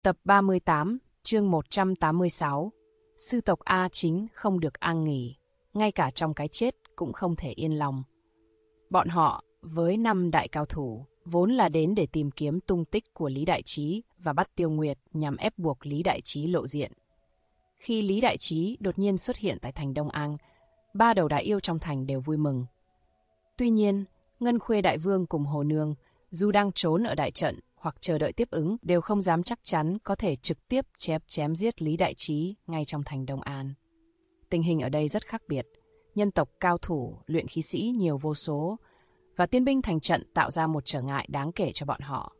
Tập 38, chương 186. Sư tộc A Chính không được an nghỉ, ngay cả trong cái chết cũng không thể yên lòng. Bọn họ, với 5 đại cao thủ, vốn là đến để tìm kiếm tung tích của Lý Đại Trí và bắt Tiêu Nguyệt nhằm ép buộc Lý Đại Trí lộ diện. Khi Lý Đại Trí đột nhiên xuất hiện tại thành Đông An, 3 đầu đại yêu trong thành đều vui mừng. Tuy nhiên, Ngân Khuê Đại Vương cùng Hồ Nương, dù đang trốn ở đại trận hoặc chờ đợi tiếp ứng, đều không dám chắc chắn có thể trực tiếp chém giết Lý Đại Trí ngay trong thành Đông An. Tình hình ở đây rất khác biệt. Nhân tộc cao thủ, luyện khí sĩ nhiều vô số, và tiên binh thành trận tạo ra một trở ngại đáng kể cho bọn họ.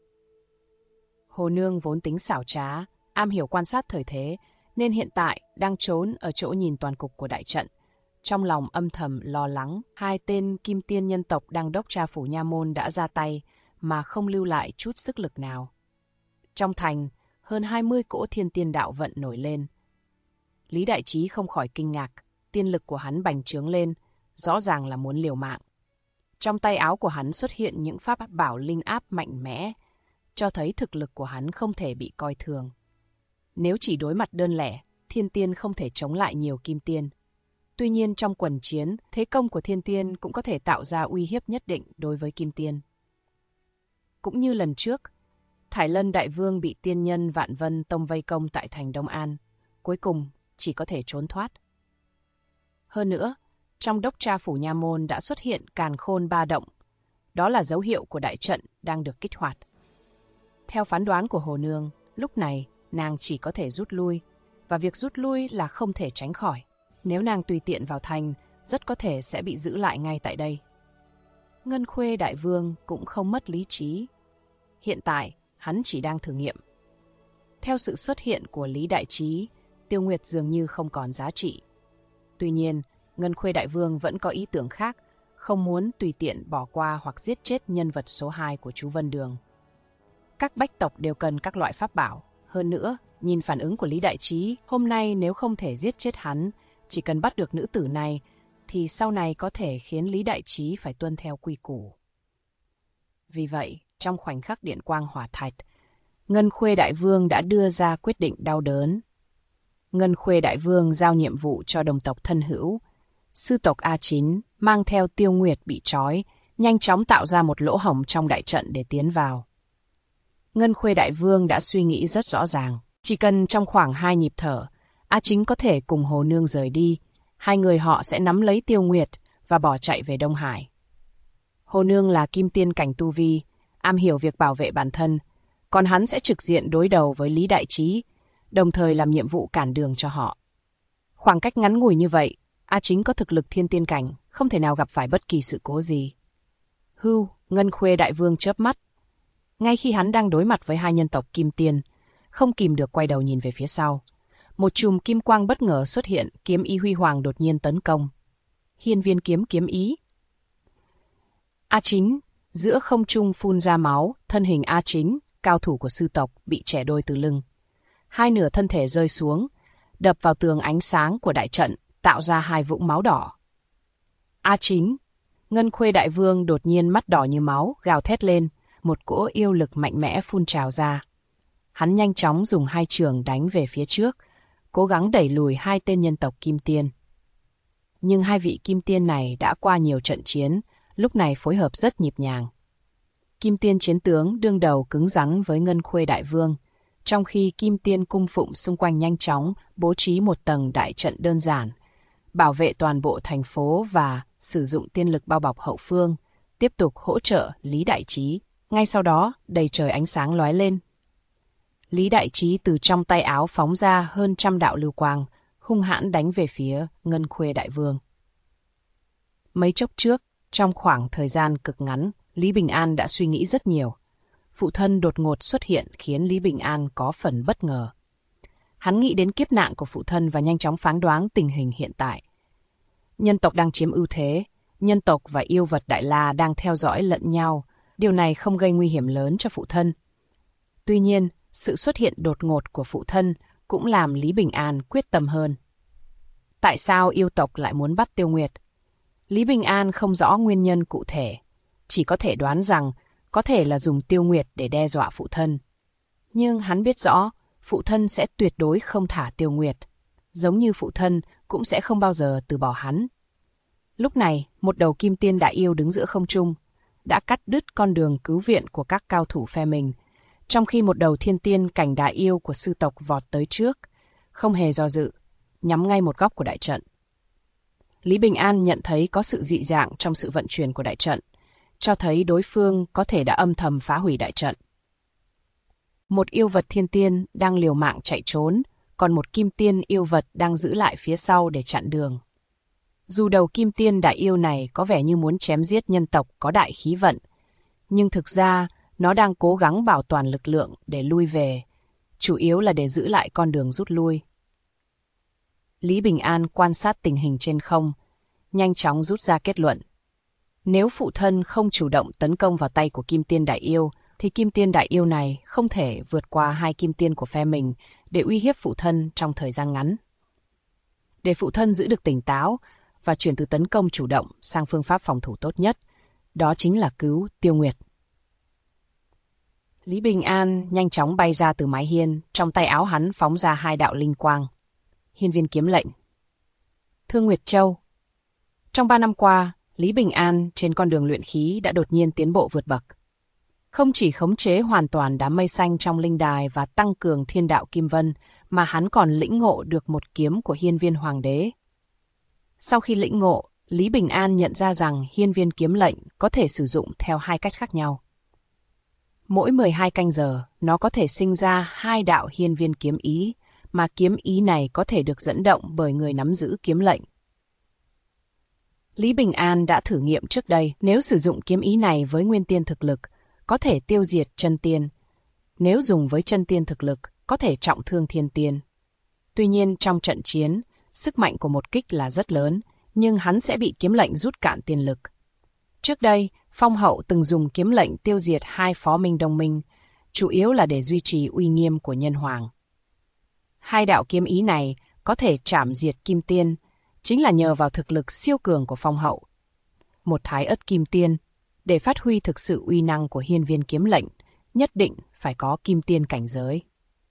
Hồ Nương vốn tính xảo trá, am hiểu quan sát thời thế, nên hiện tại đang trốn ở chỗ nhìn toàn cục của đại trận. Trong lòng âm thầm lo lắng, 2 tên kim tiên nhân tộc đang đốc tra phủ nha môn đã ra tay, mà không lưu lại chút sức lực nào. Trong thành, hơn 20 cỗ thiên tiên đạo vận nổi lên. Lý Đại Trí không khỏi kinh ngạc, tiên lực của hắn bành trướng lên, rõ ràng là muốn liều mạng. Trong tay áo của hắn xuất hiện những pháp bảo linh áp mạnh mẽ, cho thấy thực lực của hắn không thể bị coi thường. Nếu chỉ đối mặt đơn lẻ, thiên tiên không thể chống lại nhiều kim tiên. Tuy nhiên trong quần chiến, thế công của thiên tiên cũng có thể tạo ra uy hiếp nhất định đối với kim tiên. Cũng như lần trước, Thải Lân Đại Vương bị tiên nhân Vạn Vân Tông vây công tại thành Đông An, cuối cùng chỉ có thể trốn thoát. Hơn nữa, trong đốc tra phủ nha môn đã xuất hiện càn khôn 3 động, đó là dấu hiệu của đại trận đang được kích hoạt. Theo phán đoán của Hồ Nương, lúc này nàng chỉ có thể rút lui, và việc rút lui là không thể tránh khỏi. Nếu nàng tùy tiện vào thành, rất có thể sẽ bị giữ lại ngay tại đây. Ngân Khuê Đại Vương cũng không mất lý trí. Hiện tại, hắn chỉ đang thử nghiệm. Theo sự xuất hiện của Lý Đại Trí, Tiêu Nguyệt dường như không còn giá trị. Tuy nhiên, Ngân Khuê Đại Vương vẫn có ý tưởng khác, không muốn tùy tiện bỏ qua hoặc giết chết nhân vật số 2 của chú Vân Đường. Các bách tộc đều cần các loại pháp bảo. Hơn nữa, nhìn phản ứng của Lý Đại Trí, hôm nay nếu không thể giết chết hắn, chỉ cần bắt được nữ tử này, thì sau này có thể khiến Lý Đại Trí phải tuân theo quy củ. Vì vậy, trong khoảnh khắc điện quang hỏa thạch, Ngân Khuê Đại Vương đã đưa ra quyết định đau đớn. Ngân Khuê Đại Vương giao nhiệm vụ cho đồng tộc thân hữu. Sư tộc A Chín mang theo Tiêu Nguyệt bị trói, nhanh chóng tạo ra một lỗ hổng trong đại trận để tiến vào. Ngân Khuê Đại Vương đã suy nghĩ rất rõ ràng. Chỉ cần trong khoảng 2 nhịp thở, A Chính có thể cùng Hồ Nương rời đi. 2 người họ sẽ nắm lấy Tiêu Nguyệt và bỏ chạy về Đông Hải. Hồ Nương là kim tiên cảnh tu vi, am hiểu việc bảo vệ bản thân, còn hắn sẽ trực diện đối đầu với Lý Đại Trí, đồng thời làm nhiệm vụ cản đường cho họ. Khoảng cách ngắn ngủi như vậy, A Chính có thực lực thiên tiên cảnh, không thể nào gặp phải bất kỳ sự cố gì. Ngân Khuê Đại Vương chớp mắt. Ngay khi hắn đang đối mặt với 2 nhân tộc kim tiên, không kìm được quay đầu nhìn về phía sau. Một chùm kim quang bất ngờ xuất hiện, kiếm ý huy hoàng đột nhiên tấn công. Hiên Viên kiếm ý. A Chính, giữa không trung phun ra máu, thân hình A Chính, cao thủ của sư tộc, bị chẻ đôi từ lưng. 2 nửa thân thể rơi xuống, đập vào tường ánh sáng của đại trận, tạo ra 2 vũng máu đỏ. A Chính, Ngân Khuê Đại Vương đột nhiên mắt đỏ như máu, gào thét lên, một cỗ yêu lực mạnh mẽ phun trào ra. Hắn nhanh chóng dùng 2 chưởng đánh về phía trước, cố gắng đẩy lùi 2 tên nhân tộc kim tiên. Nhưng 2 vị kim tiên này đã qua nhiều trận chiến, lúc này phối hợp rất nhịp nhàng. Kim tiên chiến tướng đương đầu cứng rắn với Ngân Khuê Đại Vương, trong khi kim tiên cung phụng xung quanh nhanh chóng bố trí một tầng đại trận đơn giản, bảo vệ toàn bộ thành phố và sử dụng tiên lực bao bọc hậu phương, tiếp tục hỗ trợ Lý Đại Trí. Ngay sau đó, đầy trời ánh sáng lóe lên. Lý Đại Trí từ trong tay áo phóng ra hơn 100 đạo lưu quang, hung hãn đánh về phía Ngân Khuê Đại Vương. Mấy chốc trước, trong khoảng thời gian cực ngắn, Lý Bình An đã suy nghĩ rất nhiều. Phụ thân đột ngột xuất hiện khiến Lý Bình An có phần bất ngờ. Hắn nghĩ đến kiếp nạn của phụ thân và nhanh chóng phán đoán tình hình hiện tại. Nhân tộc đang chiếm ưu thế, nhân tộc và yêu vật Đại La đang theo dõi lẫn nhau. Điều này không gây nguy hiểm lớn cho phụ thân. Tuy nhiên, sự xuất hiện đột ngột của phụ thân cũng làm Lý Bình An quyết tâm hơn. Tại sao yêu tộc lại muốn bắt Tiêu Nguyệt? Lý Bình An không rõ nguyên nhân cụ thể, chỉ có thể đoán rằng có thể là dùng Tiêu Nguyệt để đe dọa phụ thân. Nhưng hắn biết rõ, phụ thân sẽ tuyệt đối không thả Tiêu Nguyệt, giống như phụ thân cũng sẽ không bao giờ từ bỏ hắn. Lúc này, một đầu kim tiên đại yêu đứng giữa không trung, đã cắt đứt con đường cứu viện của các cao thủ phe mình, trong khi một đầu thiên tiên cảnh đại yêu của sư tộc vọt tới trước, không hề do dự, nhắm ngay một góc của đại trận. Lý Bình An nhận thấy có sự dị dạng trong sự vận chuyển của đại trận, cho thấy đối phương có thể đã âm thầm phá hủy đại trận. Một yêu vật thiên tiên đang liều mạng chạy trốn, còn một kim tiên yêu vật đang giữ lại phía sau để chặn đường. Dù đầu kim tiên đại yêu này có vẻ như muốn chém giết nhân tộc có đại khí vận, nhưng thực ra nó đang cố gắng bảo toàn lực lượng để lui về, chủ yếu là để giữ lại con đường rút lui. Lý Bình An quan sát tình hình trên không, nhanh chóng rút ra kết luận. Nếu phụ thân không chủ động tấn công vào tay của kim tiên đại yêu, thì kim tiên đại yêu này không thể vượt qua hai kim tiên của phe mình để uy hiếp phụ thân trong thời gian ngắn. Để phụ thân giữ được tỉnh táo và chuyển từ tấn công chủ động sang phương pháp phòng thủ tốt nhất, đó chính là cứu Tiêu Nguyệt. Lý Bình An nhanh chóng bay ra từ mái hiên, trong tay áo hắn phóng ra hai đạo linh quang. Hiên viên kiếm lệnh. Thương Nguyệt Châu. Trong 3 năm qua, Lý Bình An trên con đường luyện khí đã đột nhiên tiến bộ vượt bậc. Không chỉ khống chế hoàn toàn đám mây xanh trong linh đài và tăng cường thiên đạo kim vân, mà hắn còn lĩnh ngộ được một kiếm của hiên viên hoàng đế. Sau khi lĩnh ngộ, Lý Bình An nhận ra rằng hiên viên kiếm lệnh có thể sử dụng theo hai cách khác nhau. Mỗi 12 canh giờ, nó có thể sinh ra 2 đạo hiên viên kiếm ý, mà kiếm ý này có thể được dẫn động bởi người nắm giữ kiếm lệnh. Lý Bình An đã thử nghiệm trước đây, nếu sử dụng kiếm ý này với nguyên tiên thực lực, có thể tiêu diệt chân tiên. Nếu dùng với chân tiên thực lực, có thể trọng thương thiên tiên. Tuy nhiên trong trận chiến, sức mạnh của một kích là rất lớn, nhưng hắn sẽ bị kiếm lệnh rút cạn tiên lực. Trước đây, Phong Hậu từng dùng kiếm lệnh tiêu diệt 2 phó minh đồng minh, chủ yếu là để duy trì uy nghiêm của nhân hoàng. 2 đạo kiếm ý này có thể chảm diệt kim tiên, chính là nhờ vào thực lực siêu cường của Phong Hậu. Một thái ất kim tiên, để phát huy thực sự uy năng của hiên viên kiếm lệnh, nhất định phải có kim tiên cảnh giới.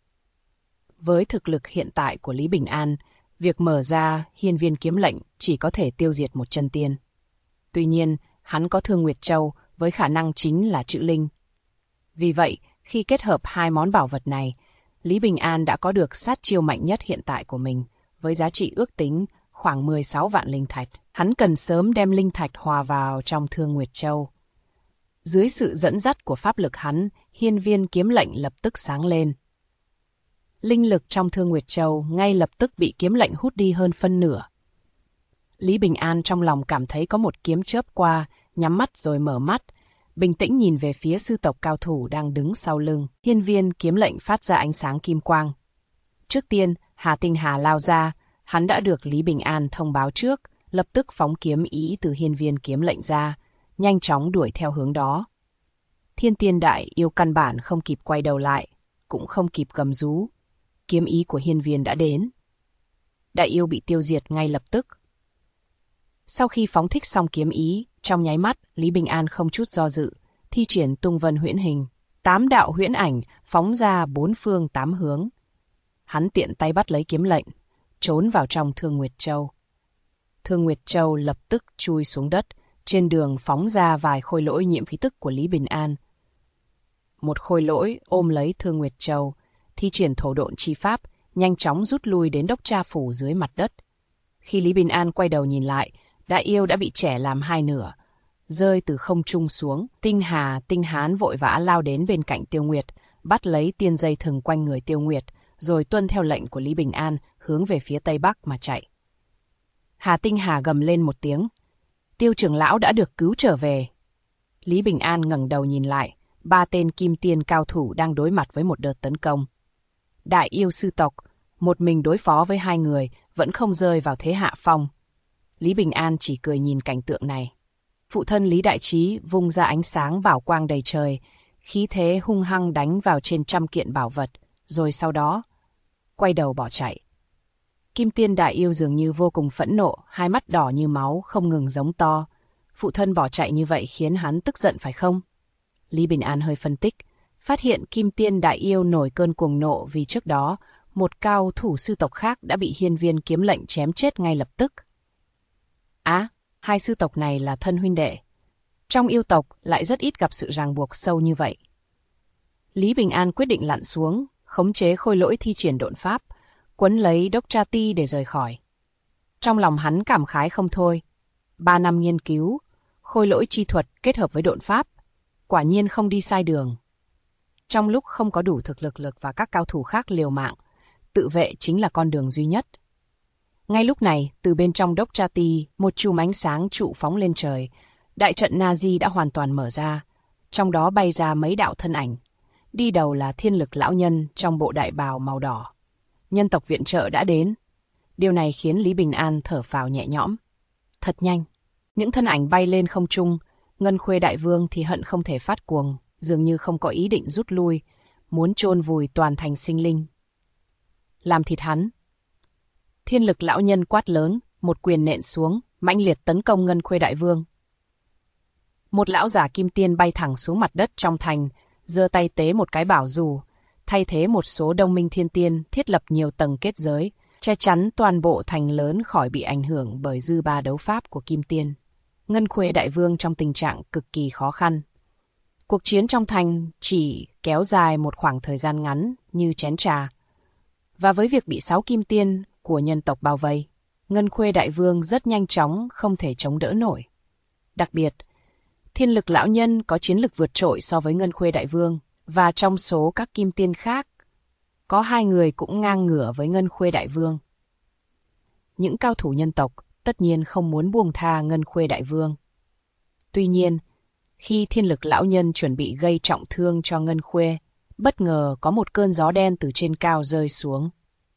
Với thực lực hiện tại của Lý Bình An, việc mở ra hiên viên kiếm lệnh chỉ có thể tiêu diệt một chân tiên. Tuy nhiên, hắn có Thương Nguyệt Châu với khả năng chính là trữ linh. Vì vậy, khi kết hợp 2 món bảo vật này, Lý Bình An đã có được sát chiêu mạnh nhất hiện tại của mình, với giá trị ước tính khoảng 16 vạn linh thạch. Hắn cần sớm đem linh thạch hòa vào trong Thương Nguyệt Châu. Dưới sự dẫn dắt của pháp lực hắn, hiên viên kiếm lệnh lập tức sáng lên. Linh lực trong Thương Nguyệt Châu ngay lập tức bị kiếm lệnh hút đi hơn phân nửa. Lý Bình An trong lòng cảm thấy có một kiếm chớp qua, nhắm mắt rồi mở mắt, bình tĩnh nhìn về phía sư tộc cao thủ đang đứng sau lưng. Hiên viên kiếm lệnh phát ra ánh sáng kim quang. Trước tiên, Hà Tinh Hà lao ra, hắn đã được Lý Bình An thông báo trước, lập tức phóng kiếm ý từ hiên viên kiếm lệnh ra, nhanh chóng đuổi theo hướng đó. Thiên tiên đại yêu căn bản không kịp quay đầu lại, cũng không kịp gầm rú. Kiếm ý của hiên viên đã đến. Đại yêu bị tiêu diệt ngay lập tức. Sau khi phóng thích xong kiếm ý, trong nháy mắt, Lý Bình An không chút do dự, thi triển tung vân huyễn hình. 8 đạo huyễn ảnh phóng ra 4 phương 8 hướng. Hắn tiện tay bắt lấy kiếm lệnh, trốn vào trong Thương Nguyệt Châu. Thương Nguyệt Châu lập tức chui xuống đất, trên đường phóng ra vài khôi lỗi nhiễm khí tức của Lý Bình An. Một khôi lỗi ôm lấy Thương Nguyệt Châu, thi triển thổ độn chi pháp, nhanh chóng rút lui đến Đốc Tra Phủ dưới mặt đất. Khi Lý Bình An quay đầu nhìn lại, đại yêu đã bị chẻ làm 2 nửa, rơi từ không trung xuống. Tinh Hà, Tinh Hán vội vã lao đến bên cạnh Tiêu Nguyệt, bắt lấy tiên dây thừng quanh người Tiêu Nguyệt, rồi tuân theo lệnh của Lý Bình An hướng về phía tây bắc mà chạy. Hà Tinh Hà gầm lên một tiếng. Tiêu trưởng lão đã được cứu trở về. Lý Bình An ngẩng đầu nhìn lại, 3 tên kim tiên cao thủ đang đối mặt với một đợt tấn công. Đại yêu sư tộc, một mình đối phó với 2 người, vẫn không rơi vào thế hạ phong. Lý Bình An chỉ cười nhìn cảnh tượng này. Phụ thân Lý Đại Trí vung ra ánh sáng bảo quang đầy trời, khí thế hung hăng đánh vào trên trăm kiện bảo vật, rồi sau đó quay đầu bỏ chạy. Kim tiên đại yêu dường như vô cùng phẫn nộ, hai mắt đỏ như máu, không ngừng giống to. Phụ thân bỏ chạy như vậy khiến hắn tức giận phải không? Lý Bình An hơi phân tích, phát hiện Kim Tiên Đại Yêu nổi cơn cuồng nộ vì trước đó một cao thủ sư tộc khác đã bị hiên viên kiếm lệnh chém chết ngay lập tức. Hai sư tộc này là thân huynh đệ. Trong yêu tộc lại rất ít gặp sự ràng buộc sâu như vậy. Lý Bình An quyết định lặn xuống, khống chế khôi lỗi thi triển độn pháp, quấn lấy Đốc Cha Ti để rời khỏi. Trong lòng hắn cảm khái không thôi. 3 năm nghiên cứu, khôi lỗi chi thuật kết hợp với độn pháp, quả nhiên không đi sai đường. Trong lúc không có đủ thực lực và các cao thủ khác liều mạng, tự vệ chính là con đường duy nhất. Ngay lúc này, từ bên trong Đốc Cha Ti, một chùm ánh sáng trụ phóng lên trời. Đại trận Nazi đã hoàn toàn mở ra, trong đó bay ra mấy đạo thân ảnh. Đi đầu là Thiên Lực lão nhân trong bộ đại bào màu đỏ. Nhân tộc viện trợ đã đến. Điều này khiến Lý Bình An thở phào nhẹ nhõm. Thật nhanh, những thân ảnh bay lên không trung, Ngân Khuê Đại Vương thì hận không thể phát cuồng, dường như không có ý định rút lui, muốn chôn vùi toàn thành sinh linh. Làm thịt hắn. Thiên Lực lão nhân quát lớn, một quyền nện xuống, mãnh liệt tấn công Ngân Khuê Đại Vương. Một lão giả kim tiên bay thẳng xuống mặt đất trong thành, giơ tay tế một cái bảo dù, thay thế một số đông minh thiên tiên thiết lập nhiều tầng kết giới, che chắn toàn bộ thành lớn khỏi bị ảnh hưởng bởi dư ba đấu pháp của kim tiên. Ngân Khuê Đại Vương trong tình trạng cực kỳ khó khăn. Cuộc chiến trong thành chỉ kéo dài một khoảng thời gian ngắn như chén trà. Và với việc bị 6 kim tiên của nhân tộc bao vây, Ngân Khuê Đại Vương rất nhanh chóng không thể chống đỡ nổi. Đặc biệt, Thiên Lực lão nhân có chiến lực vượt trội so với Ngân Khuê Đại Vương, và trong số các kim tiên khác, có 2 người cũng ngang ngửa với Ngân Khuê Đại Vương. Những cao thủ nhân tộc tất nhiên không muốn buông tha Ngân Khuê Đại Vương. Tuy nhiên, khi Thiên Lực lão nhân chuẩn bị gây trọng thương cho Ngân Khuê, bất ngờ có một cơn gió đen từ trên cao rơi xuống.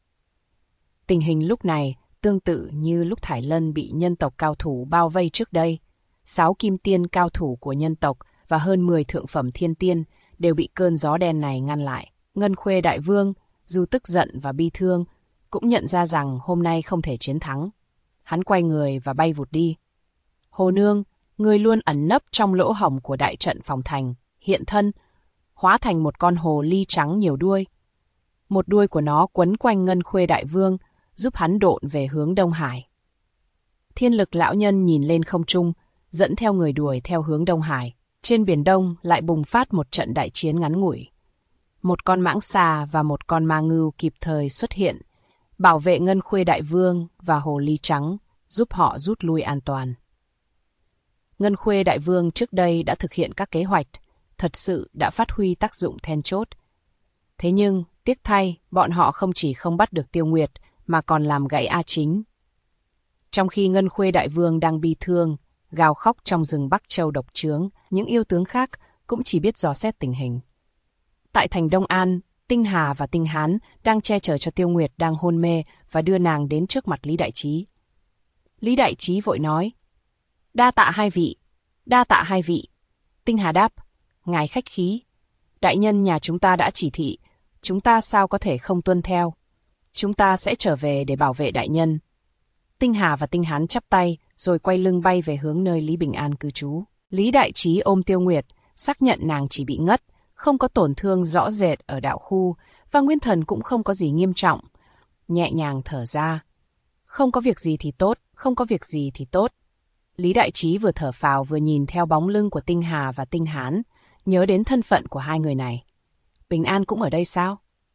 Tình hình lúc này tương tự như lúc Thải Lân bị nhân tộc cao thủ bao vây trước đây. 6 kim tiên cao thủ của nhân tộc và hơn 10 thượng phẩm thiên tiên đều bị cơn gió đen này ngăn lại. Ngân Khuê Đại Vương, dù tức giận và bi thương, cũng nhận ra rằng hôm nay không thể chiến thắng. Hắn quay người và bay vụt đi. Hồ Nương, người luôn ẩn nấp trong lỗ hổng của đại trận phòng thành, hiện thân, hóa thành một con hồ ly trắng nhiều đuôi. Một đuôi của nó quấn quanh Ngân Khuê Đại Vương, giúp hắn độn về hướng Đông Hải. Thiên Lực lão nhân nhìn lên không trung, dẫn theo người đuổi theo hướng Đông Hải. Trên Biển Đông lại bùng phát một trận đại chiến ngắn ngủi. Một con mãng xà và một con ma ngưu kịp thời xuất hiện, bảo vệ Ngân Khuê Đại Vương và hồ ly trắng, giúp họ rút lui an toàn. Ngân Khuê Đại Vương trước đây đã thực hiện các kế hoạch, thật sự đã phát huy tác dụng then chốt. Thế nhưng, tiếc thay, bọn họ không chỉ không bắt được Tiêu Nguyệt, mà còn làm gãy A Chính. Trong khi Ngân Khuê Đại Vương đang bi thương, gào khóc trong rừng Bắc Châu độc trướng, những yêu tướng khác cũng chỉ biết dò xét tình hình. Tại thành Đông An, Tinh Hà và Tinh Hán đang che chở cho Tiêu Nguyệt đang hôn mê và đưa nàng đến trước mặt Lý Đại Trí. Lý Đại Trí vội nói, đa tạ hai vị, đa tạ hai vị. Tinh Hà đáp, ngài khách khí. Đại nhân nhà chúng ta đã chỉ thị, chúng ta sao có thể không tuân theo. Chúng ta sẽ trở về để bảo vệ đại nhân. Tinh Hà và Tinh Hán chắp tay, rồi quay lưng bay về hướng nơi Lý Bình An cư trú. Lý Đại Trí ôm Tiêu Nguyệt, xác nhận nàng chỉ bị ngất, không có tổn thương rõ rệt ở đạo khu, và nguyên thần cũng không có gì nghiêm trọng. Nhẹ nhàng thở ra. Không có việc gì thì tốt, không có việc gì thì tốt. Lý Đại Trí vừa thở phào vừa nhìn theo bóng lưng của Tinh Hà và Tinh Hán, nhớ đến thân phận của hai người này. Bình An cũng ở đây sao?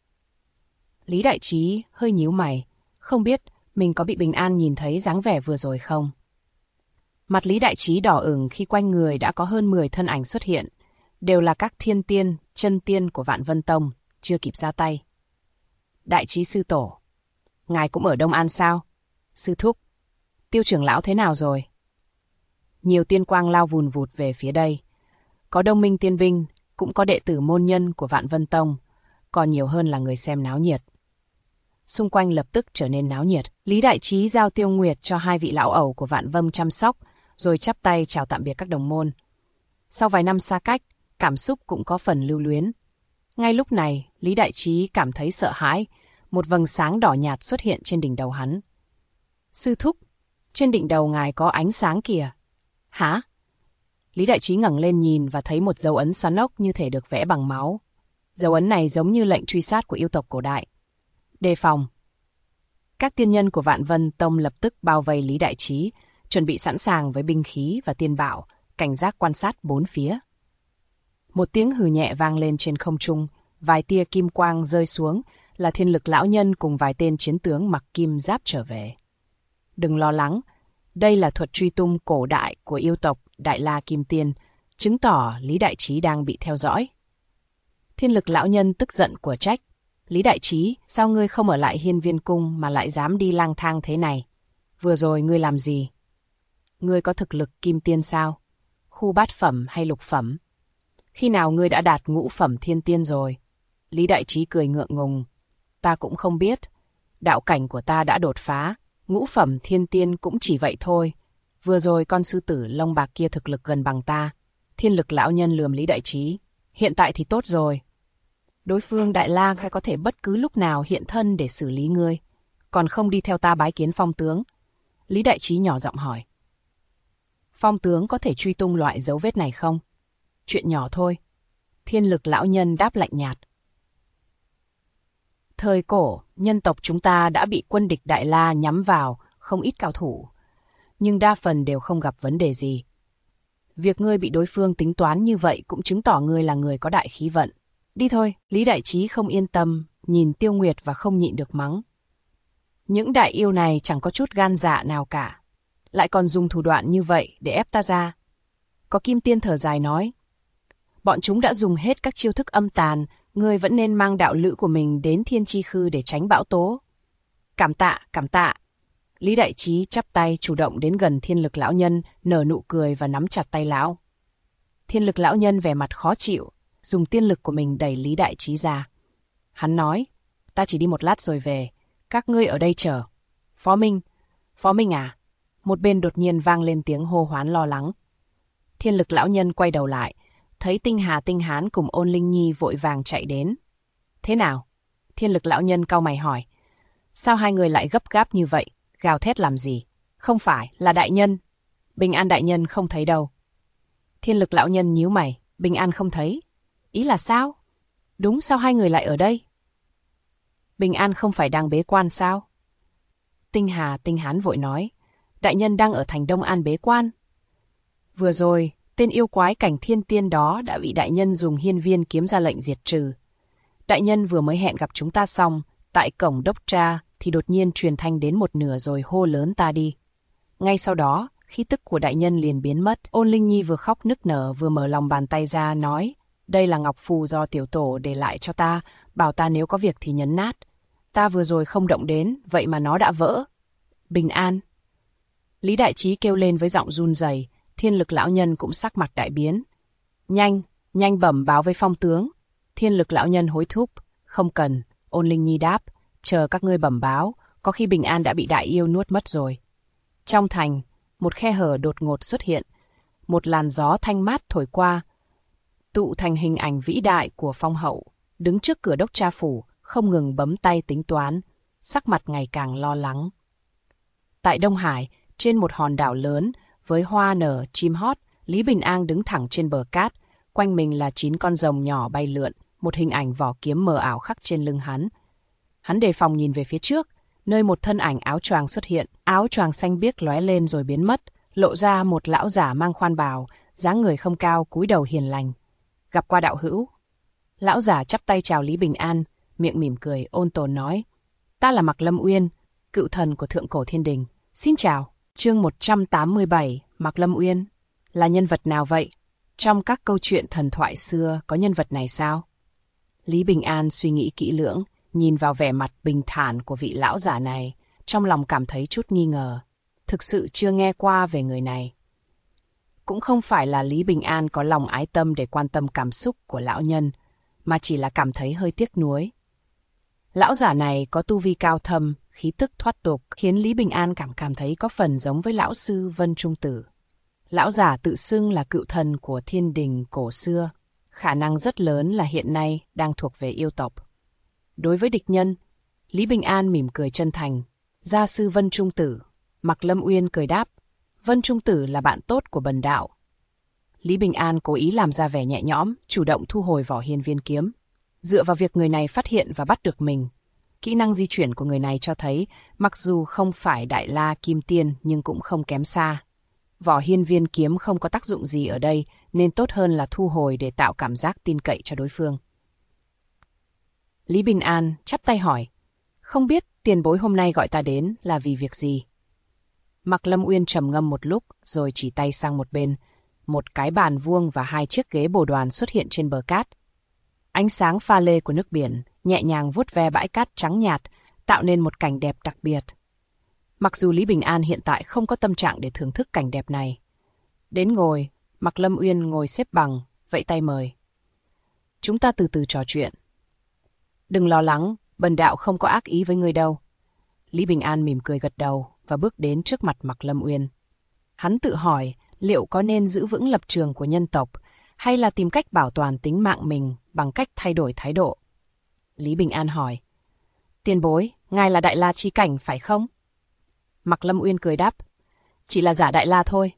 Lý Đại Trí hơi nhíu mày, không biết mình có bị Bình An nhìn thấy dáng vẻ vừa rồi không? Mặt Lý Đại Trí đỏ ửng khi quanh người đã có hơn 10 thân ảnh xuất hiện, đều là các thiên tiên, chân tiên của Vạn Vân Tông, chưa kịp ra tay. Đại Trí sư tổ, ngài cũng ở Đông An sao? Sư thúc, Tiêu trưởng lão thế nào rồi? Nhiều tiên quang lao vùn vụt về phía đây. Có Đông Minh tiên binh, cũng có đệ tử môn nhân của Vạn Vân Tông, còn nhiều hơn là người xem náo nhiệt. Xung quanh lập tức trở nên náo nhiệt. Lý Đại Trí giao Tiêu Nguyệt cho hai vị lão ẩu của Vạn Vân chăm sóc, rồi chắp tay chào tạm biệt các đồng môn. Sau vài năm xa cách, cảm xúc cũng có phần lưu luyến. Ngay lúc này, Lý Đại Trí cảm thấy sợ hãi, một vầng sáng đỏ nhạt xuất hiện trên đỉnh đầu hắn. Sư thúc, trên đỉnh đầu ngài có ánh sáng kìa. Hả? Lý Đại Trí ngẩng lên nhìn và thấy một dấu ấn xoắn ốc như thể được vẽ bằng máu. Dấu ấn này giống như lệnh truy sát của yêu tộc cổ đại. Đề phòng. Các tiên nhân của Vạn Vân Tông lập tức bao vây Lý Đại Trí, chuẩn bị sẵn sàng với binh khí và tiên bảo, cảnh giác quan sát bốn phía. Một tiếng hừ nhẹ vang lên trên không trung, vài tia kim quang rơi xuống, là Thiên Lực lão nhân cùng vài tên chiến tướng mặc kim giáp trở về. Đừng lo lắng, đây là thuật truy tung cổ đại của yêu tộc Đại La Kim Tiên, chứng tỏ Lý Đại Trí đang bị theo dõi. Thiên Lực lão nhân tức giận của trách. Lý Đại Trí, sao ngươi không ở lại Hiên Viên Cung mà lại dám đi lang thang thế này? Vừa rồi ngươi làm gì? Ngươi có thực lực Kim Tiên sao? Khu bát phẩm hay lục phẩm? Khi nào ngươi đã đạt ngũ phẩm thiên tiên rồi? Lý Đại Trí cười ngượng ngùng. Ta cũng không biết. Đạo cảnh của ta đã đột phá. Ngũ phẩm thiên tiên cũng chỉ vậy thôi. Vừa rồi con sư tử lông bạc kia thực lực gần bằng ta. Thiên Lực lão nhân lườm Lý Đại Trí. Hiện tại thì tốt rồi. Đối phương Đại La có thể bất cứ lúc nào hiện thân để xử lý ngươi. Còn không đi theo ta bái kiến Phong tướng? Lý Đại Trí nhỏ giọng hỏi. Phong tướng có thể truy tung loại dấu vết này không? Chuyện nhỏ thôi. Thiên Lực lão nhân đáp lạnh nhạt. Thời cổ, nhân tộc chúng ta đã bị quân địch Đại La nhắm vào, không ít cao thủ. Nhưng đa phần đều không gặp vấn đề gì. Việc ngươi bị đối phương tính toán như vậy cũng chứng tỏ ngươi là người có đại khí vận. Đi thôi, Lý Đại Trí không yên tâm, nhìn Tiêu Nguyệt và không nhịn được mắng. Những đại yêu này chẳng có chút gan dạ nào cả. Lại còn dùng thủ đoạn như vậy để ép ta ra. Có Kim Tiên thở dài nói. Bọn chúng đã dùng hết các chiêu thức âm tàn, ngươi vẫn nên mang đạo lữ của mình đến Thiên Chi Khư để tránh bão tố. Cảm tạ, cảm tạ. Lý Đại Trí chắp tay chủ động đến gần Thiên Lực lão nhân, nở nụ cười và nắm chặt tay lão. Thiên Lực lão nhân vẻ mặt khó chịu, dùng tiên lực của mình đẩy Lý Đại Trí ra. Hắn nói, ta chỉ đi một lát rồi về, các ngươi ở đây chờ. Phó Minh à? Một bên đột nhiên vang lên tiếng hô hoán lo lắng. Thiên Lực lão nhân quay đầu lại, thấy Tinh Hà Tinh Hán cùng Ôn Linh Nhi vội vàng chạy đến. Thế nào? Thiên Lực lão nhân cau mày hỏi. Sao hai người lại gấp gáp như vậy, gào thét làm gì? Không phải là đại nhân. Bình An đại nhân không thấy đâu. Thiên Lực lão nhân nhíu mày, Bình An không thấy. Ý là sao? Đúng, sao hai người lại ở đây? Bình An không phải đang bế quan sao? Tinh Hà Tinh Hán vội nói, đại nhân đang ở thành Đông An bế quan. Vừa rồi, tên yêu quái cảnh thiên tiên đó đã bị đại nhân dùng hiên viên kiếm ra lệnh diệt trừ. Đại nhân vừa mới hẹn gặp chúng ta xong, tại cổng Đốc Tra thì đột nhiên truyền thanh đến một nửa rồi hô lớn ta đi. Ngay sau đó, khí tức của đại nhân liền biến mất. Ôn Linh Nhi vừa khóc nức nở vừa mở lòng bàn tay ra nói, đây là ngọc phù do tiểu tổ để lại cho ta, bảo ta nếu có việc thì nhấn nát. Ta vừa rồi không động đến, vậy mà nó đã vỡ. Bình an. Lý Đại Trí kêu lên với giọng run rẩy. Thiên Lực lão nhân cũng sắc mặt đại biến. Nhanh bẩm báo với Phong tướng. Thiên Lực lão nhân hối thúc. Không cần, Ôn Linh Nhi đáp, chờ các ngươi bẩm báo, có khi Bình An đã bị đại yêu nuốt mất rồi. Trong thành, một khe hở đột ngột xuất hiện. Một làn gió thanh mát thổi qua, tụ thành hình ảnh vĩ đại của Phong hậu, đứng trước cửa Đốc Tra phủ, không ngừng bấm tay tính toán, sắc mặt ngày càng lo lắng. Tại Đông Hải, trên một hòn đảo lớn, với hoa nở chim hót, Lý Bình An đứng thẳng trên bờ cát, quanh mình là 9 con rồng nhỏ bay lượn, một hình ảnh vỏ kiếm mờ ảo khắc trên lưng hắn. Hắn đề phòng nhìn về phía trước, nơi một thân ảnh áo choàng xuất hiện, áo choàng xanh biếc lóe lên rồi biến mất, lộ ra một lão giả mang khoan bào, dáng người không cao, cúi đầu hiền lành. Gặp qua đạo hữu. Lão giả chắp tay chào Lý Bình An, miệng mỉm cười ôn tồn nói, ta là Mạc Lâm Uyên, cựu thần của Thượng Cổ Thiên Đình. Xin chào. Chương 187, Mạc Lâm Uyên. Là nhân vật nào vậy? Trong các câu chuyện thần thoại xưa có nhân vật này sao? Lý Bình An suy nghĩ kỹ lưỡng, nhìn vào vẻ mặt bình thản của vị lão giả này, trong lòng cảm thấy chút nghi ngờ. Thực sự chưa nghe qua về người này. Cũng không phải là Lý Bình An có lòng ái tâm để quan tâm cảm xúc của lão nhân, mà chỉ là cảm thấy hơi tiếc nuối. Lão giả này có tu vi cao thâm, khí tức thoát tục, khiến Lý Bình An cảm thấy có phần giống với lão sư Vân Trung Tử. Lão giả tự xưng là cựu thần của thiên đình cổ xưa, khả năng rất lớn là hiện nay đang thuộc về yêu tộc. Đối với địch nhân, Lý Bình An mỉm cười chân thành, gia sư Vân Trung Tử. Mạc Lâm Uyên cười đáp, Vân Trung Tử là bạn tốt của bần đạo. Lý Bình An cố ý làm ra vẻ nhẹ nhõm, chủ động thu hồi vỏ hiên viên kiếm. Dựa vào việc người này phát hiện và bắt được mình, kỹ năng di chuyển của người này cho thấy mặc dù không phải Đại La Kim Tiên nhưng cũng không kém xa. Vỏ hiên viên kiếm không có tác dụng gì ở đây nên tốt hơn là thu hồi để tạo cảm giác tin cậy cho đối phương. Lý Bình An chắp tay hỏi, không biết tiền bối hôm nay gọi ta đến là vì việc gì? Mạc Lâm Uyên trầm ngâm một lúc rồi chỉ tay sang một bên. Một cái bàn vuông và 2 chiếc ghế bồ đoàn xuất hiện trên bờ cát. Ánh sáng pha lê của nước biển nhẹ nhàng vuốt ve bãi cát trắng nhạt, tạo nên một cảnh đẹp đặc biệt. Mặc dù Lý Bình An hiện tại không có tâm trạng để thưởng thức cảnh đẹp này. Đến ngồi, Mạc Lâm Uyên ngồi xếp bằng, vẫy tay mời. Chúng ta từ từ trò chuyện. Đừng lo lắng, bần đạo không có ác ý với ngươi đâu. Lý Bình An mỉm cười gật đầu và bước đến trước mặt Mạc Lâm Uyên. Hắn tự hỏi liệu có nên giữ vững lập trường của nhân tộc hay là tìm cách bảo toàn tính mạng mình bằng cách thay đổi thái độ. Lý Bình An hỏi, tiền bối, ngài là Đại La Chi Cảnh phải không? Mạc Lâm Uyên cười đáp, chỉ là giả Đại La thôi.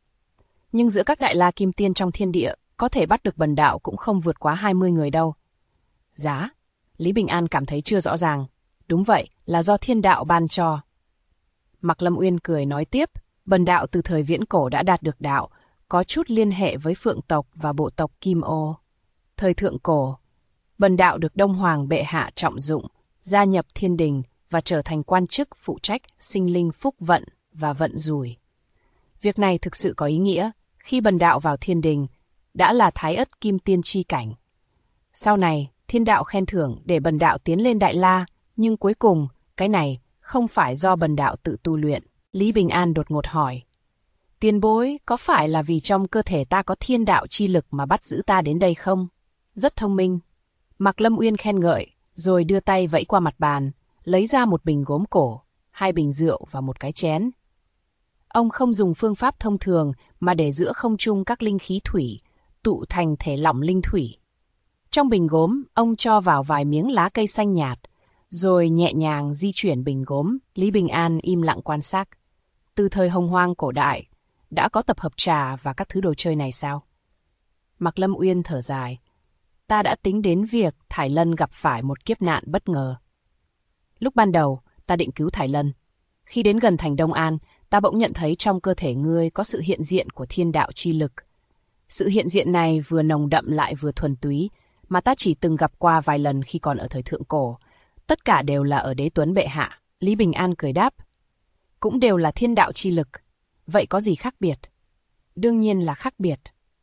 Nhưng giữa các Đại La Kim Tiên trong thiên địa, có thể bắt được bần đạo cũng không vượt quá 20 người đâu. Giá? Lý Bình An cảm thấy chưa rõ ràng. Đúng vậy, là do thiên đạo ban cho. Mạc Lâm Uyên cười nói tiếp, bần đạo từ thời viễn cổ đã đạt được đạo, có chút liên hệ với phượng tộc và bộ tộc Kim Ô. Thời thượng cổ, bần đạo được Đông Hoàng bệ hạ trọng dụng, gia nhập thiên đình và trở thành quan chức phụ trách sinh linh phúc vận và vận rủi. Việc này thực sự có ý nghĩa, khi bần đạo vào thiên đình, đã là Thái Ất Kim Tiên chi cảnh. Sau này, thiên đạo khen thưởng để bần đạo tiến lên Đại La, nhưng cuối cùng, cái này không phải do bần đạo tự tu luyện. Lý Bình An đột ngột hỏi, tiền bối có phải là vì trong cơ thể ta có thiên đạo chi lực mà bắt giữ ta đến đây không? Rất thông minh. Mạc Lâm Uyên khen ngợi, rồi đưa tay vẫy qua mặt bàn, lấy ra một bình gốm cổ, 2 bình rượu và một cái chén. Ông không dùng phương pháp thông thường mà để giữa không trung các linh khí thủy, tụ thành thể lỏng linh thủy. Trong bình gốm, ông cho vào vài miếng lá cây xanh nhạt, rồi nhẹ nhàng di chuyển bình gốm. Lý Bình An im lặng quan sát. Từ thời Hồng Hoang cổ đại, đã có tập hợp trà và các thứ đồ chơi này sao? Mạc Lâm Uyên thở dài. Ta đã tính đến việc Thải Lân gặp phải một kiếp nạn bất ngờ. Lúc ban đầu, ta định cứu Thải Lân. Khi đến gần thành Đông An, ta bỗng nhận thấy trong cơ thể ngươi có sự hiện diện của thiên đạo chi lực. Sự hiện diện này vừa nồng đậm lại vừa thuần túy, mà ta chỉ từng gặp qua vài lần khi còn ở thời thượng cổ. Tất cả đều là ở Đế Tuấn bệ hạ. Lý Bình An cười đáp. Cũng đều là thiên đạo chi lực. Vậy có gì khác biệt? Đương nhiên là khác biệt.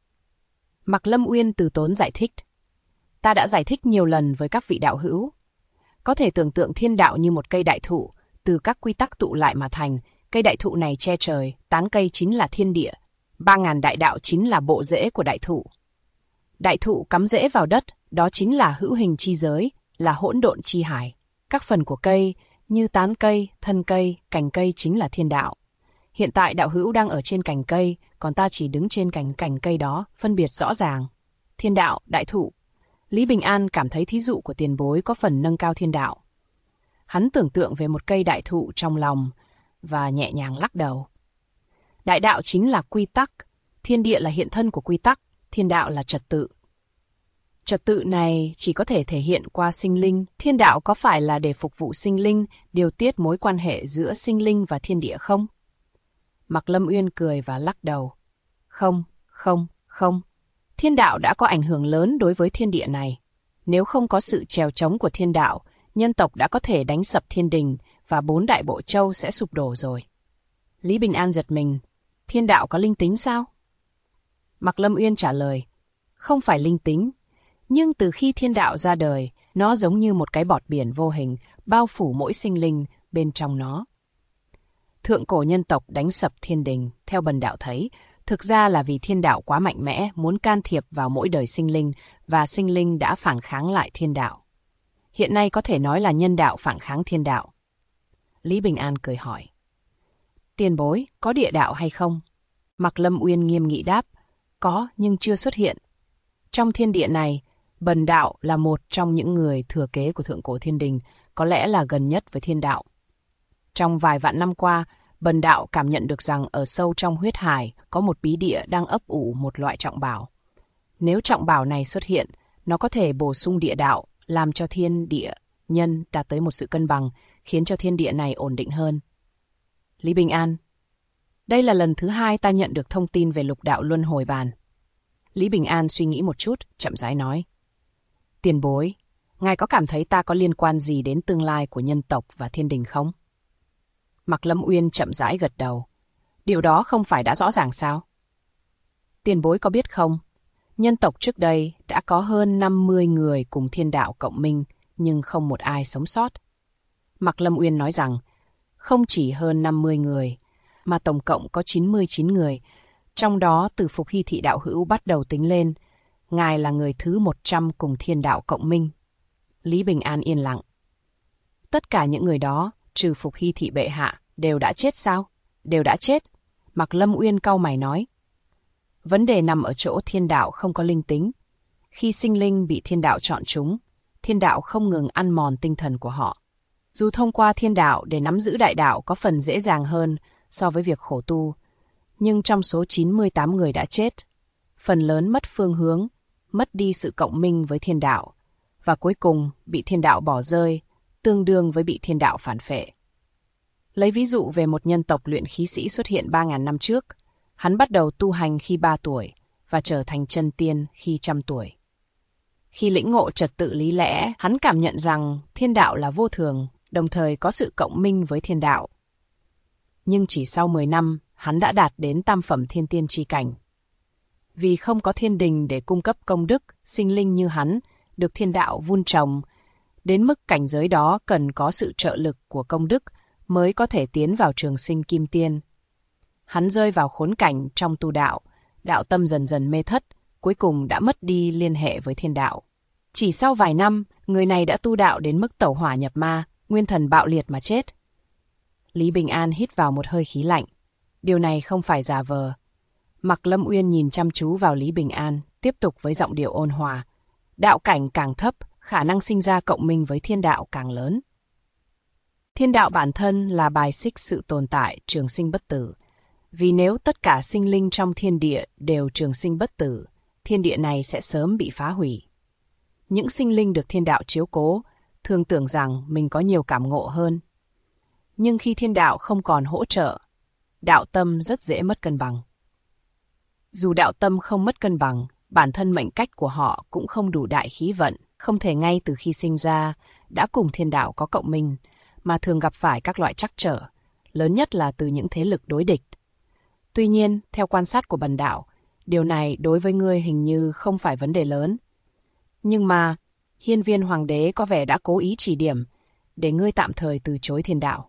Mạc Lâm Uyên từ tốn giải thích. Ta đã giải thích nhiều lần với các vị đạo hữu. Có thể tưởng tượng thiên đạo như một cây đại thụ, từ các quy tắc tụ lại mà thành. Cây đại thụ này che trời, tán cây chính là thiên địa. 3.000 đại đạo chính là bộ rễ của đại thụ. Đại thụ cắm rễ vào đất, đó chính là hữu hình chi giới, là hỗn độn chi hải. Các phần của cây, như tán cây, thân cây, cành cây chính là thiên đạo. Hiện tại đạo hữu đang ở trên cành cây, còn ta chỉ đứng trên cành cây đó, phân biệt rõ ràng. Thiên đạo, đại thụ. Lý Bình An cảm thấy thí dụ của tiền bối có phần nâng cao thiên đạo. Hắn tưởng tượng về một cây đại thụ trong lòng và nhẹ nhàng lắc đầu. Đại đạo chính là quy tắc, thiên địa là hiện thân của quy tắc, thiên đạo là trật tự. Trật tự này chỉ có thể thể hiện qua sinh linh, thiên đạo có phải là để phục vụ sinh linh, điều tiết mối quan hệ giữa sinh linh và thiên địa không? Mạc Lâm Uyên cười và lắc đầu. Không. Thiên đạo đã có ảnh hưởng lớn đối với thiên địa này. Nếu không có sự trèo trống của thiên đạo, nhân tộc đã có thể đánh sập thiên đình và 4 đại bộ châu sẽ sụp đổ rồi. Lý Bình An giật mình. Thiên đạo có linh tính sao? Mạc Lâm Uyên trả lời. Không phải linh tính, nhưng từ khi thiên đạo ra đời, nó giống như một cái bọt biển vô hình, bao phủ mỗi sinh linh bên trong nó. Thượng cổ nhân tộc đánh sập thiên đình, theo bần đạo thấy, thực ra là vì thiên đạo quá mạnh mẽ, muốn can thiệp vào mỗi đời sinh linh, và sinh linh đã phản kháng lại thiên đạo. Hiện nay có thể nói là nhân đạo phản kháng thiên đạo. Lý Bình An cười hỏi. Tiền bối, có địa đạo hay không? Mạc Lâm Uyên nghiêm nghị đáp. Có, nhưng chưa xuất hiện. Trong thiên địa này, bần đạo là một trong những người thừa kế của thượng cổ thiên đình, có lẽ là gần nhất với thiên đạo. Trong vài vạn năm qua, bần đạo cảm nhận được rằng ở sâu trong huyết hải có một bí địa đang ấp ủ một loại trọng bảo. Nếu trọng bảo này xuất hiện, nó có thể bổ sung địa đạo, làm cho thiên địa, nhân đạt tới một sự cân bằng, khiến cho thiên địa này ổn định hơn. Lý Bình An, đây là lần thứ 2 ta nhận được thông tin về lục đạo luân hồi bàn. Lý Bình An suy nghĩ một chút, chậm rãi nói. Tiền bối, ngài có cảm thấy ta có liên quan gì đến tương lai của nhân tộc và thiên đình không? Mạc Lâm Uyên chậm rãi gật đầu. Điều đó không phải đã rõ ràng sao? Tiền bối có biết không? Nhân tộc trước đây đã có hơn 50 người cùng thiên đạo cộng minh, nhưng không một ai sống sót. Mạc Lâm Uyên nói rằng, không chỉ hơn 50 người, mà tổng cộng có 99 người, trong đó từ Phục Hy Thị đạo hữu bắt đầu tính lên, ngài là người thứ 100 cùng thiên đạo cộng minh. Lý Bình An yên lặng. Tất cả những người đó, trừ Phục Hy Thị bệ hạ, đều đã chết sao? Đều đã chết. Mạc Lâm Uyên cau mày nói. Vấn đề nằm ở chỗ thiên đạo không có linh tính. Khi sinh linh bị thiên đạo chọn chúng, thiên đạo không ngừng ăn mòn tinh thần của họ. Dù thông qua thiên đạo để nắm giữ đại đạo có phần dễ dàng hơn so với việc khổ tu, nhưng trong số 98 người đã chết, phần lớn mất phương hướng, mất đi sự cộng minh với thiên đạo, và cuối cùng bị thiên đạo bỏ rơi, tương đương với bị thiên đạo phản phệ. Lấy ví dụ về một nhân tộc luyện khí sĩ xuất hiện 3.000 năm trước, hắn bắt đầu tu hành khi 3 tuổi và trở thành chân tiên khi 100 tuổi. Khi lĩnh ngộ trật tự lý lẽ, hắn cảm nhận rằng thiên đạo là vô thường, đồng thời có sự cộng minh với thiên đạo. Nhưng chỉ sau 10 năm, hắn đã đạt đến tam phẩm thiên tiên chi cảnh. Vì không có thiên đình để cung cấp công đức, sinh linh như hắn được thiên đạo vun trồng, đến mức cảnh giới đó cần có sự trợ lực của công đức mới có thể tiến vào trường sinh kim tiên. Hắn rơi vào khốn cảnh trong tu đạo, đạo tâm dần dần mê thất, cuối cùng đã mất đi liên hệ với thiên đạo. Chỉ sau vài năm, người này đã tu đạo đến mức tẩu hỏa nhập ma, nguyên thần bạo liệt mà chết. Lý Bình An hít vào một hơi khí lạnh. Điều này không phải giả vờ. Mạc Lâm Uyên nhìn chăm chú vào Lý Bình An, tiếp tục với giọng điệu ôn hòa. Đạo cảnh càng thấp, khả năng sinh ra cộng minh với thiên đạo càng lớn. Thiên đạo bản thân là bài xích sự tồn tại trường sinh bất tử. Vì nếu tất cả sinh linh trong thiên địa đều trường sinh bất tử, thiên địa này sẽ sớm bị phá hủy. Những sinh linh được thiên đạo chiếu cố, thường tưởng rằng mình có nhiều cảm ngộ hơn. Nhưng khi thiên đạo không còn hỗ trợ, đạo tâm rất dễ mất cân bằng. Dù đạo tâm không mất cân bằng, bản thân mệnh cách của họ cũng không đủ đại khí vận, không thể ngay từ khi sinh ra đã cùng thiên đạo có cộng minh, mà thường gặp phải các loại trắc trở, lớn nhất là từ những thế lực đối địch. Tuy nhiên, theo quan sát của bần đạo, điều này đối với ngươi hình như không phải vấn đề lớn. Nhưng mà, Hiên Viên Hoàng đế có vẻ đã cố ý chỉ điểm, để ngươi tạm thời từ chối thiên đạo.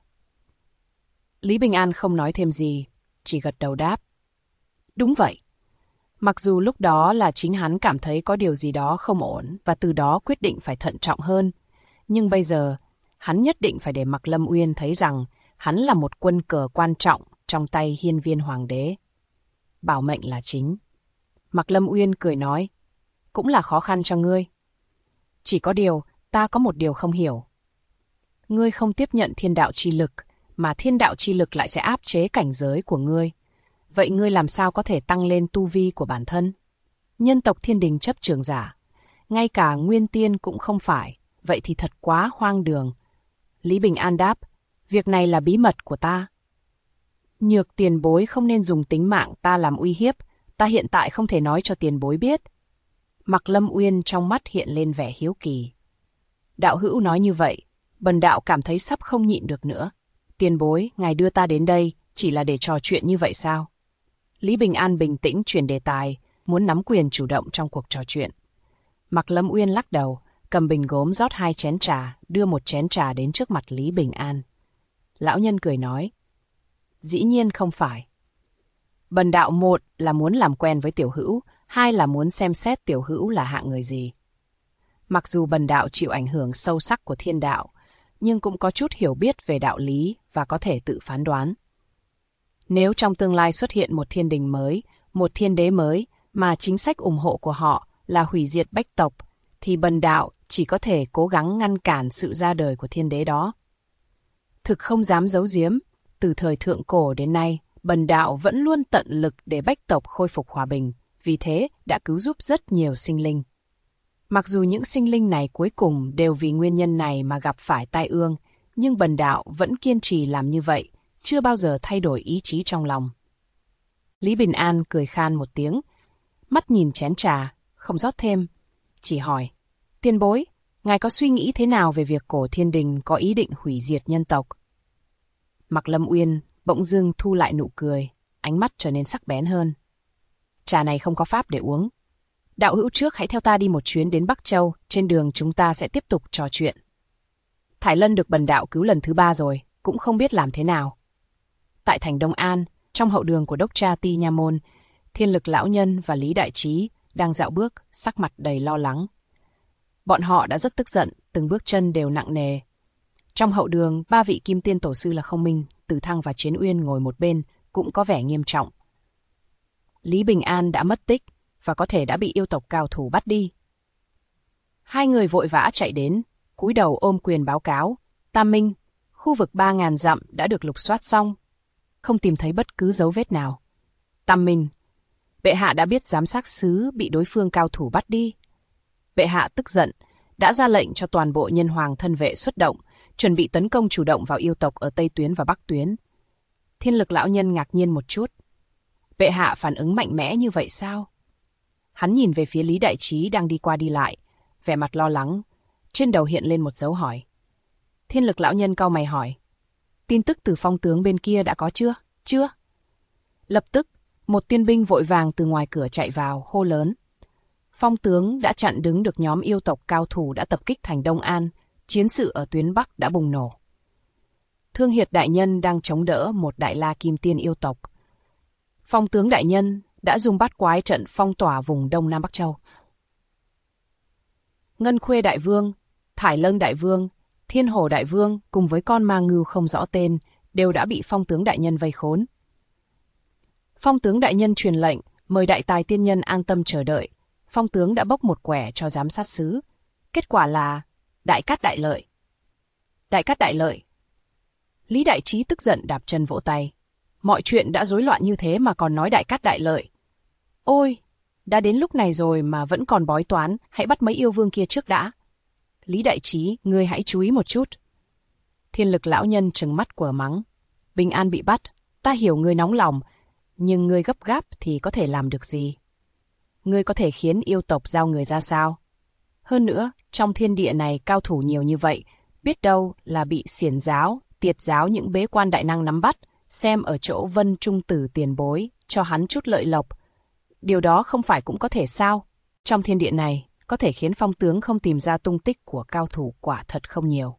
Lý Bình An không nói thêm gì, chỉ gật đầu đáp. Đúng vậy. Mặc dù lúc đó là chính hắn cảm thấy có điều gì đó không ổn và từ đó quyết định phải thận trọng hơn, nhưng bây giờ, hắn nhất định phải để Mạc Lâm Uyên thấy rằng hắn là một quân cờ quan trọng trong tay Hiên Viên Hoàng đế. Bảo mệnh là chính. Mạc Lâm Uyên cười nói, cũng là khó khăn cho ngươi. Chỉ có điều, ta có một điều không hiểu. Ngươi không tiếp nhận thiên đạo chi lực, mà thiên đạo chi lực lại sẽ áp chế cảnh giới của ngươi. Vậy ngươi làm sao có thể tăng lên tu vi của bản thân? Nhân tộc thiên đình chấp trường giả, ngay cả nguyên tiên cũng không phải, vậy thì thật quá hoang đường. Lý Bình An đáp, việc này là bí mật của ta. Nhược tiền bối không nên dùng tính mạng ta làm uy hiếp, ta hiện tại không thể nói cho tiền bối biết. Mạc Lâm Uyên trong mắt hiện lên vẻ hiếu kỳ. Đạo hữu nói như vậy, bần đạo cảm thấy sắp không nhịn được nữa. Tiền bối, ngài đưa ta đến đây, chỉ là để trò chuyện như vậy sao? Lý Bình An bình tĩnh chuyển đề tài, muốn nắm quyền chủ động trong cuộc trò chuyện. Mạc Lâm Uyên lắc đầu, cầm bình gốm rót 2 chén trà, đưa 1 chén trà đến trước mặt Lý Bình An. Lão nhân cười nói, dĩ nhiên không phải. Bần đạo một là muốn làm quen với tiểu hữu, 2 là muốn xem xét tiểu hữu là hạng người gì. Mặc dù bần đạo chịu ảnh hưởng sâu sắc của thiên đạo, nhưng cũng có chút hiểu biết về đạo lý và có thể tự phán đoán. Nếu trong tương lai xuất hiện một thiên đình mới, một thiên đế mới, mà chính sách ủng hộ của họ là hủy diệt bách tộc, thì bần đạo chỉ có thể cố gắng ngăn cản sự ra đời của thiên đế đó. Thực không dám giấu giếm, từ thời thượng cổ đến nay, bần đạo vẫn luôn tận lực để bách tộc khôi phục hòa bình, vì thế đã cứu giúp rất nhiều sinh linh. Mặc dù những sinh linh này cuối cùng đều vì nguyên nhân này mà gặp phải tai ương, nhưng bần đạo vẫn kiên trì làm như vậy, chưa bao giờ thay đổi ý chí trong lòng. Lý Bình An cười khan một tiếng, mắt nhìn chén trà, không rót thêm, chỉ hỏi, tiền bối, ngài có suy nghĩ thế nào về việc Cổ Thiên Đình có ý định hủy diệt nhân tộc? Mạc Lâm Uyên bỗng dưng thu lại nụ cười, ánh mắt trở nên sắc bén hơn. Trà này không có pháp để uống. Đạo hữu trước hãy theo ta đi một chuyến đến Bắc Châu, trên đường chúng ta sẽ tiếp tục trò chuyện. Thải Lân được bần đạo cứu lần thứ 3 rồi, cũng không biết làm thế nào. Tại thành Đông An, trong hậu đường của Đốc Cha Ti Nha Môn, Thiên Lực lão nhân và Lý Đại Trí đang dạo bước, sắc mặt đầy lo lắng. Bọn họ đã rất tức giận, từng bước chân đều nặng nề. Trong hậu đường, 3 vị kim tiên tổ sư là Không Minh, Từ Thăng và Chiến Uyên ngồi một bên, cũng có vẻ nghiêm trọng. Lý Bình An đã mất tích, và có thể đã bị yêu tộc cao thủ bắt đi. Hai người vội vã chạy đến, cúi đầu ôm quyền báo cáo. Tam Minh, khu vực 3.000 dặm đã được lục soát xong, không tìm thấy bất cứ dấu vết nào. Tam Minh, bệ hạ đã biết giám sát sứ bị đối phương cao thủ bắt đi. Bệ hạ tức giận, đã ra lệnh cho toàn bộ nhân hoàng thân vệ xuất động, chuẩn bị tấn công chủ động vào yêu tộc ở Tây Tuyến và Bắc Tuyến. Thiên Lực lão nhân ngạc nhiên một chút. Bệ hạ phản ứng mạnh mẽ như vậy sao? Hắn nhìn về phía Lý Đại Trí đang đi qua đi lại, vẻ mặt lo lắng, trên đầu hiện lên một dấu hỏi. Thiên Lực lão nhân cau mày hỏi, tin tức từ Phong tướng bên kia đã có chưa? Chưa. Lập tức, một tiên binh vội vàng từ ngoài cửa chạy vào, hô lớn. Phong tướng đã chặn đứng được nhóm yêu tộc cao thủ đã tập kích thành Đông An, chiến sự ở tuyến Bắc đã bùng nổ. Thương Hiệt đại nhân đang chống đỡ một đại la kim tiên yêu tộc. Phong tướng đại nhân đã dùng bát quái trận phong tỏa vùng Đông Nam Bắc Châu. Ngân Khuê đại vương, Thải Lân đại vương, Thiên Hổ đại vương cùng với con ma ngưu không rõ tên đều đã bị phong tướng đại nhân vây khốn. Phong tướng đại nhân truyền lệnh mời đại tài tiên nhân an tâm chờ đợi. Phong tướng đã bốc một quẻ cho giám sát sứ. Kết quả là đại cát đại lợi. Đại cát đại lợi. Lý Đại Trí tức giận đạp chân vỗ tay. Mọi chuyện đã rối loạn như thế mà còn nói đại cát đại lợi. Ôi, đã đến lúc này rồi mà vẫn còn bói toán, hãy bắt mấy yêu vương kia trước đã. Lý Đại Trí, ngươi hãy chú ý một chút. Thiên Lực lão nhân trừng mắt quở mắng. Bình An bị bắt, ta hiểu ngươi nóng lòng, nhưng ngươi gấp gáp thì có thể làm được gì? Ngươi có thể khiến yêu tộc giao người ra sao? Hơn nữa, trong thiên địa này cao thủ nhiều như vậy, biết đâu là bị xiển giáo, tiệt giáo những bế quan đại năng nắm bắt, xem ở chỗ Vân Trung Tử tiền bối, cho hắn chút lợi lộc. Điều đó không phải cũng có thể sao? Trong thiên địa này, có thể khiến phong tướng không tìm ra tung tích của cao thủ quả thật không nhiều.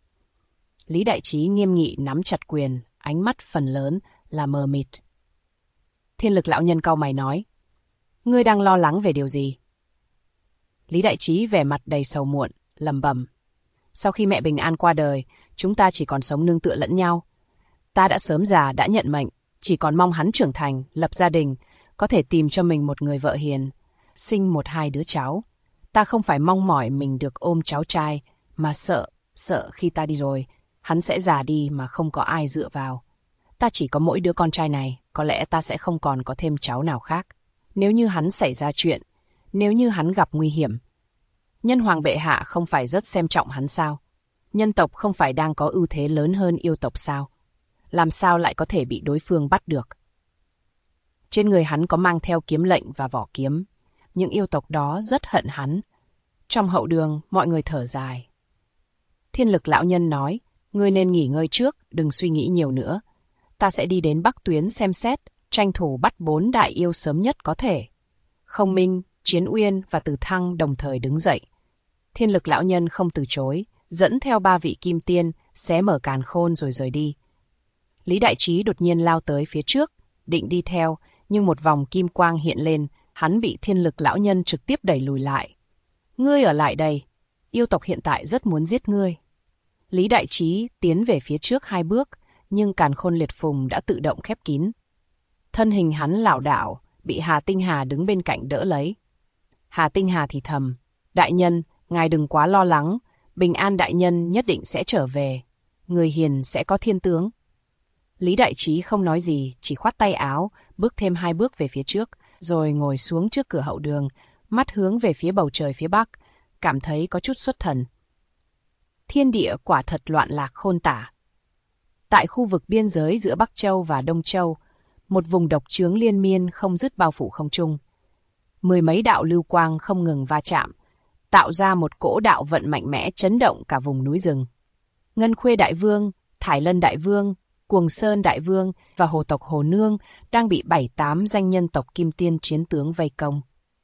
Lý Đại Trí nghiêm nghị nắm chặt quyền, ánh mắt phần lớn là mờ mịt. Thiên Lực lão nhân cau mày nói, ngươi đang lo lắng về điều gì? Lý Đại Trí vẻ mặt đầy sầu muộn, lẩm bẩm. Sau khi mẹ Bình An qua đời, chúng ta chỉ còn sống nương tựa lẫn nhau. Ta đã sớm già đã nhận mệnh, chỉ còn mong hắn trưởng thành, lập gia đình, có thể tìm cho mình một người vợ hiền, sinh 1-2 đứa cháu. Ta không phải mong mỏi mình được ôm cháu trai, mà sợ khi ta đi rồi, hắn sẽ già đi mà không có ai dựa vào. Ta chỉ có mỗi đứa con trai này, có lẽ ta sẽ không còn có thêm cháu nào khác. Nếu như hắn xảy ra chuyện, nếu như hắn gặp nguy hiểm, nhân hoàng bệ hạ không phải rất xem trọng hắn sao? Nhân tộc không phải đang có ưu thế lớn hơn yêu tộc sao? Làm sao lại có thể bị đối phương bắt được? Trên người hắn có mang theo kiếm lệnh và vỏ kiếm. Những yêu tộc đó rất hận hắn. Trong hậu đường, mọi người thở dài. Thiên Lực lão nhân nói, ngươi nên nghỉ ngơi trước, đừng suy nghĩ nhiều nữa. Ta sẽ đi đến Bắc Tuyến xem xét, tranh thủ bắt 4 đại yêu sớm nhất có thể. Không Minh, Chiến Uyên và Từ Thăng đồng thời đứng dậy. Thiên Lực lão nhân không từ chối, dẫn theo 3 vị kim tiên, xé mở càn khôn rồi rời đi. Lý Đại Trí đột nhiên lao tới phía trước, định đi theo, nhưng một vòng kim quang hiện lên, hắn bị Thiên Lực lão nhân trực tiếp đẩy lùi lại. Ngươi ở lại đây, yêu tộc hiện tại rất muốn giết ngươi. Lý Đại Trí tiến về phía trước 2 bước, nhưng càn khôn liệt phùng đã tự động khép kín. Thân hình hắn lảo đảo, bị Hà Tinh Hà đứng bên cạnh đỡ lấy. Hà Tinh Hà thì thầm, đại nhân, ngài đừng quá lo lắng, Bình An đại nhân nhất định sẽ trở về. Người hiền sẽ có thiên tướng. Lý Đại Trí không nói gì, chỉ khoát tay áo, bước thêm 2 bước về phía trước, rồi ngồi xuống trước cửa hậu đường, mắt hướng về phía bầu trời phía bắc, cảm thấy có chút xuất thần. Thiên địa quả thật loạn lạc khôn tả. Tại khu vực biên giới giữa Bắc Châu và Đông Châu, một vùng độc chướng liên miên không dứt bao phủ không trung. Mười mấy đạo lưu quang không ngừng va chạm, tạo ra một cỗ đạo vận mạnh mẽ chấn động cả vùng núi rừng. Ngân Khuê Đại Vương, Thải Lân Đại Vương, Cuồng Sơn Đại Vương và hồ tộc Hồ Nương đang bị 7-8 danh nhân tộc Kim Tiên chiến tướng vây công.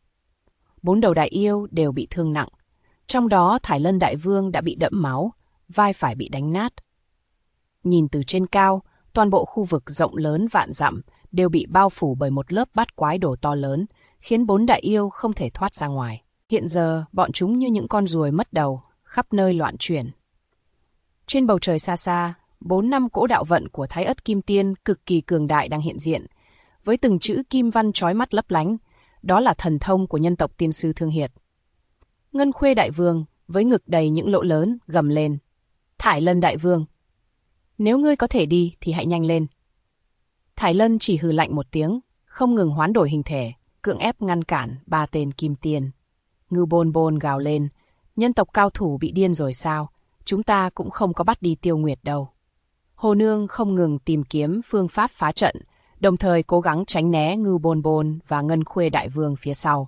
4 đầu đại yêu đều bị thương nặng, trong đó Thải Lân Đại Vương đã bị đẫm máu, vai phải bị đánh nát. Nhìn từ trên cao, toàn bộ khu vực rộng lớn vạn dặm đều bị bao phủ bởi một lớp bát quái đồ to lớn, khiến 4 đại yêu không thể thoát ra ngoài. Hiện giờ, bọn chúng như những con ruồi mất đầu, khắp nơi loạn chuyển. Trên bầu trời xa xa, 4-5 cỗ đạo vận của Thái Ất Kim Tiên cực kỳ cường đại đang hiện diện, với từng chữ kim văn chói mắt lấp lánh, đó là thần thông của nhân tộc tiên sư Thương Hiệt. Ngân Khuê Đại Vương, với ngực đầy những lỗ lớn, gầm lên. Thải Lân Đại Vương, nếu ngươi có thể đi thì hãy nhanh lên. Thải Lân chỉ hừ lạnh một tiếng, không ngừng hoán đổi hình thể, cưỡng ép ngăn cản 3 tên Kim Tiên. Ngưu Bôn Bôn gào lên, nhân tộc cao thủ bị điên rồi sao? Chúng ta cũng không có bắt đi Tiêu Nguyệt đâu. Hồ Nương không ngừng tìm kiếm phương pháp phá trận, đồng thời cố gắng tránh né Ngưu Bôn Bôn và Ngân Khuê Đại Vương phía sau.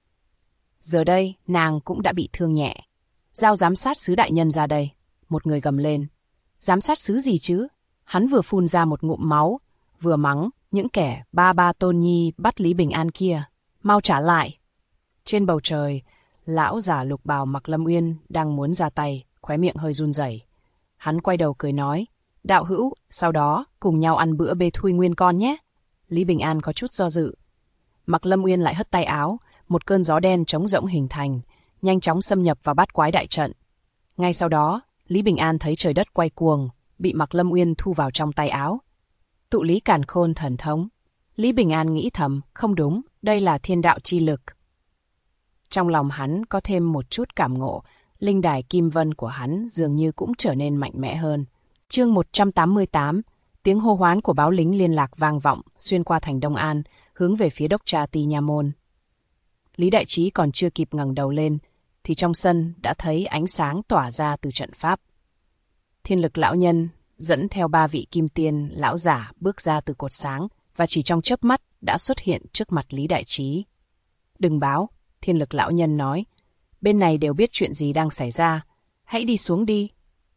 Giờ đây, nàng cũng đã bị thương nhẹ. Giao giám sát sứ đại nhân ra đây. Một người gầm lên. Giám sát sứ gì chứ? Hắn vừa phun ra một ngụm máu, vừa mắng những kẻ ba tôn nhi bắt Lý Bình An kia. Mau trả lại. Trên bầu trời, lão giả lục bào mặc Lâm Uyên đang muốn ra tay, khóe miệng hơi run rẩy. Hắn quay đầu cười nói, đạo hữu, sau đó cùng nhau ăn bữa bê thui nguyên con nhé. Lý Bình An có chút do dự. Mặc Lâm Uyên lại hất tay áo, một cơn gió đen trống rỗng hình thành, nhanh chóng xâm nhập vào bát quái đại trận. Ngay sau đó, Lý Bình An thấy trời đất quay cuồng, bị Mặc Lâm Uyên thu vào trong tay áo. Tụ lý càn khôn thần thống. Lý Bình An nghĩ thầm, không đúng, đây là thiên đạo chi lực. Trong lòng hắn có thêm một chút cảm ngộ, linh đài kim vân của hắn dường như cũng trở nên mạnh mẽ hơn. Chương 188, tiếng hô hoán của báo lính liên lạc vang vọng xuyên qua thành Đông An, hướng về phía Đốc Tra Ti Nha Môn. Lý Đại Trí còn chưa kịp ngẩng đầu lên, thì trong sân đã thấy ánh sáng tỏa ra từ trận pháp. Thiên Lực lão nhân dẫn theo 3 vị kim tiên lão giả bước ra từ cột sáng và chỉ trong chớp mắt đã xuất hiện trước mặt Lý Đại Trí. Đừng báo, Thiên Lực lão nhân nói, bên này đều biết chuyện gì đang xảy ra, hãy đi xuống đi.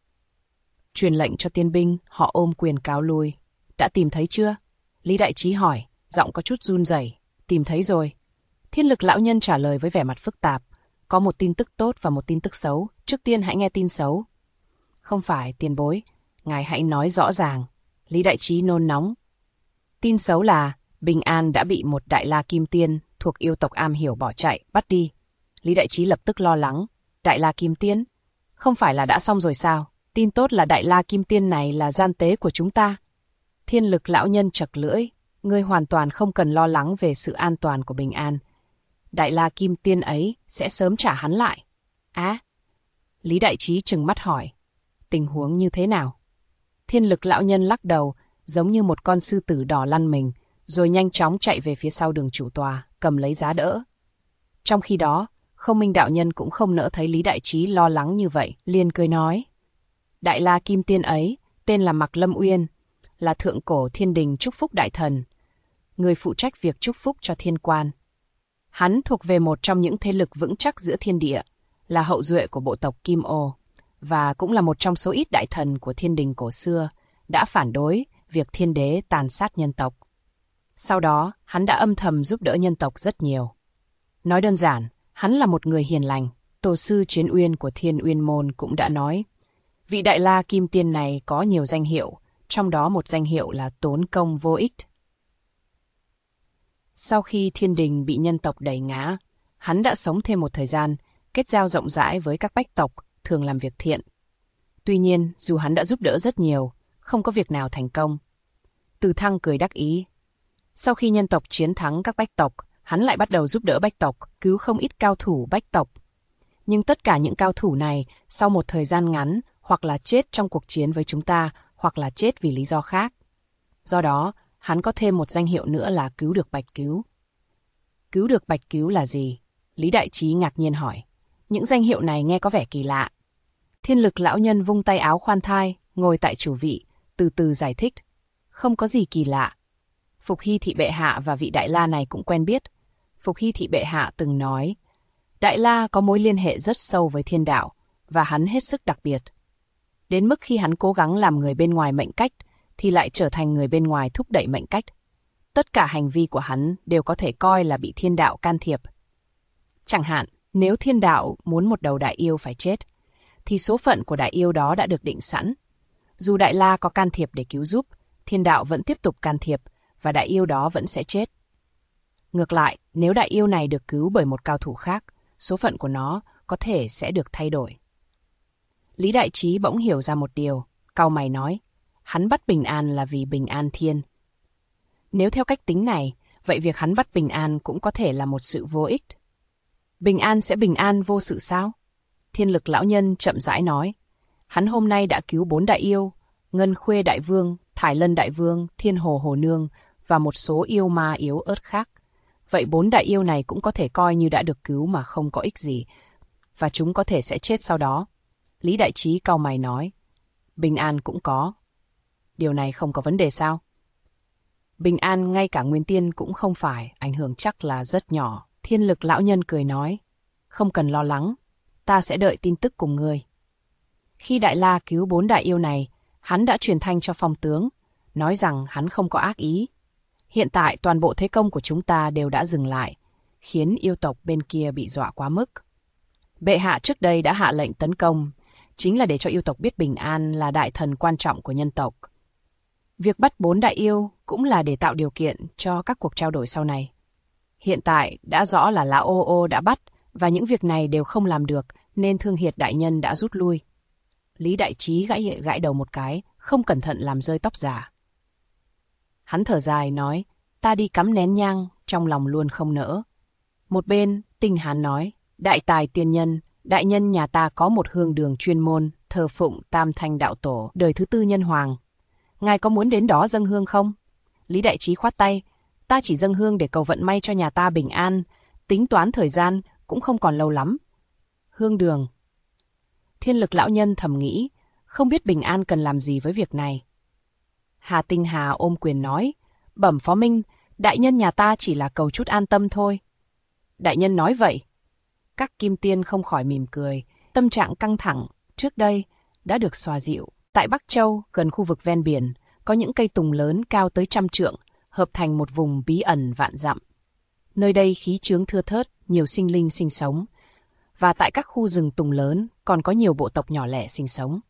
Truyền lệnh cho tiên binh, họ ôm quyền cáo lui. Đã tìm thấy chưa? Lý Đại Trí hỏi, giọng có chút run rẩy. Tìm thấy rồi. Thiên Lực lão nhân trả lời với vẻ mặt phức tạp. Có một tin tức tốt và một tin tức xấu. Trước tiên hãy nghe tin xấu. Không phải, tiền bối. Ngài hãy nói rõ ràng. Lý Đại Trí nôn nóng. Tin xấu là Bình An đã bị một đại la kim tiên thuộc yêu tộc Am Hiểu bỏ chạy, bắt đi. Lý Đại Trí lập tức lo lắng. Đại la kim tiên? Không phải là đã xong rồi sao? Tin tốt là đại la kim tiên này là gian tế của chúng ta. Thiên Lực lão nhân chật lưỡi. Ngươi hoàn toàn không cần lo lắng về sự an toàn của Bình An. Đại la kim tiên ấy sẽ sớm trả hắn lại. Á? Lý Đại Trí trừng mắt hỏi. Tình huống như thế nào? Thiên Lực lão nhân lắc đầu, giống như một con sư tử đỏ lăn mình, rồi nhanh chóng chạy về phía sau đường chủ tòa, cầm lấy giá đỡ. Trong khi đó, Không Minh đạo nhân cũng không nỡ thấy Lý Đại Trí lo lắng như vậy, liền cười nói. Đại la kim tiên ấy, tên là Mặc Lâm Uyên, là thượng cổ thiên đình chúc phúc đại thần, người phụ trách việc chúc phúc cho thiên quan. Hắn thuộc về một trong những thế lực vững chắc giữa thiên địa, là hậu duệ của bộ tộc Kim Ô, và cũng là một trong số ít đại thần của thiên đình cổ xưa, đã phản đối việc thiên đế tàn sát nhân tộc. Sau đó, hắn đã âm thầm giúp đỡ nhân tộc rất nhiều. Nói đơn giản, hắn là một người hiền lành. Tổ sư Chiến Uyên của Thiên Uyên Môn cũng đã nói, vị đại la kim tiên này có nhiều danh hiệu, trong đó một danh hiệu là tốn công vô ích. Sau khi thiên đình bị nhân tộc đẩy ngã, hắn đã sống thêm một thời gian, kết giao rộng rãi với các bách tộc, thường làm việc thiện. Tuy nhiên, dù hắn đã giúp đỡ rất nhiều, không có việc nào thành công. Từ Thăng cười đắc ý. Sau khi nhân tộc chiến thắng các bách tộc, hắn lại bắt đầu giúp đỡ bách tộc, cứu không ít cao thủ bách tộc. Nhưng tất cả những cao thủ này, sau một thời gian ngắn, hoặc là chết trong cuộc chiến với chúng ta, hoặc là chết vì lý do khác. Do đó, hắn có thêm một danh hiệu nữa là cứu được bạch cứu. Cứu được bạch cứu là gì? Lý Đại Trí ngạc nhiên hỏi. Những danh hiệu này nghe có vẻ kỳ lạ. Thiên Lực lão nhân vung tay áo khoan thai, ngồi tại chủ vị, từ từ giải thích. Không có gì kỳ lạ. Phục Hy thị bệ hạ và vị Đại La này cũng quen biết. Phục Hy thị bệ hạ từng nói, Đại La có mối liên hệ rất sâu với thiên đạo, và hắn hết sức đặc biệt. Đến mức khi hắn cố gắng làm người bên ngoài mệnh cách, thì lại trở thành người bên ngoài thúc đẩy mệnh cách. Tất cả hành vi của hắn đều có thể coi là bị thiên đạo can thiệp. Chẳng hạn, nếu thiên đạo muốn một đầu đại yêu phải chết, thì số phận của đại yêu đó đã được định sẵn. Dù Đại La có can thiệp để cứu giúp, thiên đạo vẫn tiếp tục can thiệp, và đại yêu đó vẫn sẽ chết. Ngược lại, nếu đại yêu này được cứu bởi một cao thủ khác, số phận của nó có thể sẽ được thay đổi. Lý Đại Trí bỗng hiểu ra một điều, cau mày nói, hắn bắt Bình An là vì Bình An Thiên. Nếu theo cách tính này, vậy việc hắn bắt Bình An cũng có thể là một sự vô ích. Bình An sẽ bình an vô sự sao? Thiên Lực lão nhân chậm rãi nói, hắn hôm nay đã cứu 4 đại yêu, Ngân Khuê đại vương, Thải Lân đại vương, Thiên Hồ hồ nương và một số yêu ma yếu ớt khác. Vậy 4 đại yêu này cũng có thể coi như đã được cứu mà không có ích gì, và chúng có thể sẽ chết sau đó. Lý Đại Trí cau mày nói, Bình An cũng có. Điều này không có vấn đề sao? Bình An ngay cả Nguyên Tiên cũng không phải, ảnh hưởng chắc là rất nhỏ. Thiên Lực lão nhân cười nói, không cần lo lắng, ta sẽ đợi tin tức cùng ngươi. Khi Đại La cứu 4 đại yêu này, hắn đã truyền thanh cho Phong tướng, nói rằng hắn không có ác ý. Hiện tại toàn bộ thế công của chúng ta đều đã dừng lại, khiến yêu tộc bên kia bị dọa quá mức. Bệ hạ trước đây đã hạ lệnh tấn công, chính là để cho yêu tộc biết Bình An là đại thần quan trọng của nhân tộc. Việc bắt 4 đại yêu cũng là để tạo điều kiện cho các cuộc trao đổi sau này. Hiện tại đã rõ là Lão Ô Ô đã bắt, và những việc này đều không làm được, nên Thương Hiệt đại nhân đã rút lui. Lý Đại Trí gãi đầu một cái, không cẩn thận làm rơi tóc giả. Hắn thở dài nói, ta đi cắm nén nhang, trong lòng luôn không nỡ. Một bên, Tinh Hán nói, đại tài tiên nhân, đại nhân nhà ta có một hương đường chuyên môn, thờ phụng Tam Thanh đạo tổ, đời thứ 4 nhân hoàng. Ngài có muốn đến đó dâng hương không? Lý Đại Trí khoát tay, ta chỉ dâng hương để cầu vận may cho nhà ta bình an, tính toán thời gian cũng không còn lâu lắm. Hương đường. Thiên Lực lão nhân thầm nghĩ, không biết Bình An cần làm gì với việc này. Hà Tinh Hà ôm quyền nói, bẩm phó minh, đại nhân nhà ta chỉ là cầu chút an tâm thôi. Đại nhân nói vậy. Các kim tiên không khỏi mỉm cười, tâm trạng căng thẳng, trước đây đã được xoa dịu. Tại Bắc Châu, gần khu vực ven biển, có những cây tùng lớn cao tới 100 trượng, hợp thành một vùng bí ẩn vạn dặm. Nơi đây khí chướng thưa thớt, nhiều sinh linh sinh sống. Và tại các khu rừng tùng lớn còn có nhiều bộ tộc nhỏ lẻ sinh sống.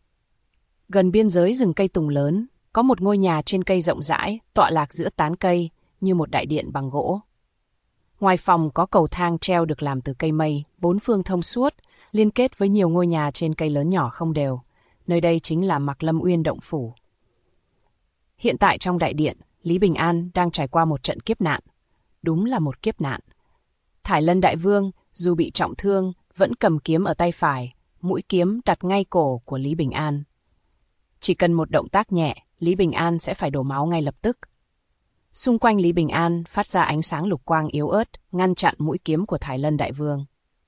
Gần biên giới rừng cây tùng lớn, có một ngôi nhà trên cây rộng rãi, tọa lạc giữa tán cây, như một đại điện bằng gỗ. Ngoài phòng có cầu thang treo được làm từ cây mây, 4 phương thông suốt, liên kết với nhiều ngôi nhà trên cây lớn nhỏ không đều. Nơi đây chính là Mạc Lâm Uyên động phủ. Hiện tại trong đại điện, Lý Bình An đang trải qua một trận kiếp nạn. Đúng là một kiếp nạn. Thải Lân đại vương, dù bị trọng thương, vẫn cầm kiếm ở tay phải, mũi kiếm đặt ngay cổ của Lý Bình An. Chỉ cần một động tác nhẹ, Lý Bình An sẽ phải đổ máu ngay lập tức. Xung quanh Lý Bình An phát ra ánh sáng lục quang yếu ớt, ngăn chặn mũi kiếm của Thải Lân đại vương.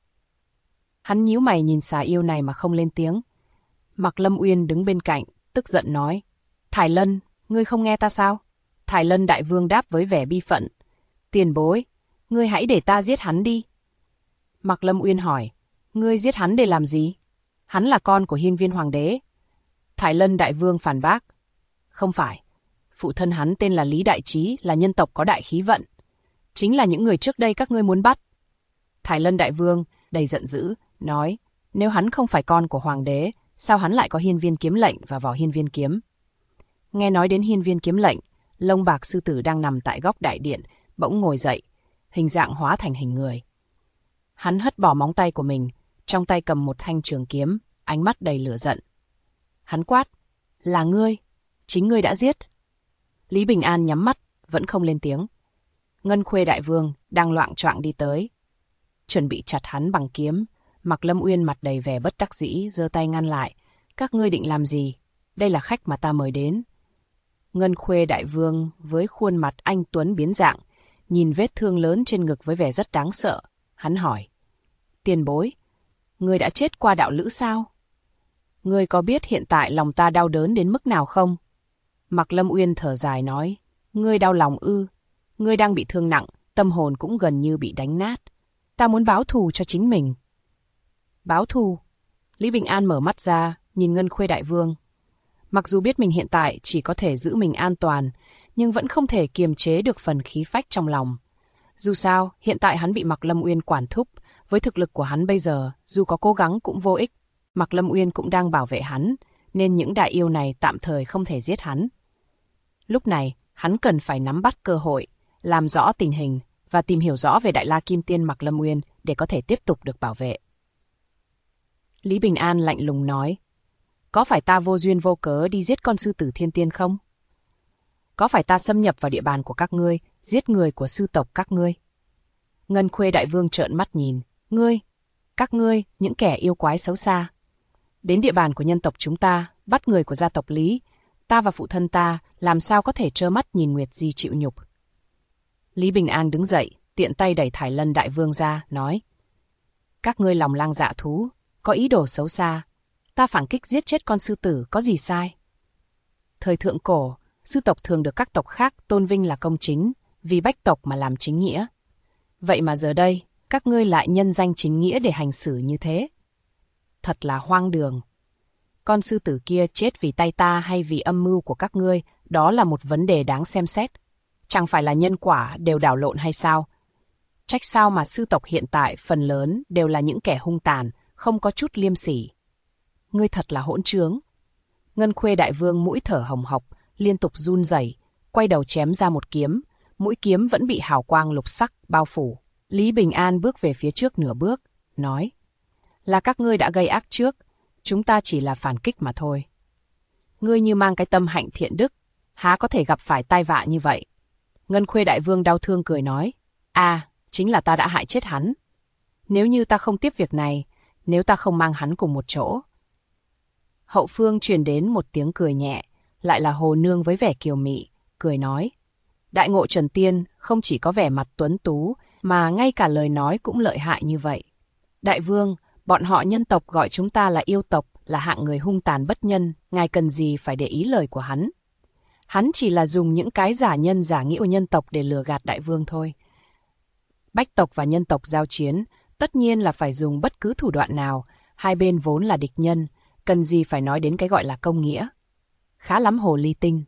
Hắn nhíu mày nhìn xà yêu này mà không lên tiếng. Mạc Lâm Uyên đứng bên cạnh, tức giận nói, Thải Lân, ngươi không nghe ta sao? Thải Lân đại vương đáp với vẻ bi phận, tiền bối, ngươi hãy để ta giết hắn đi. Mạc Lâm Uyên hỏi, ngươi giết hắn để làm gì? Hắn là con của Hiên Viên hoàng đế. Thải Lân đại vương phản bác, không phải, phụ thân hắn tên là Lý Đại Trí, là nhân tộc có đại khí vận, chính là những người trước đây các ngươi muốn bắt. Thải Lân đại vương đầy giận dữ nói, nếu hắn không phải con của hoàng đế, sao hắn lại có hiên viên kiếm lệnh và vỏ hiên viên kiếm? Nghe nói đến hiên viên kiếm lệnh, lông bạc sư tử đang nằm tại góc đại điện bỗng ngồi dậy, hình dạng hóa thành hình người. Hắn hất bỏ móng tay của mình, trong tay cầm một thanh trường kiếm, ánh mắt đầy lửa giận. Hắn quát, là ngươi, chính ngươi đã giết. Lý Bình An nhắm mắt, vẫn không lên tiếng. Ngân Khuê đại vương đang loạng choạng đi tới, chuẩn bị chặt hắn bằng kiếm. Mạc Lâm Uyên mặt đầy vẻ bất đắc dĩ, giơ tay ngăn lại. Các ngươi định làm gì? Đây là khách mà ta mời đến. Ngân Khuê đại vương với khuôn mặt anh tuấn biến dạng, nhìn vết thương lớn trên ngực với vẻ rất đáng sợ. Hắn hỏi, tiền bối, ngươi đã chết qua đạo lữ sao? Ngươi có biết hiện tại lòng ta đau đớn đến mức nào không? Mạc Lâm Uyên thở dài nói, ngươi đau lòng ư? Ngươi đang bị thương nặng, tâm hồn cũng gần như bị đánh nát. Ta muốn báo thù cho chính mình. Báo thù? Lý Bình An mở mắt ra, nhìn Ngân Khuê Đại Vương. Mặc dù biết mình hiện tại chỉ có thể giữ mình an toàn, nhưng vẫn không thể kiềm chế được phần khí phách trong lòng. Dù sao, hiện tại hắn bị Mạc Lâm Uyên quản thúc, với thực lực của hắn bây giờ, dù có cố gắng cũng vô ích. Mạc Lâm Uyên cũng đang bảo vệ hắn, nên những đại yêu này tạm thời không thể giết hắn. Lúc này, hắn cần phải nắm bắt cơ hội, làm rõ tình hình và tìm hiểu rõ về Đại La Kim Tiên Mạc Lâm Uyên để có thể tiếp tục được bảo vệ. Lý Bình An lạnh lùng nói, có phải ta vô duyên vô cớ đi giết con sư tử Thiên Tiên không? Có phải ta xâm nhập vào địa bàn của các ngươi, giết người của sư tộc các ngươi? Ngân Khuê Đại Vương trợn mắt nhìn, các ngươi, những kẻ yêu quái xấu xa. Đến địa bàn của nhân tộc chúng ta, bắt người của gia tộc Lý, ta và phụ thân ta làm sao có thể trơ mắt nhìn Nguyệt Di chịu nhục. Lý Bình An đứng dậy, tiện tay đẩy Thải Lân Đại Vương ra, nói, các ngươi lòng lang dạ thú, có ý đồ xấu xa, ta phản kích giết chết con sư tử có gì sai? Thời thượng cổ, sư tộc thường được các tộc khác tôn vinh là công chính, vì bách tộc mà làm chính nghĩa. Vậy mà giờ đây, các ngươi lại nhân danh chính nghĩa để hành xử như thế. Thật là hoang đường. Con sư tử kia chết vì tay ta hay vì âm mưu của các ngươi, đó là một vấn đề đáng xem xét. Chẳng phải là nhân quả đều đảo lộn hay sao? Trách sao mà sư tộc hiện tại phần lớn đều là những kẻ hung tàn, không có chút liêm sỉ. Ngươi thật là hỗn trướng. Ngân Khuê Đại Vương mũi thở hồng hộc, liên tục run rẩy, quay đầu chém ra một kiếm, mũi kiếm vẫn bị hào quang lục sắc bao phủ. Lý Bình An bước về phía trước nửa bước, nói, là các ngươi đã gây ác trước, chúng ta chỉ là phản kích mà thôi. Ngươi như mang cái tâm hạnh thiện đức, há có thể gặp phải tai vạ như vậy? Ngân Khuê Đại Vương đau thương cười nói, chính là ta đã hại chết hắn. Nếu như ta không tiếp việc này, nếu ta không mang hắn cùng một chỗ. Hậu phương truyền đến một tiếng cười nhẹ, lại là Hồ Nương với vẻ kiều mị, cười nói, Đại Ngộ Trần Tiên không chỉ có vẻ mặt tuấn tú, mà ngay cả lời nói cũng lợi hại như vậy. Đại Vương, bọn họ nhân tộc gọi chúng ta là yêu tộc, là hạng người hung tàn bất nhân, ngài cần gì phải để ý lời của hắn. Hắn chỉ là dùng những cái giả nhân giả nghĩa của nhân tộc để lừa gạt Đại Vương thôi. Bách tộc và nhân tộc giao chiến, tất nhiên là phải dùng bất cứ thủ đoạn nào, hai bên vốn là địch nhân, cần gì phải nói đến cái gọi là công nghĩa. Khá lắm hồ ly tinh.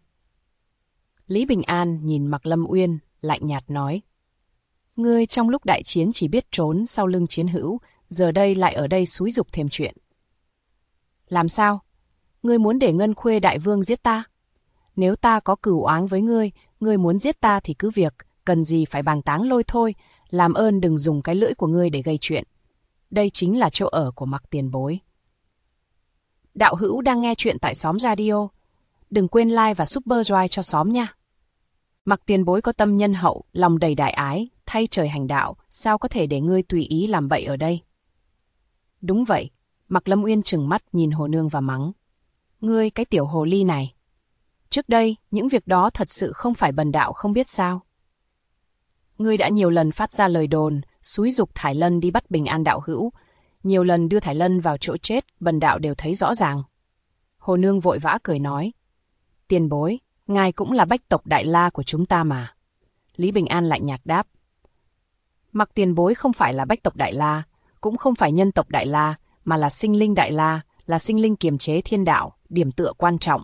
Lý Bình An nhìn Mạc Lâm Uyên, lạnh nhạt nói, ngươi trong lúc đại chiến chỉ biết trốn sau lưng chiến hữu, giờ đây lại ở đây xúi giục thêm chuyện. Làm sao? Ngươi muốn để Ngân Khuê Đại Vương giết ta? Nếu ta có cửu oán với ngươi muốn giết ta thì cứ việc, cần gì phải bàng táng lôi thôi, làm ơn đừng dùng cái lưỡi của ngươi để gây chuyện. Đây chính là chỗ ở của Mạc tiền bối. Đạo hữu đang nghe chuyện tại Xóm Radio. Đừng quên like và subscribe cho xóm nha. Mạc tiền bối có tâm nhân hậu, lòng đầy đại ái, thay trời hành đạo, sao có thể để ngươi tùy ý làm bậy ở đây? Đúng vậy, Mạc Lâm Uyên trừng mắt nhìn Hồ Nương và mắng. Ngươi cái tiểu hồ ly này. Trước đây, những việc đó thật sự không phải bần đạo không biết sao. Ngươi đã nhiều lần phát ra lời đồn, xúi giục Thải Lân đi bắt Bình An đạo hữu. Nhiều lần đưa Thải Lân vào chỗ chết, bần đạo đều thấy rõ ràng. Hồ Nương vội vã cười nói. Tiền bối, ngài cũng là bách tộc Đại La của chúng ta mà. Lý Bình An lạnh nhạt đáp. Mạc tiền bối không phải là bách tộc Đại La, cũng không phải nhân tộc Đại La, mà là sinh linh Đại La, là sinh linh kiềm chế thiên đạo, điểm tựa quan trọng.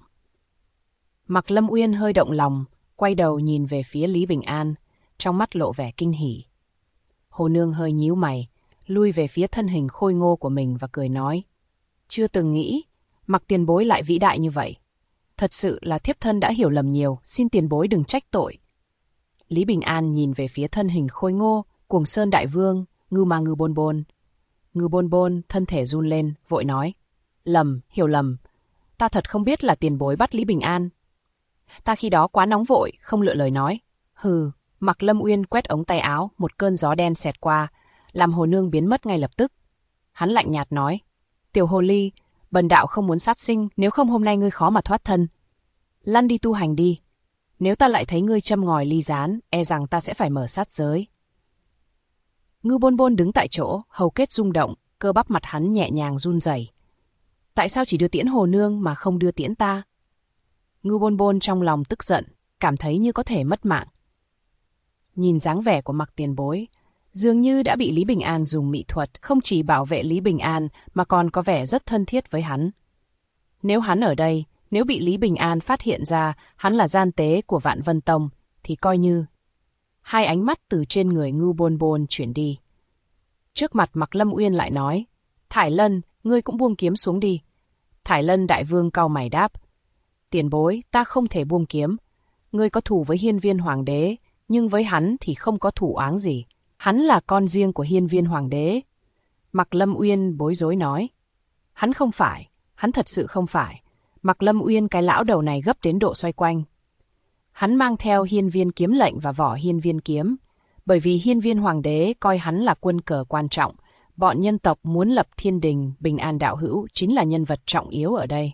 Mạc Lâm Uyên hơi động lòng, quay đầu nhìn về phía Lý Bình An, trong mắt lộ vẻ kinh hỉ. Hồ Nương hơi nhíu mày, lui về phía thân hình khôi ngô của mình và cười nói. Chưa từng nghĩ, Mạc tiền bối lại vĩ đại như vậy. Thật sự là thiếp thân đã hiểu lầm nhiều, xin tiền bối đừng trách tội. Lý Bình An nhìn về phía thân hình khôi ngô, Cuồng Sơn Đại Vương, Ngưu Ma Ngưu Bôn Bôn. Ngưu Bôn Bôn thân thể run lên, vội nói. Hiểu lầm. Ta thật không biết là tiền bối bắt Lý Bình An. Ta khi đó quá nóng vội, không lựa lời nói. Hừ, Mạc Lâm Uyên quét ống tay áo, một cơn gió đen xẹt qua, làm Hồ Nương biến mất ngay lập tức. Hắn lạnh nhạt nói. Tiểu hồ ly, bần đạo không muốn sát sinh, nếu không hôm nay ngươi khó mà thoát thân. Lăn đi tu hành đi. Nếu ta lại thấy ngươi châm ngòi ly gián, e rằng ta sẽ phải mở sát giới. Ngưu Bôn Bôn đứng tại chỗ, hầu kết rung động, cơ bắp mặt hắn nhẹ nhàng run rẩy. Tại sao chỉ đưa tiễn Hồ Nương mà không đưa tiễn ta? Ngưu Bôn Bôn trong lòng tức giận, cảm thấy như có thể mất mạng. Nhìn dáng vẻ của Mặc Tiền Bối, dường như đã bị Lý Bình An dùng mỹ thuật không chỉ bảo vệ Lý Bình An mà còn có vẻ rất thân thiết với hắn. Nếu hắn ở đây, nếu bị Lý Bình An phát hiện ra hắn là gian tế của Vạn Vân Tông, thì coi như... Hai ánh mắt từ trên người Ngưu Bôn Bôn chuyển đi. Trước mặt Mạc Lâm Uyên lại nói, Thải Lân, ngươi cũng buông kiếm xuống đi. Thải Lân đại vương cau mày đáp, tiền bối, ta không thể buông kiếm. Ngươi có thù với Hiên Viên Hoàng đế, nhưng với hắn thì không có thù oán gì. Hắn là con riêng của Hiên Viên Hoàng đế. Mạc Lâm Uyên bối rối nói, hắn không phải, hắn thật sự không phải. Mạc Lâm Uyên cái lão đầu này gấp đến độ xoay quanh. Hắn mang theo Hiên Viên kiếm lệnh và vỏ Hiên Viên kiếm, bởi vì Hiên Viên Hoàng đế coi hắn là quân cờ quan trọng. Bọn nhân tộc muốn lập thiên đình, bình an đạo hữu chính là nhân vật trọng yếu ở đây.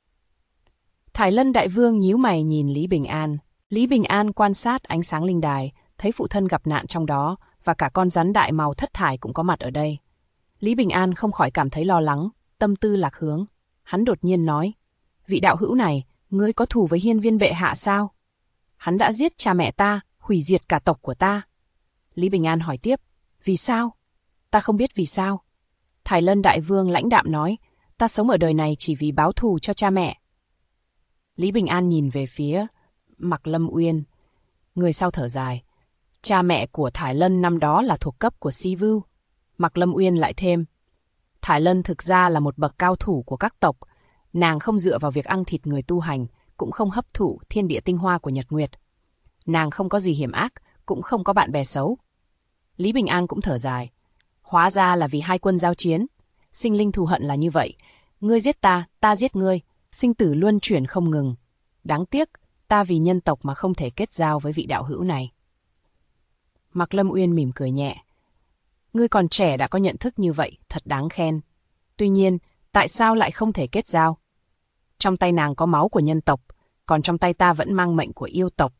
Thải Lân đại vương nhíu mày nhìn Lý Bình An. Lý Bình An quan sát ánh sáng linh đài, thấy phụ thân gặp nạn trong đó và cả con rắn đại màu thất thải cũng có mặt ở đây. Lý Bình An không khỏi cảm thấy lo lắng, tâm tư lạc hướng. Hắn đột nhiên nói, vị đạo hữu này, ngươi có thù với Hiên Viên bệ hạ sao? Hắn đã giết cha mẹ ta, hủy diệt cả tộc của ta. Lý Bình An hỏi tiếp, vì sao? Ta không biết vì sao. Thải Lân đại vương lãnh đạm nói, ta sống ở đời này chỉ vì báo thù cho cha mẹ. Lý Bình An nhìn về phía Mạc Lâm Uyên. Người sau thở dài, cha mẹ của Thải Lân năm đó là thuộc cấp của Si Vưu. Mạc Lâm Uyên lại thêm, Thải Lân thực ra là một bậc cao thủ của các tộc. Nàng không dựa vào việc ăn thịt người tu hành, cũng không hấp thụ thiên địa tinh hoa của Nhật Nguyệt. Nàng không có gì hiểm ác, cũng không có bạn bè xấu. Lý Bình An cũng thở dài, hóa ra là vì hai quân giao chiến. Sinh linh thù hận là như vậy, ngươi giết ta, ta giết ngươi, sinh tử luân chuyển không ngừng. Đáng tiếc, ta vì nhân tộc mà không thể kết giao với vị đạo hữu này. Mạc Lâm Uyên mỉm cười nhẹ. Ngươi còn trẻ đã có nhận thức như vậy, thật đáng khen. Tuy nhiên, tại sao lại không thể kết giao? Trong tay nàng có máu của nhân tộc, còn trong tay ta vẫn mang mệnh của yêu tộc.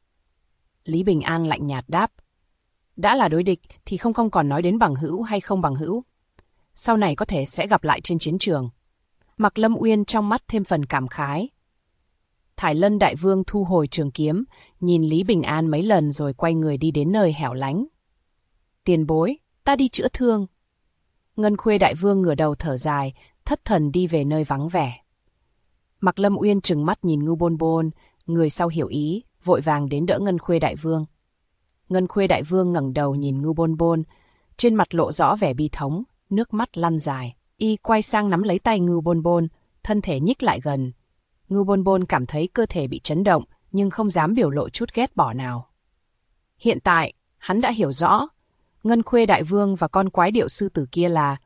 Lý Bình An lạnh nhạt đáp. Đã là đối địch thì không còn nói đến bằng hữu hay không bằng hữu. Sau này có thể sẽ gặp lại trên chiến trường. Mạc Lâm Uyên trong mắt thêm phần cảm khái. Thải Lân đại vương thu hồi trường kiếm, nhìn Lý Bình An mấy lần rồi quay người đi đến nơi hẻo lánh. Tiền bối, ta đi chữa thương. Ngân Khuê đại vương ngửa đầu thở dài, thất thần đi về nơi vắng vẻ. Mạc Lâm Uyên trừng mắt nhìn Ngưu Bôn Bôn, người sau hiểu ý, vội vàng đến đỡ Ngân Khuê đại vương. Ngân Khuê đại vương ngẩng đầu nhìn Ngưu Bôn Bôn, trên mặt lộ rõ vẻ bi thống, nước mắt lăn dài. Y quay sang nắm lấy tay Ngưu Bôn Bôn, thân thể nhích lại gần. Ngưu Bôn Bôn cảm thấy cơ thể bị chấn động, nhưng không dám biểu lộ chút ghét bỏ nào. Hiện tại, hắn đã hiểu rõ, Ngân Khuê đại vương và con quái điệu sư tử kia là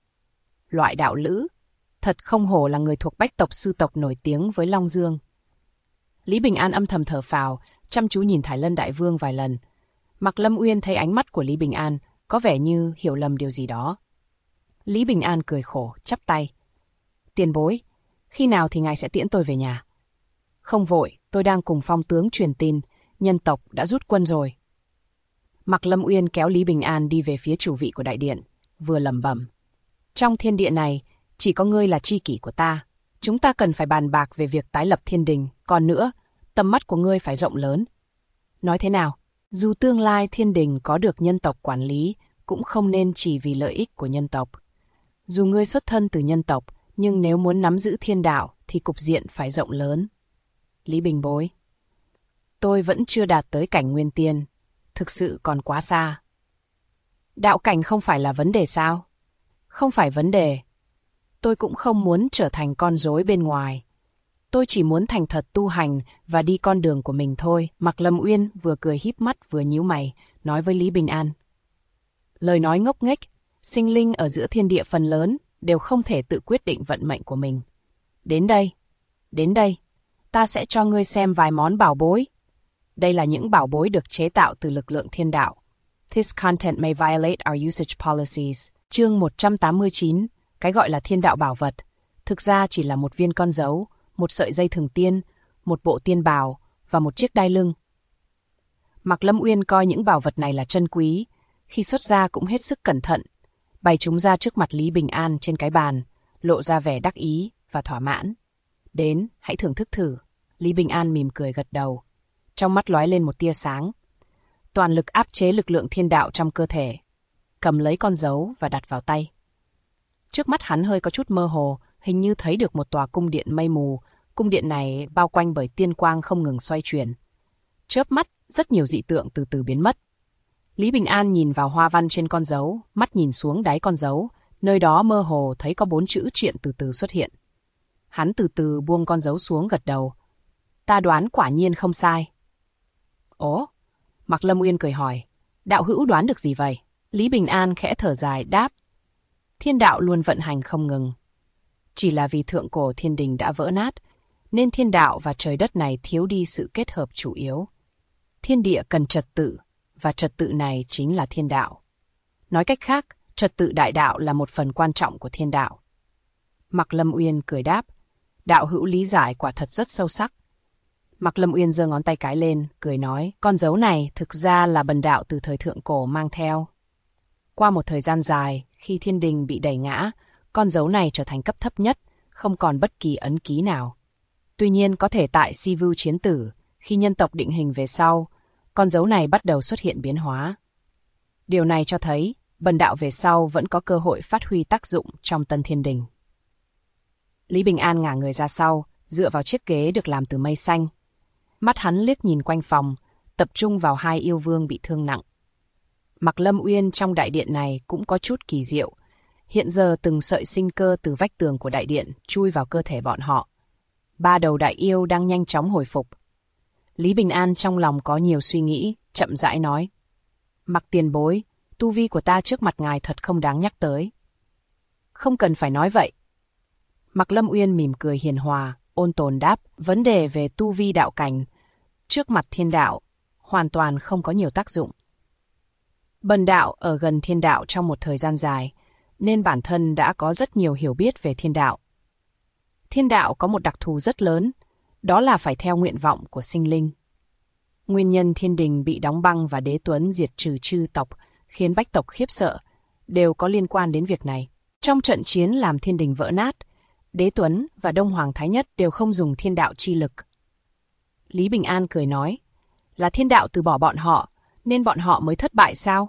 loại đạo lữ. Thật không hổ là người thuộc bách tộc sư tộc nổi tiếng với Long Dương. Lý Bình An âm thầm thở phào, chăm chú nhìn Thải Lân đại vương vài lần. Mạc Lâm Uyên thấy ánh mắt của Lý Bình An, có vẻ như hiểu lầm điều gì đó. Lý Bình An cười khổ, chắp tay. Tiền bối, khi nào thì ngài sẽ tiễn tôi về nhà? Không vội, tôi đang cùng phong tướng truyền tin, nhân tộc đã rút quân rồi. Mạc Lâm Uyên kéo Lý Bình An đi về phía chủ vị của đại điện, vừa lẩm bẩm. Trong thiên địa này, chỉ có ngươi là tri kỷ của ta. Chúng ta cần phải bàn bạc về việc tái lập thiên đình. Còn nữa, tầm mắt của ngươi phải rộng lớn. Nói thế nào? Dù tương lai thiên đình có được nhân tộc quản lý, cũng không nên chỉ vì lợi ích của nhân tộc. Dù ngươi xuất thân từ nhân tộc, nhưng nếu muốn nắm giữ thiên đạo thì cục diện phải rộng lớn. Lý Bình Bối, tôi vẫn chưa đạt tới cảnh nguyên tiên, thực sự còn quá xa. Đạo cảnh không phải là vấn đề sao? Không phải vấn đề. Tôi cũng không muốn trở thành con rối bên ngoài. Tôi chỉ muốn thành thật tu hành và đi con đường của mình thôi. Mạc Lâm Uyên vừa cười híp mắt vừa nhíu mày, nói với Lý Bình An. Lời nói ngốc nghếch, sinh linh ở giữa thiên địa phần lớn đều không thể tự quyết định vận mệnh của mình. Đến đây, ta sẽ cho ngươi xem vài món bảo bối. Đây là những bảo bối được chế tạo từ lực lượng thiên đạo. This content may violate our usage policies. Chương 189, cái gọi là thiên đạo bảo vật, thực ra chỉ là một viên con dấu, một sợi dây thừng tiên, một bộ tiên bào và một chiếc đai lưng. Mạc Lâm Uyên coi những bảo vật này là chân quý, khi xuất ra cũng hết sức cẩn thận. bày chúng ra trước mặt Lý Bình An trên cái bàn, lộ ra vẻ đắc ý và thỏa mãn. Đến, hãy thưởng thức thử. Lý Bình An mỉm cười gật đầu. Trong mắt lóe lên một tia sáng. Toàn lực áp chế lực lượng thiên đạo trong cơ thể. Cầm lấy con dấu và đặt vào tay. Trước mắt hắn hơi có chút mơ hồ, hình như thấy được một tòa cung điện mây mù. Cung điện này bao quanh bởi tiên quang không ngừng xoay chuyển. Chớp mắt, rất nhiều dị tượng từ từ biến mất. Lý Bình An nhìn vào hoa văn trên con dấu, mắt nhìn xuống đáy con dấu, nơi đó mơ hồ thấy có 4 chữ triện từ từ xuất hiện. Hắn từ từ buông con dấu xuống gật đầu. Ta đoán quả nhiên không sai. Ồ, Mạc Lâm Uyên cười hỏi, đạo hữu đoán được gì vậy? Lý Bình An khẽ thở dài đáp, thiên đạo luôn vận hành không ngừng. Chỉ là vì thượng cổ thiên đình đã vỡ nát, nên thiên đạo và trời đất này thiếu đi sự kết hợp chủ yếu. Thiên địa cần trật tự, và trật tự này chính là thiên đạo. Nói cách khác, trật tự đại đạo là một phần quan trọng của thiên đạo. Mạc Lâm Uyên cười đáp, đạo hữu lý giải quả thật rất sâu sắc. Mạc Lâm Uyên giơ ngón tay cái lên, cười nói, con dấu này thực ra là bần đạo từ thời thượng cổ mang theo. Qua một thời gian dài, khi thiên đình bị đẩy ngã, con dấu này trở thành cấp thấp nhất, không còn bất kỳ ấn ký nào. Tuy nhiên có thể tại Sivu chiến tử, khi nhân tộc định hình về sau, con dấu này bắt đầu xuất hiện biến hóa. Điều này cho thấy, bần đạo về sau vẫn có cơ hội phát huy tác dụng trong tân thiên đình. Lý Bình An ngả người ra sau, dựa vào chiếc ghế được làm từ mây xanh. Mắt hắn liếc nhìn quanh phòng, tập trung vào hai yêu vương bị thương nặng. Mạc Lâm Uyên trong đại điện này cũng có chút kỳ diệu. Hiện giờ từng sợi sinh cơ từ vách tường của đại điện chui vào cơ thể bọn họ. 3 đầu đại yêu đang nhanh chóng hồi phục. Lý Bình An trong lòng có nhiều suy nghĩ, chậm rãi nói. Mạc tiền bối, tu vi của ta trước mặt ngài thật không đáng nhắc tới. Không cần phải nói vậy. Mạc Lâm Uyên mỉm cười hiền hòa, ôn tồn đáp, vấn đề về tu vi đạo cảnh, trước mặt thiên đạo, hoàn toàn không có nhiều tác dụng. Bần đạo ở gần thiên đạo trong một thời gian dài, nên bản thân đã có rất nhiều hiểu biết về thiên đạo. Thiên đạo có một đặc thù rất lớn, đó là phải theo nguyện vọng của sinh linh. Nguyên nhân thiên đình bị đóng băng và đế tuấn diệt trừ chư tộc, khiến bách tộc khiếp sợ, đều có liên quan đến việc này. Trong trận chiến làm thiên đình vỡ nát, Đế Tuấn và Đông Hoàng Thái Nhất đều không dùng thiên đạo chi lực. Lý Bình An cười nói, là thiên đạo từ bỏ bọn họ, nên bọn họ mới thất bại sao?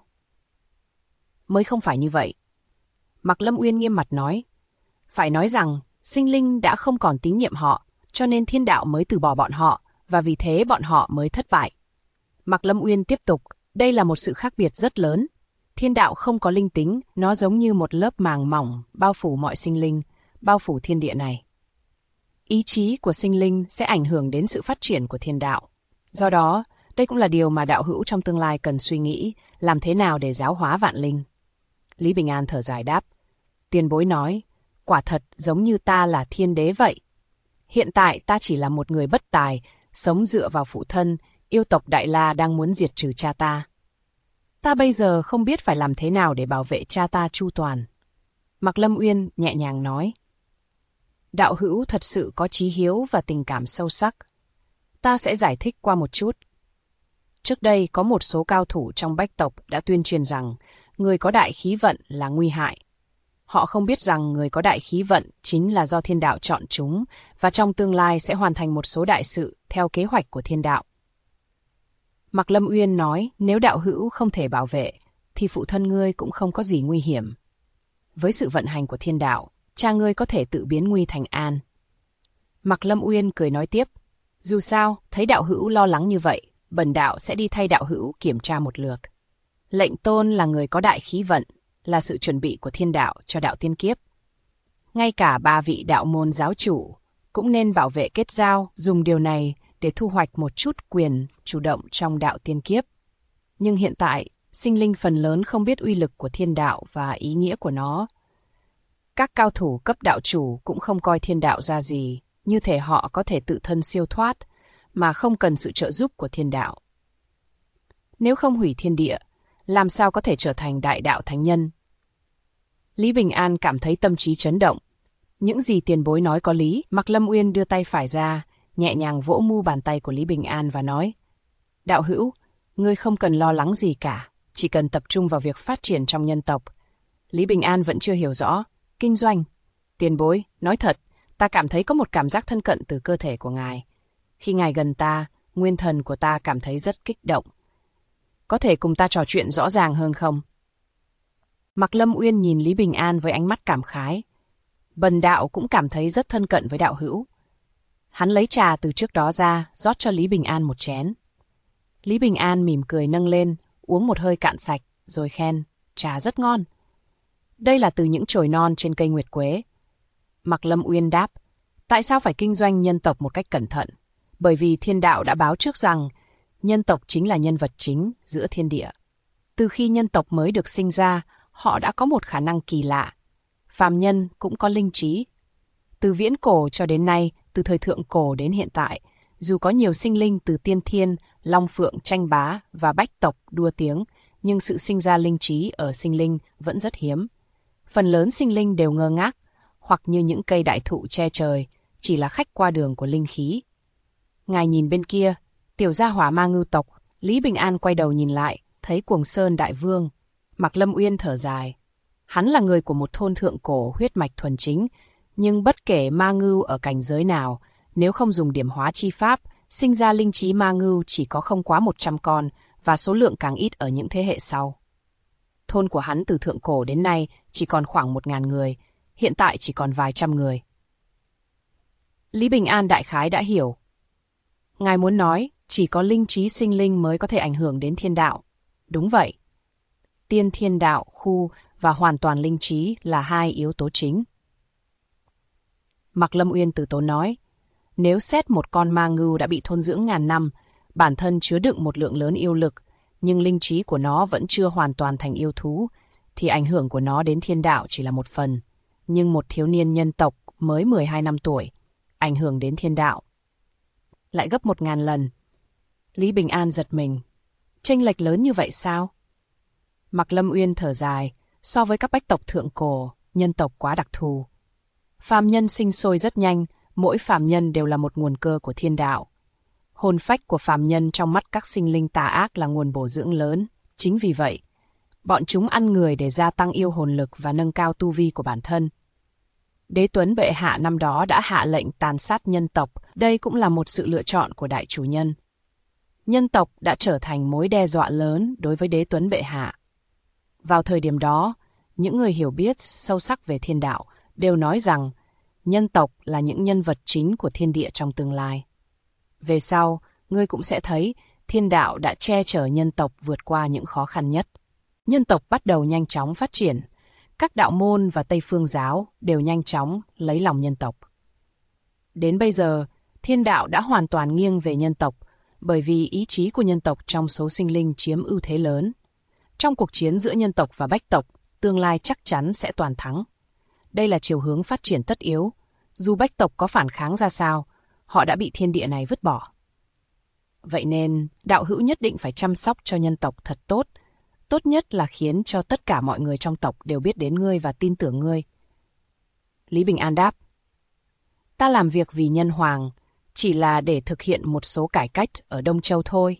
Mới không phải như vậy. Mạc Lâm Uyên nghiêm mặt nói, phải nói rằng sinh linh đã không còn tín nhiệm họ, cho nên thiên đạo mới từ bỏ bọn họ, và vì thế bọn họ mới thất bại. Mạc Lâm Uyên tiếp tục, đây là một sự khác biệt rất lớn. Thiên đạo không có linh tính, nó giống như một lớp màng mỏng, bao phủ mọi sinh linh, bao phủ thiên địa này. Ý chí của sinh linh sẽ ảnh hưởng đến sự phát triển của thiên đạo. Do đó, đây cũng là điều mà đạo hữu trong tương lai cần suy nghĩ, làm thế nào để giáo hóa vạn linh. Lý Bình An thở dài đáp, tiền bối nói, quả thật giống như ta là thiên đế vậy. Hiện tại ta chỉ là một người bất tài, sống dựa vào phụ thân, yêu tộc Đại La đang muốn diệt trừ cha ta. Ta bây giờ không biết phải làm thế nào để bảo vệ cha ta chu toàn. Mạc Lâm Uyên nhẹ nhàng nói, đạo hữu thật sự có chí hiếu và tình cảm sâu sắc. Ta sẽ giải thích qua một chút. Trước đây có một số cao thủ trong bách tộc đã tuyên truyền rằng người có đại khí vận là nguy hại. Họ không biết rằng người có đại khí vận chính là do thiên đạo chọn chúng và trong tương lai sẽ hoàn thành một số đại sự theo kế hoạch của thiên đạo. Mạc Lâm Uyên nói, nếu đạo hữu không thể bảo vệ, thì phụ thân ngươi cũng không có gì nguy hiểm. Với sự vận hành của thiên đạo, cha ngươi có thể tự biến nguy thành an. Mạc Lâm Uyên cười nói tiếp, dù sao, thấy đạo hữu lo lắng như vậy, bần đạo sẽ đi thay đạo hữu kiểm tra một lượt. Lệnh tôn là người có đại khí vận, là sự chuẩn bị của thiên đạo cho đạo tiên kiếp. Ngay cả 3 vị đạo môn giáo chủ cũng nên bảo vệ kết giao, dùng điều này để thu hoạch một chút quyền chủ động trong đạo tiên kiếp. Nhưng hiện tại, sinh linh phần lớn không biết uy lực của thiên đạo và ý nghĩa của nó. Các cao thủ cấp đạo chủ cũng không coi thiên đạo ra gì, như thể họ có thể tự thân siêu thoát, mà không cần sự trợ giúp của thiên đạo. Nếu không hủy thiên địa, làm sao có thể trở thành đại đạo thánh nhân? Lý Bình An cảm thấy tâm trí chấn động. Những gì tiền bối nói có lý. Mạc Lâm Uyên đưa tay phải ra, nhẹ nhàng vỗ mu bàn tay của Lý Bình An và nói, đạo hữu, ngươi không cần lo lắng gì cả, chỉ cần tập trung vào việc phát triển trong nhân tộc. Lý Bình An vẫn chưa hiểu rõ. Kinh doanh. Tiền bối, nói thật, ta cảm thấy có một cảm giác thân cận từ cơ thể của ngài. Khi ngài gần ta, nguyên thần của ta cảm thấy rất kích động. Có thể cùng ta trò chuyện rõ ràng hơn không? Mạc Lâm Uyên nhìn Lý Bình An với ánh mắt cảm khái. Bần đạo cũng cảm thấy rất thân cận với đạo hữu. Hắn lấy trà từ trước đó ra, rót cho Lý Bình An một chén. Lý Bình An mỉm cười nâng lên, uống một hơi cạn sạch, rồi khen, trà rất ngon. Đây là từ những chồi non trên cây nguyệt quế. Mạc Lâm Uyên đáp, tại sao phải kinh doanh nhân tộc một cách cẩn thận? Bởi vì thiên đạo đã báo trước rằng, nhân tộc chính là nhân vật chính giữa thiên địa. Từ khi nhân tộc mới được sinh ra, họ đã có một khả năng kỳ lạ. Phàm nhân cũng có linh trí. Từ viễn cổ cho đến nay, từ thời thượng cổ đến hiện tại, dù có nhiều sinh linh từ tiên thiên, long phượng tranh bá và bách tộc đua tiếng, nhưng sự sinh ra linh trí ở sinh linh vẫn rất hiếm. Phần lớn sinh linh đều ngơ ngác, hoặc như những cây đại thụ che trời, chỉ là khách qua đường của linh khí. Ngài nhìn bên kia, tiểu gia hỏa Ma Ngưu tộc, Lý Bình An quay đầu nhìn lại, thấy Cuồng Sơn đại vương. Mạc Lâm Uyên thở dài. Hắn là người của một thôn thượng cổ huyết mạch thuần chính, nhưng bất kể Ma Ngưu ở cảnh giới nào, nếu không dùng điểm hóa chi pháp, sinh ra linh trí Ma Ngưu chỉ có không quá 100 con, và số lượng càng ít ở những thế hệ sau. Thôn của hắn từ thượng cổ đến nay chỉ còn khoảng 1000 người, hiện tại chỉ còn vài trăm người. Lý Bình An đại khái đã hiểu. Ngài muốn nói, chỉ có linh trí sinh linh mới có thể ảnh hưởng đến thiên đạo. Đúng vậy. Tiên thiên đạo, khu và hoàn toàn linh trí là hai yếu tố chính. Mạc Lâm Uyên từ tốn nói, nếu xét một con ma ngưu đã bị thôn dưỡng ngàn năm, bản thân chứa đựng một lượng lớn yêu lực, nhưng linh trí của nó vẫn chưa hoàn toàn thành yêu thú, thì ảnh hưởng của nó đến thiên đạo chỉ là một phần. Nhưng một thiếu niên nhân tộc mới 12 năm tuổi, ảnh hưởng đến thiên đạo lại gấp 1000 lần. Lý Bình An giật mình. Chênh lệch lớn như vậy sao? Mạc Lâm Uyên thở dài, so với các bách tộc thượng cổ, nhân tộc quá đặc thù. Phàm nhân sinh sôi rất nhanh, mỗi phàm nhân đều là một nguồn cơ của thiên đạo. Hồn phách của phàm nhân trong mắt các sinh linh tà ác là nguồn bổ dưỡng lớn. Chính vì vậy, bọn chúng ăn người để gia tăng yêu hồn lực và nâng cao tu vi của bản thân. Đế Tuấn bệ hạ năm đó đã hạ lệnh tàn sát nhân tộc, đây cũng là một sự lựa chọn của đại chủ nhân. Nhân tộc đã trở thành mối đe dọa lớn đối với Đế Tuấn bệ hạ. Vào thời điểm đó, những người hiểu biết sâu sắc về thiên đạo đều nói rằng nhân tộc là những nhân vật chính của thiên địa trong tương lai. Về sau, ngươi cũng sẽ thấy thiên đạo đã che chở nhân tộc vượt qua những khó khăn nhất. Nhân tộc bắt đầu nhanh chóng phát triển. Các đạo môn và Tây Phương giáo đều nhanh chóng lấy lòng nhân tộc. Đến bây giờ, thiên đạo đã hoàn toàn nghiêng về nhân tộc, bởi vì ý chí của nhân tộc trong số sinh linh chiếm ưu thế lớn. Trong cuộc chiến giữa nhân tộc và bách tộc, tương lai chắc chắn sẽ toàn thắng. Đây là chiều hướng phát triển tất yếu. Dù bách tộc có phản kháng ra sao, họ đã bị thiên địa này vứt bỏ. Vậy nên, đạo hữu nhất định phải chăm sóc cho nhân tộc thật tốt. Tốt nhất là khiến cho tất cả mọi người trong tộc đều biết đến ngươi và tin tưởng ngươi. Lý Bình An đáp, ta làm việc vì nhân hoàng, chỉ là để thực hiện một số cải cách ở Đông Châu thôi.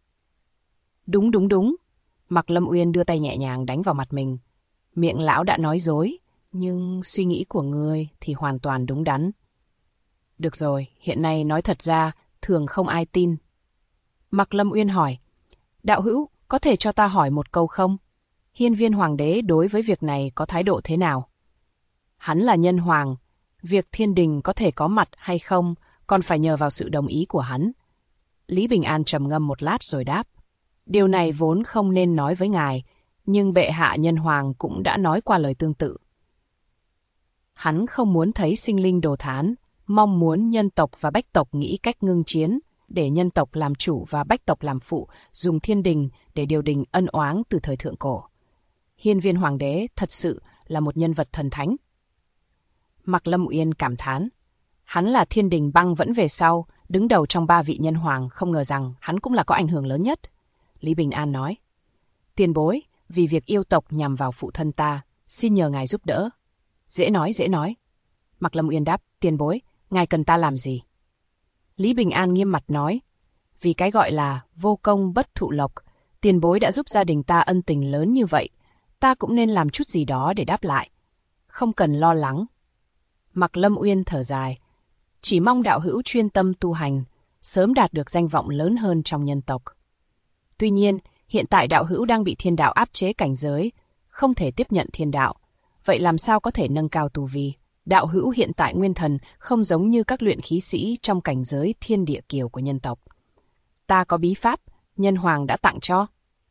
Đúng. Mạc Lâm Uyên đưa tay nhẹ nhàng đánh vào mặt mình. Miệng lão đã nói dối, nhưng suy nghĩ của ngươi thì hoàn toàn đúng đắn. Được rồi, hiện nay nói thật ra, thường không ai tin. Mạc Lâm Uyên hỏi, đạo hữu, có thể cho ta hỏi một câu không? Hiên Viên Hoàng đế đối với việc này có thái độ thế nào? Hắn là nhân hoàng, việc thiên đình có thể có mặt hay không còn phải nhờ vào sự đồng ý của hắn. Lý Bình An trầm ngâm một lát rồi đáp, điều này vốn không nên nói với ngài, nhưng bệ hạ nhân hoàng cũng đã nói qua lời tương tự. Hắn không muốn thấy sinh linh đồ thán, mong muốn nhân tộc và bách tộc nghĩ cách ngưng chiến, để nhân tộc làm chủ và bách tộc làm phụ, dùng thiên đình để điều đình ân oán từ thời thượng cổ. Hiên Viên Hoàng đế thật sự là một nhân vật thần thánh. Mạc Lâm Uyên cảm thán, hắn là thiên đình băng vẫn về sau, đứng đầu trong 3 vị nhân hoàng, không ngờ rằng hắn cũng là có ảnh hưởng lớn nhất. Lý Bình An nói, tiền bối, vì việc yêu tộc nhằm vào phụ thân ta, xin nhờ ngài giúp đỡ. Dễ nói. Mạc Lâm Uyên đáp, tiền bối, ngài cần ta làm gì? Lý Bình An nghiêm mặt nói, vì cái gọi là vô công bất thụ lộc, tiền bối đã giúp gia đình ta ân tình lớn như vậy, ta cũng nên làm chút gì đó để đáp lại. Không cần lo lắng. Mạc Lâm Uyên thở dài. Chỉ mong đạo hữu chuyên tâm tu hành, sớm đạt được danh vọng lớn hơn trong nhân tộc. Tuy nhiên, hiện tại đạo hữu đang bị thiên đạo áp chế cảnh giới, không thể tiếp nhận thiên đạo. Vậy làm sao có thể nâng cao tu vi? Đạo hữu hiện tại nguyên thần không giống như các luyện khí sĩ trong cảnh giới thiên địa kiều của nhân tộc. Ta có bí pháp, nhân hoàng đã tặng cho.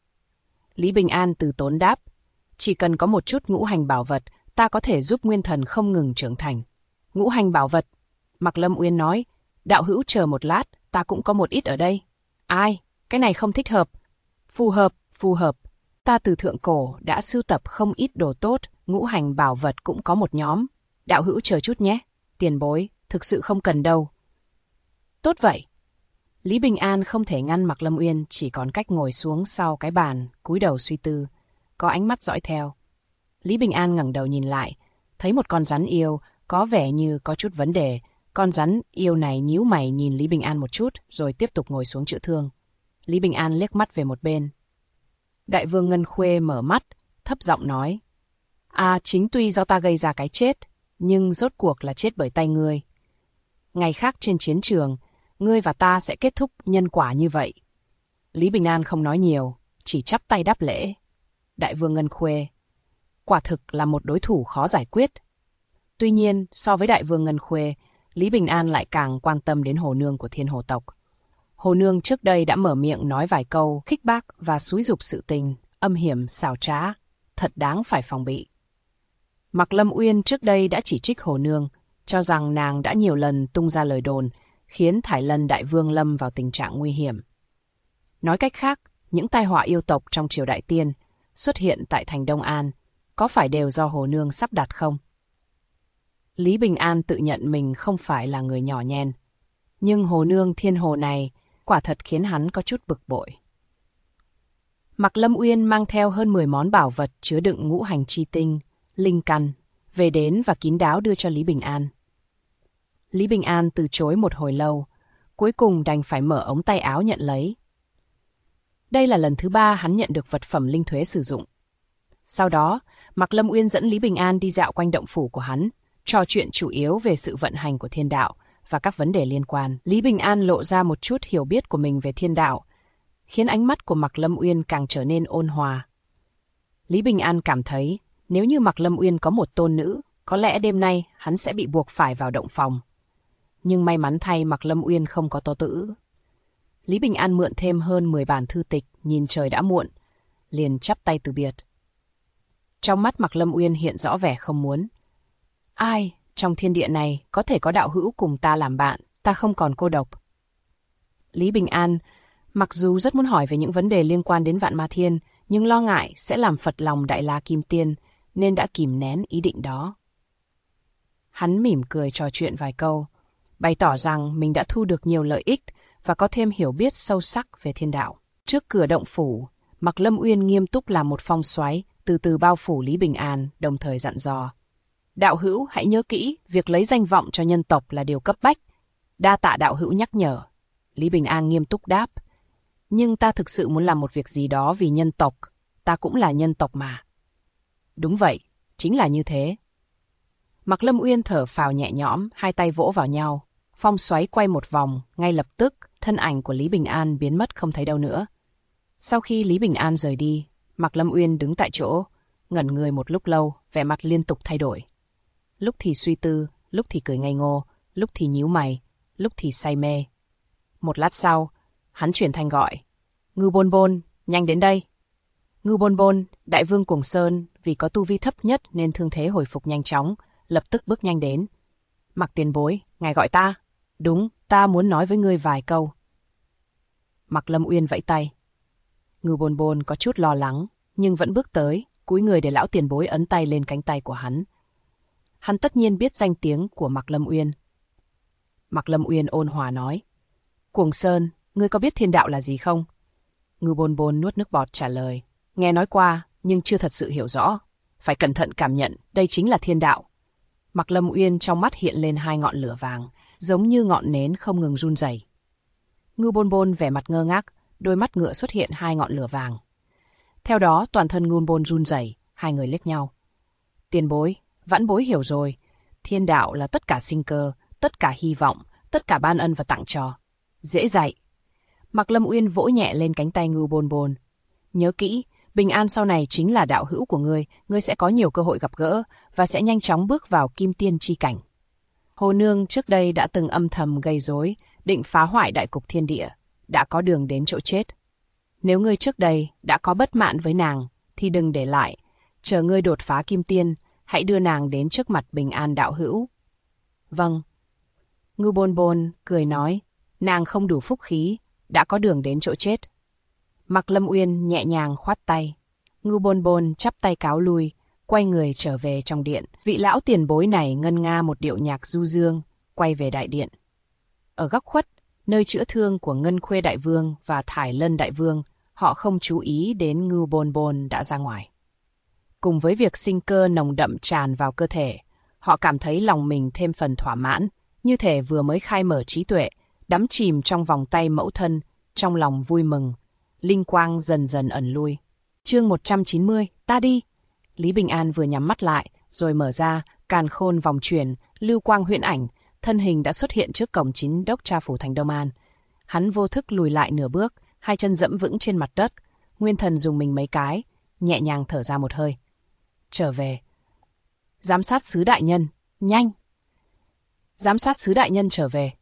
Lý Bình An từ tốn đáp. Chỉ cần có một chút ngũ hành bảo vật, ta có thể giúp nguyên thần không ngừng trưởng thành. Ngũ hành bảo vật? Mạc Lâm Uyên nói. Đạo hữu chờ một lát, ta cũng có một ít ở đây. Ai? Cái này không thích hợp. Phù hợp. Ta từ thượng cổ đã sưu tập không ít đồ tốt, ngũ hành bảo vật cũng có một nhóm. Đạo hữu chờ chút nhé. Tiền bối, thực sự không cần đâu. Tốt vậy. Lý Bình An không thể ngăn Mạc Lâm Uyên, chỉ còn cách ngồi xuống sau cái bàn, cúi đầu suy tư, có ánh mắt dõi theo. Lý Bình An ngẩng đầu nhìn lại, thấy một con rắn yêu, có vẻ như có chút vấn đề. Con rắn yêu này nhíu mày nhìn Lý Bình An một chút, rồi tiếp tục ngồi xuống chữa thương. Lý Bình An liếc mắt về một bên. Đại vương Ngân Khuê mở mắt, thấp giọng nói. Chính tuy do ta gây ra cái chết, nhưng rốt cuộc là chết bởi tay ngươi. Ngày khác trên chiến trường, ngươi và ta sẽ kết thúc nhân quả như vậy. Lý Bình An không nói nhiều, chỉ chắp tay đáp lễ. Đại vương Ngân Khuê, quả thực là một đối thủ khó giải quyết. Tuy nhiên, so với đại vương Ngân Khuê, Lý Bình An lại càng quan tâm đến Hồ Nương của Thiên Hồ tộc. Hồ Nương trước đây đã mở miệng nói vài câu khích bác và xúi giục sự tình, âm hiểm, xảo trá, thật đáng phải phòng bị. Mạc Lâm Uyên trước đây đã chỉ trích Hồ Nương, cho rằng nàng đã nhiều lần tung ra lời đồn, khiến Thải Lân Đại Vương lâm vào tình trạng nguy hiểm. Nói cách khác, những tai họa yêu tộc trong triều Đại Tiên xuất hiện tại thành Đông An, có phải đều do Hồ Nương sắp đặt không? Lý Bình An tự nhận mình không phải là người nhỏ nhen, nhưng Hồ Nương Thiên Hồ này quả thật khiến hắn có chút bực bội. Mạc Lâm Uyên mang theo hơn 10 món bảo vật chứa đựng ngũ hành chi tinh, linh căn, về đến và kín đáo đưa cho Lý Bình An. Lý Bình An từ chối một hồi lâu, cuối cùng đành phải mở ống tay áo nhận lấy. Đây là lần thứ 3 hắn nhận được vật phẩm linh thuế sử dụng. Sau đó, Mạc Lâm Uyên dẫn Lý Bình An đi dạo quanh động phủ của hắn, trò chuyện chủ yếu về sự vận hành của thiên đạo và các vấn đề liên quan. Lý Bình An lộ ra một chút hiểu biết của mình về thiên đạo, khiến ánh mắt của Mạc Lâm Uyên càng trở nên ôn hòa. Lý Bình An cảm thấy, nếu như Mạc Lâm Uyên có một tôn nữ, có lẽ đêm nay hắn sẽ bị buộc phải vào động phòng. Nhưng may mắn thay Mạc Lâm Uyên không có tô tử. Lý Bình An mượn thêm hơn 10 bản thư tịch, nhìn trời đã muộn, liền chắp tay từ biệt. Trong mắt Mạc Lâm Uyên hiện rõ vẻ không muốn. Ai, trong thiên địa này có thể có đạo hữu cùng ta làm bạn, ta không còn cô độc. Lý Bình An, mặc dù rất muốn hỏi về những vấn đề liên quan đến Vạn Ma Thiên, nhưng lo ngại sẽ làm phật lòng Đại La Kim Tiên, nên đã kìm nén ý định đó. Hắn mỉm cười trò chuyện vài câu, bày tỏ rằng mình đã thu được nhiều lợi ích và có thêm hiểu biết sâu sắc về thiên đạo. Trước cửa động phủ, Mạc Lâm Uyên nghiêm túc làm một phong xoáy, từ từ bao phủ Lý Bình An, đồng thời dặn dò. Đạo hữu hãy nhớ kỹ, việc lấy danh vọng cho nhân tộc là điều cấp bách. Đa tạ đạo hữu nhắc nhở. Lý Bình An nghiêm túc đáp. Nhưng ta thực sự muốn làm một việc gì đó vì nhân tộc. Ta cũng là nhân tộc mà. Đúng vậy, chính là như thế. Mạc Lâm Uyên thở phào nhẹ nhõm, hai tay vỗ vào nhau. Phong xoáy quay một vòng, ngay lập tức, thân ảnh của Lý Bình An biến mất không thấy đâu nữa. Sau khi Lý Bình An rời đi, Mạc Lâm Uyên đứng tại chỗ, ngẩn người một lúc lâu, vẻ mặt liên tục thay đổi. Lúc thì suy tư, lúc thì cười ngây ngô, lúc thì nhíu mày, lúc thì say mê. Một lát sau, hắn chuyển thanh gọi. Ngưu Bôn Bôn, nhanh đến đây. Ngưu Bôn Bôn, đại vương Cuồng Sơn, vì có tu vi thấp nhất nên thương thế hồi phục nhanh chóng, lập tức bước nhanh đến. Mạc tiền bối, ngài gọi ta. Đúng, ta muốn nói với ngươi vài câu. Mạc Lâm Uyên vẫy tay. Ngưu Bôn Bôn có chút lo lắng, nhưng vẫn bước tới, cúi người để lão tiền bối ấn tay lên cánh tay của hắn. Hắn tất nhiên biết danh tiếng của Mạc Lâm Uyên. Mạc Lâm Uyên ôn hòa nói. Cuồng Sơn, ngươi có biết thiên đạo là gì không? Ngưu Bôn Bôn nuốt nước bọt trả lời. Nghe nói qua, nhưng chưa thật sự hiểu rõ. Phải cẩn thận cảm nhận, đây chính là thiên đạo. Mạc Lâm Uyên trong mắt hiện lên hai ngọn lửa vàng, giống như ngọn nến không ngừng run rẩy. Ngưu Bôn Bôn vẻ mặt ngơ ngác, đôi mắt ngựa xuất hiện hai ngọn lửa vàng. Theo đó toàn thân Ngưu Bôn run rẩy, Hai người liếc nhau. Tiền bối, vãn bối hiểu rồi. Thiên đạo là tất cả sinh cơ, tất cả hy vọng, tất cả ban ân và tặng cho. Dễ dạy. Mạc Lâm Uyên vỗ nhẹ lên cánh tay Ngưu Bôn Bôn. Nhớ kỹ, bình an sau này chính là đạo hữu của ngươi sẽ có nhiều cơ hội gặp gỡ và sẽ nhanh chóng bước vào kim tiên chi cảnh. Hồ Nương trước đây đã từng âm thầm gây rối, định phá hoại đại cục thiên địa, đã có đường đến chỗ chết. Nếu ngươi trước đây đã có bất mãn với nàng, thì đừng để lại, chờ ngươi đột phá kim tiên, hãy đưa nàng đến trước mặt bình an đạo hữu. Vâng. Ngưu Bôn Bôn cười nói, nàng không đủ phúc khí, đã có đường đến chỗ chết. Mạc Lâm Uyên nhẹ nhàng khoát tay. Ngưu Bôn Bôn chắp tay cáo lui, quay người trở về trong điện. Vị lão tiền bối này ngân nga một điệu nhạc du dương, quay về đại điện. Ở góc khuất, nơi chữa thương của Ngân Khuê Đại Vương và Thải Lân Đại Vương, họ không chú ý đến Ngưu Bôn Bôn đã ra ngoài. Cùng với việc sinh cơ nồng đậm tràn vào cơ thể, họ cảm thấy lòng mình thêm phần thỏa mãn, như thể vừa mới khai mở trí tuệ, đắm chìm trong vòng tay mẫu thân, trong lòng vui mừng. Linh quang dần dần ẩn lui. Chương 190, ta đi. Lý Bình An vừa nhắm mắt lại, rồi mở ra, càn khôn vòng chuyển, lưu quang huyễn ảnh, thân hình đã xuất hiện trước cổng chính đốc tra phủ thành Đông An. Hắn vô thức lùi lại nửa bước, hai chân dẫm vững trên mặt đất. Nguyên thần dùng mình mấy cái, nhẹ nhàng thở ra một hơi. Trở về. Giám sát sứ đại nhân, nhanh. Giám sát sứ đại nhân trở về.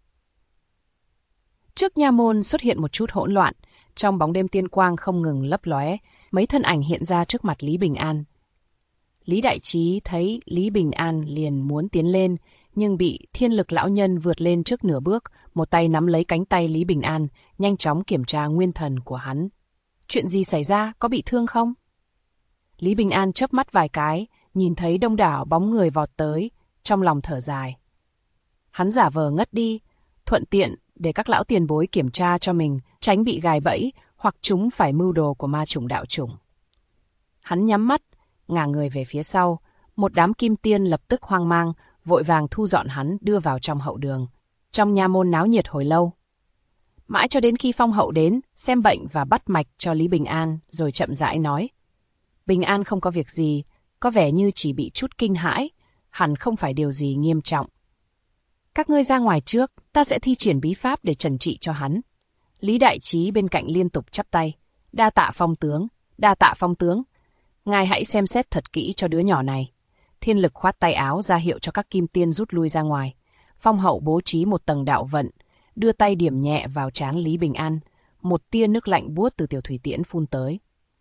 Trước nha môn xuất hiện một chút hỗn loạn, trong bóng đêm tiên quang không ngừng lấp lóe, mấy thân ảnh hiện ra trước mặt Lý Bình An. Lý Đại Trí thấy Lý Bình An liền muốn tiến lên, nhưng bị Thiên Lực lão nhân vượt lên trước nửa bước, một tay nắm lấy cánh tay Lý Bình An, nhanh chóng kiểm tra nguyên thần của hắn. Chuyện gì xảy ra, có bị thương không? Lý Bình An chớp mắt vài cái, nhìn thấy đông đảo bóng người vọt tới, trong lòng thở dài. Hắn giả vờ ngất đi, thuận tiện để các lão tiền bối kiểm tra cho mình, tránh bị gài bẫy hoặc chúng phải mưu đồ của ma chủng đạo chủng. Hắn nhắm mắt, ngả người về phía sau, một đám kim tiên lập tức hoang mang, vội vàng thu dọn hắn đưa vào trong hậu đường. Trong nha môn náo nhiệt hồi lâu. Mãi cho đến khi phong hậu đến, xem bệnh và bắt mạch cho Lý Bình An, rồi chậm rãi nói. Bình An không có việc gì, có vẻ như chỉ bị chút kinh hãi, hẳn không phải điều gì nghiêm trọng. Các ngươi ra ngoài trước, ta sẽ thi triển bí pháp để trần trị cho hắn. Lý Đại Trí bên cạnh liên tục chắp tay. Đa tạ phong tướng, đa tạ phong tướng. Ngài hãy xem xét thật kỹ cho đứa nhỏ này. Thiên Lực khoát tay áo ra hiệu cho các kim tiên rút lui ra ngoài. Phong hậu bố trí một tầng đạo vận, đưa tay điểm nhẹ vào trán Lý Bình An. Một tia nước lạnh buốt từ tiểu thủy tiễn phun tới.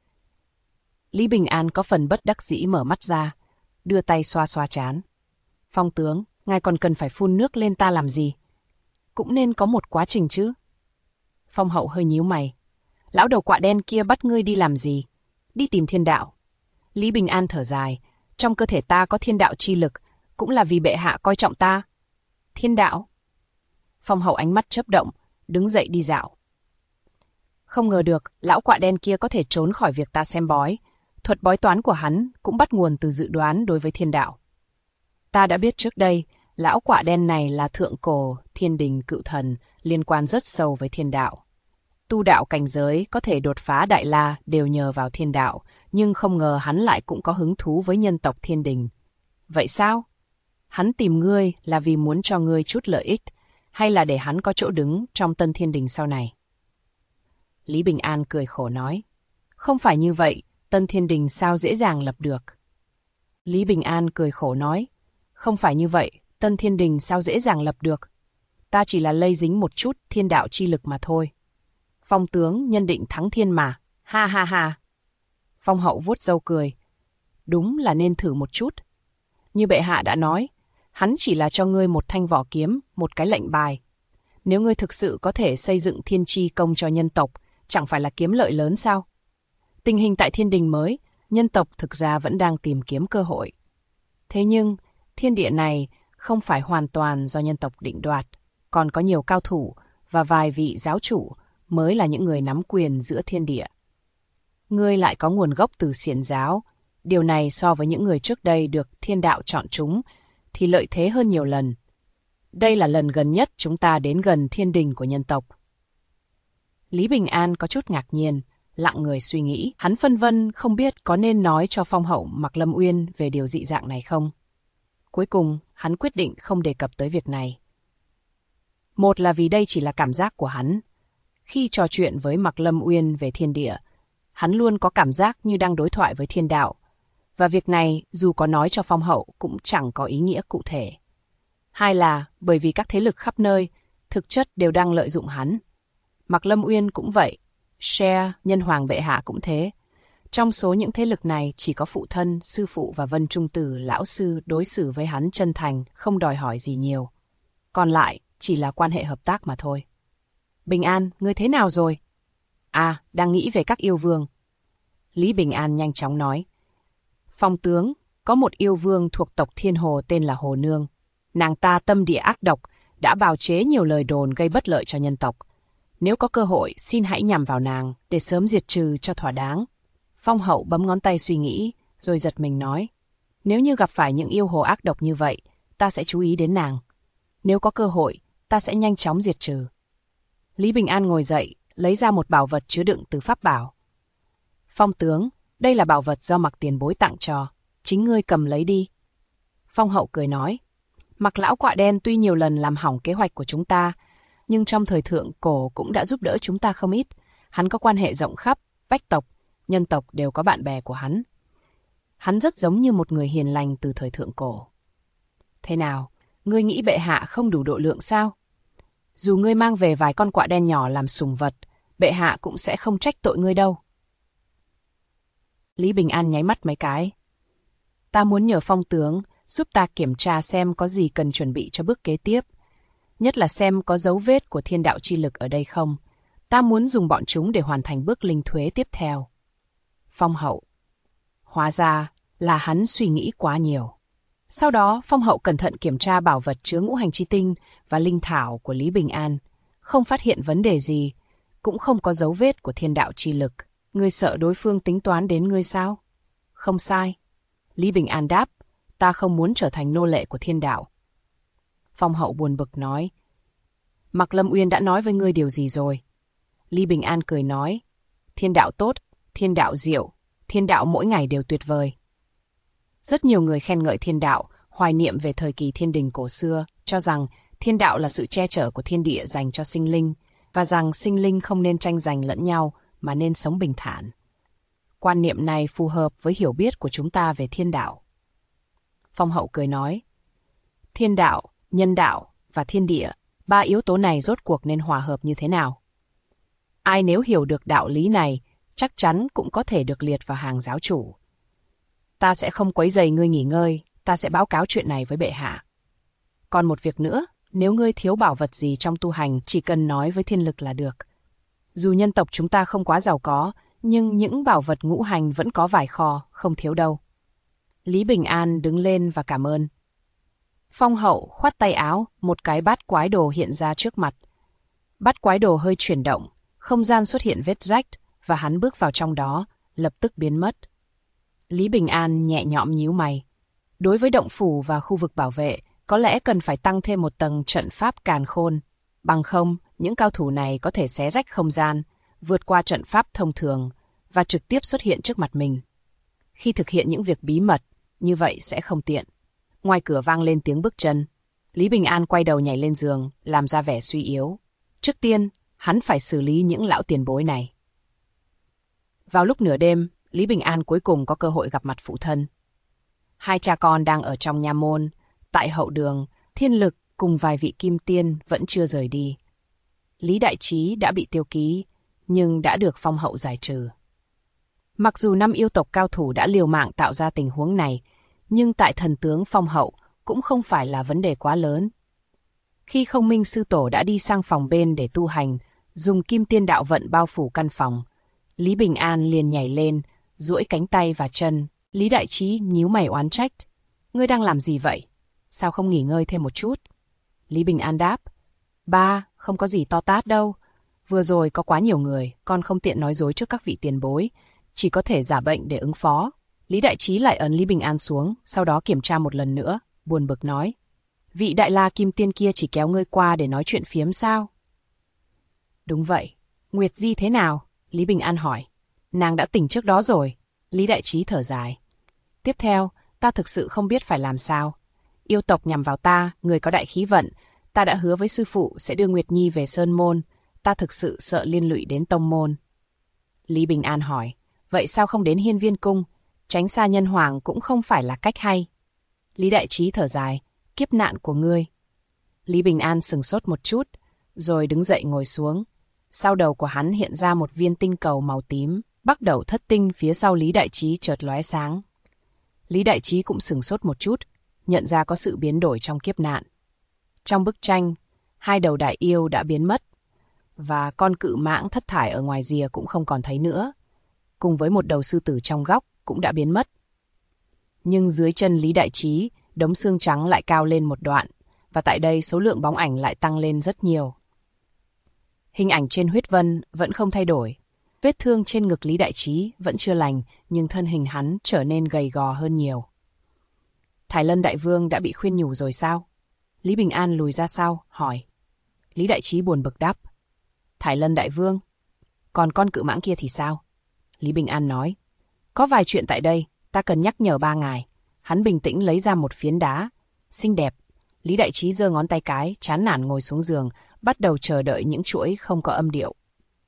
Lý Bình An có phần bất đắc dĩ mở mắt ra, đưa tay xoa xoa trán. Phong tướng, ngài còn cần phải phun nước lên ta làm gì? Cũng nên có một quá trình chứ. Phong hậu hơi nhíu mày. Lão đầu quạ đen kia bắt ngươi đi làm gì? Đi tìm thiên đạo. Lý Bình An thở dài. Trong cơ thể ta có thiên đạo chi lực, cũng là vì bệ hạ coi trọng ta. Thiên đạo? Phong hậu ánh mắt chớp động, đứng dậy đi dạo. Không ngờ được, lão quạ đen kia có thể trốn khỏi việc ta xem bói. Thuật bói toán của hắn cũng bắt nguồn từ dự đoán đối với thiên đạo. Ta đã biết trước đây, lão quạ đen này là thượng cổ, thiên đình cự thần, liên quan rất sâu với thiên đạo. Tu đạo cảnh giới có thể đột phá đại la đều nhờ vào thiên đạo, nhưng không ngờ hắn lại cũng có hứng thú với nhân tộc thiên đình. Vậy sao? Hắn tìm ngươi là vì muốn cho ngươi chút lợi ích, hay là để hắn có chỗ đứng trong tân thiên đình sau này? Lý Bình An cười khổ nói. Không phải như vậy, tân thiên đình sao dễ dàng lập được? Lý Bình An cười khổ nói. Không phải như vậy, tân thiên đình sao dễ dàng lập được? Ta chỉ là lây dính một chút thiên đạo chi lực mà thôi. Phong tướng nhân định thắng thiên mà, ha ha ha. Phong hậu vuốt râu cười. Đúng là nên thử một chút. Như bệ hạ đã nói, hắn chỉ là cho ngươi một thanh vỏ kiếm, một cái lệnh bài. Nếu ngươi thực sự có thể xây dựng thiên chi công cho nhân tộc, chẳng phải là kiếm lợi lớn sao? Tình hình tại thiên đình mới, nhân tộc thực ra vẫn đang tìm kiếm cơ hội. Thế nhưng, thiên địa này không phải hoàn toàn do nhân tộc định đoạt, còn có nhiều cao thủ và vài vị giáo chủ mới là những người nắm quyền giữa thiên địa. Ngươi lại có nguồn gốc từ xiển giáo, điều này so với những người trước đây được thiên đạo chọn chúng thì lợi thế hơn nhiều lần. Đây là lần gần nhất chúng ta đến gần thiên đình của nhân tộc. Lý Bình An có chút ngạc nhiên, lặng người suy nghĩ. Hắn phân vân không biết có nên nói cho Phong Hậu Mạc Lâm Uyên về điều dị dạng này không. Cuối cùng, hắn quyết định không đề cập tới việc này. Một là vì đây chỉ là cảm giác của hắn. Khi trò chuyện với Mạc Lâm Uyên về thiên địa, hắn luôn có cảm giác như đang đối thoại với thiên đạo. Và việc này, dù có nói cho Phong Hậu cũng chẳng có ý nghĩa cụ thể. Hai là bởi vì các thế lực khắp nơi, thực chất đều đang lợi dụng hắn. Mạc Lâm Uyên cũng vậy, Share, Nhân Hoàng bệ hạ cũng thế. Trong số những thế lực này chỉ có phụ thân, sư phụ và Vân Trung Tử lão sư đối xử với hắn chân thành, không đòi hỏi gì nhiều. Còn lại chỉ là quan hệ hợp tác mà thôi. Bình An, ngươi thế nào rồi? À, đang nghĩ về các yêu vương. Lý Bình An nhanh chóng nói. Phong tướng, có một yêu vương thuộc tộc Thiên Hồ tên là Hồ Nương. Nàng ta tâm địa ác độc, đã bào chế nhiều lời đồn gây bất lợi cho nhân tộc. Nếu có cơ hội, xin hãy nhằm vào nàng để sớm diệt trừ cho thỏa đáng. Phong Hậu bấm ngón tay suy nghĩ, rồi giật mình nói. Nếu như gặp phải những yêu hồ ác độc như vậy, ta sẽ chú ý đến nàng. Nếu có cơ hội, ta sẽ nhanh chóng diệt trừ. Lý Bình An ngồi dậy, lấy ra một bảo vật chứa đựng từ pháp bảo. Phong tướng, đây là bảo vật do Mạc tiền bối tặng cho, chính ngươi cầm lấy đi. Phong Hậu cười nói. Mạc lão quạ đen tuy nhiều lần làm hỏng kế hoạch của chúng ta, nhưng trong thời thượng cổ cũng đã giúp đỡ chúng ta không ít. Hắn có quan hệ rộng khắp, bách tộc, nhân tộc đều có bạn bè của hắn. Hắn rất giống như một người hiền lành từ thời thượng cổ. Thế nào, ngươi nghĩ bệ hạ không đủ độ lượng sao? Dù ngươi mang về vài con quạ đen nhỏ làm sùng vật, bệ hạ cũng sẽ không trách tội ngươi đâu. Lý Bình An nháy mắt mấy cái. Ta muốn nhờ Phong tướng giúp ta kiểm tra xem có gì cần chuẩn bị cho bước kế tiếp. Nhất là xem có dấu vết của thiên đạo chi lực ở đây không. Ta muốn dùng bọn chúng để hoàn thành bước linh thuế tiếp theo. Phong Hậu. Hóa ra là hắn suy nghĩ quá nhiều. Sau đó, Phong Hậu cẩn thận kiểm tra bảo vật chứa ngũ hành chi tinh và linh thảo của Lý Bình An. Không phát hiện vấn đề gì, cũng không có dấu vết của thiên đạo chi lực. Ngươi sợ đối phương tính toán đến ngươi sao? Không sai. Lý Bình An đáp, ta không muốn trở thành nô lệ của thiên đạo. Phong Hậu buồn bực nói, Mạc Lâm Uyên đã nói với ngươi điều gì rồi? Lý Bình An cười nói, thiên đạo tốt, thiên đạo diệu, thiên đạo mỗi ngày đều tuyệt vời. Rất nhiều người khen ngợi thiên đạo, hoài niệm về thời kỳ thiên đình cổ xưa, cho rằng thiên đạo là sự che chở của thiên địa dành cho sinh linh, và rằng sinh linh không nên tranh giành lẫn nhau, mà nên sống bình thản. Quan niệm này phù hợp với hiểu biết của chúng ta về thiên đạo. Phong Hậu cười nói, thiên đạo, nhân đạo và thiên địa, ba yếu tố này rốt cuộc nên hòa hợp như thế nào? Ai nếu hiểu được đạo lý này, chắc chắn cũng có thể được liệt vào hàng giáo chủ. Ta sẽ không quấy rầy ngươi nghỉ ngơi, ta sẽ báo cáo chuyện này với bệ hạ. Còn một việc nữa, nếu ngươi thiếu bảo vật gì trong tu hành, chỉ cần nói với thiên lực là được. Dù nhân tộc chúng ta không quá giàu có, nhưng những bảo vật ngũ hành vẫn có vài kho, không thiếu đâu. Lý Bình An đứng lên và cảm ơn. Phong Hậu khoát tay áo, một cái bát quái đồ hiện ra trước mặt. Bát quái đồ hơi chuyển động, không gian xuất hiện vết rách, và hắn bước vào trong đó, lập tức biến mất. Lý Bình An nhẹ nhõm nhíu mày. Đối với động phủ và khu vực bảo vệ, có lẽ cần phải tăng thêm một tầng trận pháp càn khôn. Bằng không, những cao thủ này có thể xé rách không gian, vượt qua trận pháp thông thường, và trực tiếp xuất hiện trước mặt mình. Khi thực hiện những việc bí mật, như vậy sẽ không tiện. Ngoài cửa vang lên tiếng bước chân. Lý Bình An quay đầu nhảy lên giường, làm ra vẻ suy yếu. Trước tiên, hắn phải xử lý những lão tiền bối này. Vào lúc nửa đêm, Lý Bình An cuối cùng có cơ hội gặp mặt phụ thân. Hai cha con đang ở trong nha môn, tại hậu đường, Thiên Lực cùng vài vị kim tiên vẫn chưa rời đi. Lý Đại Trí đã bị tiêu ký, nhưng đã được Phong Hậu giải trừ. Mặc dù 5 yêu tộc cao thủ đã liều mạng tạo ra tình huống này, nhưng tại thần tướng Phong Hậu cũng không phải là vấn đề quá lớn. Khi Không Minh Sư Tổ đã đi sang phòng bên để tu hành, dùng kim tiên đạo vận bao phủ căn phòng, Lý Bình An liền nhảy lên, duỗi cánh tay và chân. Lý Đại Trí nhíu mày oán trách. Ngươi đang làm gì vậy? Sao không nghỉ ngơi thêm một chút? Lý Bình An đáp. Ba, không có gì to tát đâu. Vừa rồi có quá nhiều người, con không tiện nói dối trước các vị tiền bối, chỉ có thể giả bệnh để ứng phó. Lý Đại Trí lại ấn Lý Bình An xuống, sau đó kiểm tra một lần nữa, buồn bực nói. Vị Đại La Kim Tiên kia chỉ kéo ngươi qua để nói chuyện phiếm sao? Đúng vậy. Nguyệt Di thế nào? Lý Bình An hỏi. Nàng đã tỉnh trước đó rồi. Lý Đại Trí thở dài. Tiếp theo, ta thực sự không biết phải làm sao. Yêu tộc nhằm vào ta, người có đại khí vận. Ta đã hứa với sư phụ sẽ đưa Nguyệt Nhi về Sơn Môn. Ta thực sự sợ liên lụy đến tông môn. Lý Bình An hỏi, vậy sao không đến Hiên Viên Cung? Tránh xa nhân hoàng cũng không phải là cách hay. Lý Đại Trí thở dài, kiếp nạn của ngươi. Lý Bình An sửng sốt một chút, rồi đứng dậy ngồi xuống. Sau đầu của hắn hiện ra một viên tinh cầu màu tím, bắt đầu thất tinh phía sau Lý Đại Trí chợt lóe sáng. Lý Đại Trí cũng sửng sốt một chút, nhận ra có sự biến đổi trong kiếp nạn. Trong bức tranh, hai đầu đại yêu đã biến mất, và con cự mãng thất thải ở ngoài rìa cũng không còn thấy nữa, cùng với một đầu sư tử trong góc cũng đã biến mất. Nhưng dưới chân Lý Đại Trí, đống xương trắng lại cao lên một đoạn, và tại đây số lượng bóng ảnh lại tăng lên rất nhiều. Hình ảnh trên huyết vân vẫn không thay đổi. Vết thương trên ngực Lý Đại Trí vẫn chưa lành, nhưng thân hình hắn trở nên gầy gò hơn nhiều. Thái Lân Đại Vương đã bị khuyên nhủ rồi sao? Lý Bình An lùi ra sau, hỏi. Lý Đại Trí buồn bực đáp. Thái Lân Đại Vương? Còn con cự mãng kia thì sao? Lý Bình An nói. Có vài chuyện tại đây, ta cần nhắc nhở ba ngài. Hắn bình tĩnh lấy ra một phiến đá. Xinh đẹp. Lý Đại Trí giơ ngón tay cái, chán nản ngồi xuống giường, bắt đầu chờ đợi những chuỗi không có âm điệu.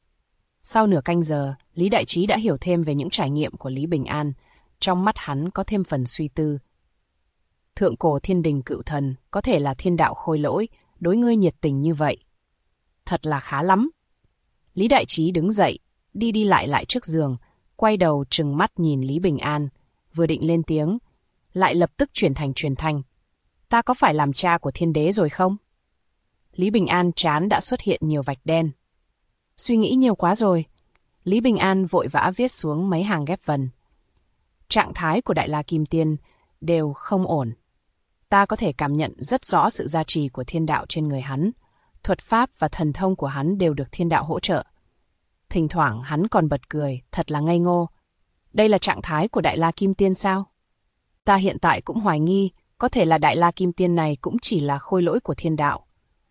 Sau nửa canh giờ, Lý Đại Trí đã hiểu thêm về những trải nghiệm của Lý Bình An. Trong mắt hắn có thêm phần suy tư. Thượng cổ thiên đình cựu thần, có thể là thiên đạo khôi lỗi, đối ngươi nhiệt tình như vậy. Thật là khá lắm. Lý Đại Trí đứng dậy, đi đi lại trước giường, quay đầu trừng mắt nhìn Lý Bình An, vừa định lên tiếng, lại lập tức chuyển thành truyền thanh. Ta có phải làm cha của thiên đế rồi không? Lý Bình An trán đã xuất hiện nhiều vạch đen. Suy nghĩ nhiều quá rồi. Lý Bình An vội vã viết xuống mấy hàng ghép vần. Trạng thái của Đại La Kim Tiên đều không ổn. Ta có thể cảm nhận rất rõ sự gia trì của thiên đạo trên người hắn. Thuật pháp và thần thông của hắn đều được thiên đạo hỗ trợ. Thỉnh thoảng hắn còn bật cười, thật là ngây ngô. Đây là trạng thái của Đại La Kim Tiên sao? Ta hiện tại cũng hoài nghi, có thể là Đại La Kim Tiên này cũng chỉ là khôi lỗi của thiên đạo.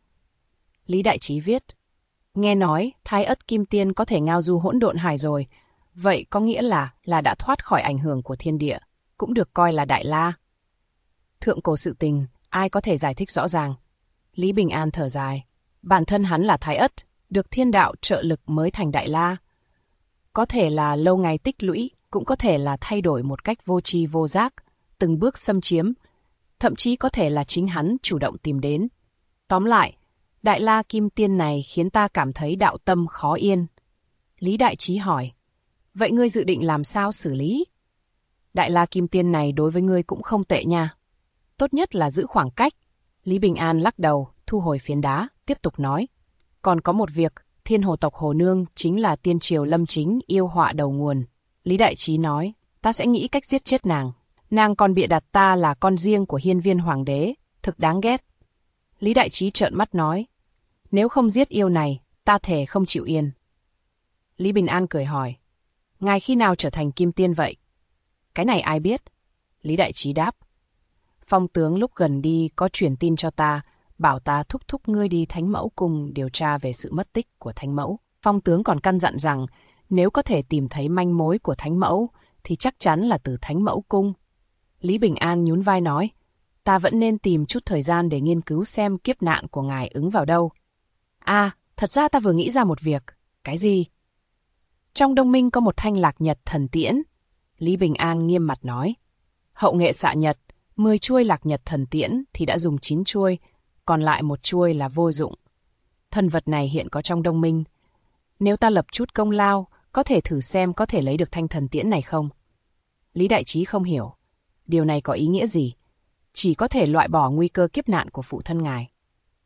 Lý Đại Trí viết. Nghe nói, Thái Ất Kim Tiên có thể ngao du hỗn độn hải rồi. Vậy có nghĩa là đã thoát khỏi ảnh hưởng của thiên địa, cũng được coi là Đại La. Thượng cổ sự tình, ai có thể giải thích rõ ràng? Lý Bình An thở dài. Bản thân hắn là Thái Ất, được thiên đạo trợ lực mới thành Đại La. Có thể là lâu ngày tích lũy, cũng có thể là thay đổi một cách vô tri vô giác, từng bước xâm chiếm, thậm chí có thể là chính hắn chủ động tìm đến. Tóm lại, Đại La Kim Tiên này khiến ta cảm thấy đạo tâm khó yên. Lý Đại Trí hỏi, vậy ngươi dự định làm sao xử lý? Đại La Kim Tiên này đối với ngươi cũng không tệ nha. Tốt nhất là giữ khoảng cách. Lý Bình An lắc đầu, thu hồi phiến đá, tiếp tục nói. Còn có một việc, Thiên Hồ tộc Hồ Nương chính là tiên triều Lâm Chính yêu họa đầu nguồn. Lý Đại Trí nói, ta sẽ nghĩ cách giết chết nàng. Nàng còn bịa đặt ta là con riêng của Hiên Viên Hoàng đế, thực đáng ghét. Lý Đại Trí trợn mắt nói, nếu không giết yêu này, ta thề không chịu yên. Lý Bình An cười hỏi, ngài khi nào trở thành Kim Tiên vậy? Cái này ai biết? Lý Đại Trí đáp, Phong tướng lúc gần đi có truyền tin cho ta, bảo ta thúc thúc ngươi đi Thánh Mẫu Cung điều tra về sự mất tích của Thánh Mẫu. Phong tướng còn căn dặn rằng, nếu có thể tìm thấy manh mối của Thánh Mẫu, thì chắc chắn là từ Thánh Mẫu Cung. Lý Bình An nhún vai nói, ta vẫn nên tìm chút thời gian để nghiên cứu xem kiếp nạn của ngài ứng vào đâu. À, thật ra ta vừa nghĩ ra một việc. Cái gì? Trong Đông Minh có một thanh lạc nhật thần tiễn. Lý Bình An nghiêm mặt nói, hậu nghệ xạ nhật, 10 chuôi lạc nhật thần tiễn thì đã dùng 9 chuôi, còn lại một chuôi là vô dụng. Thần vật này hiện có trong Đông Minh. Nếu ta lập chút công lao, có thể thử xem có thể lấy được thanh thần tiễn này không? Lý Đại Trí không hiểu. Điều này có ý nghĩa gì? Chỉ có thể loại bỏ nguy cơ kiếp nạn của phụ thân ngài.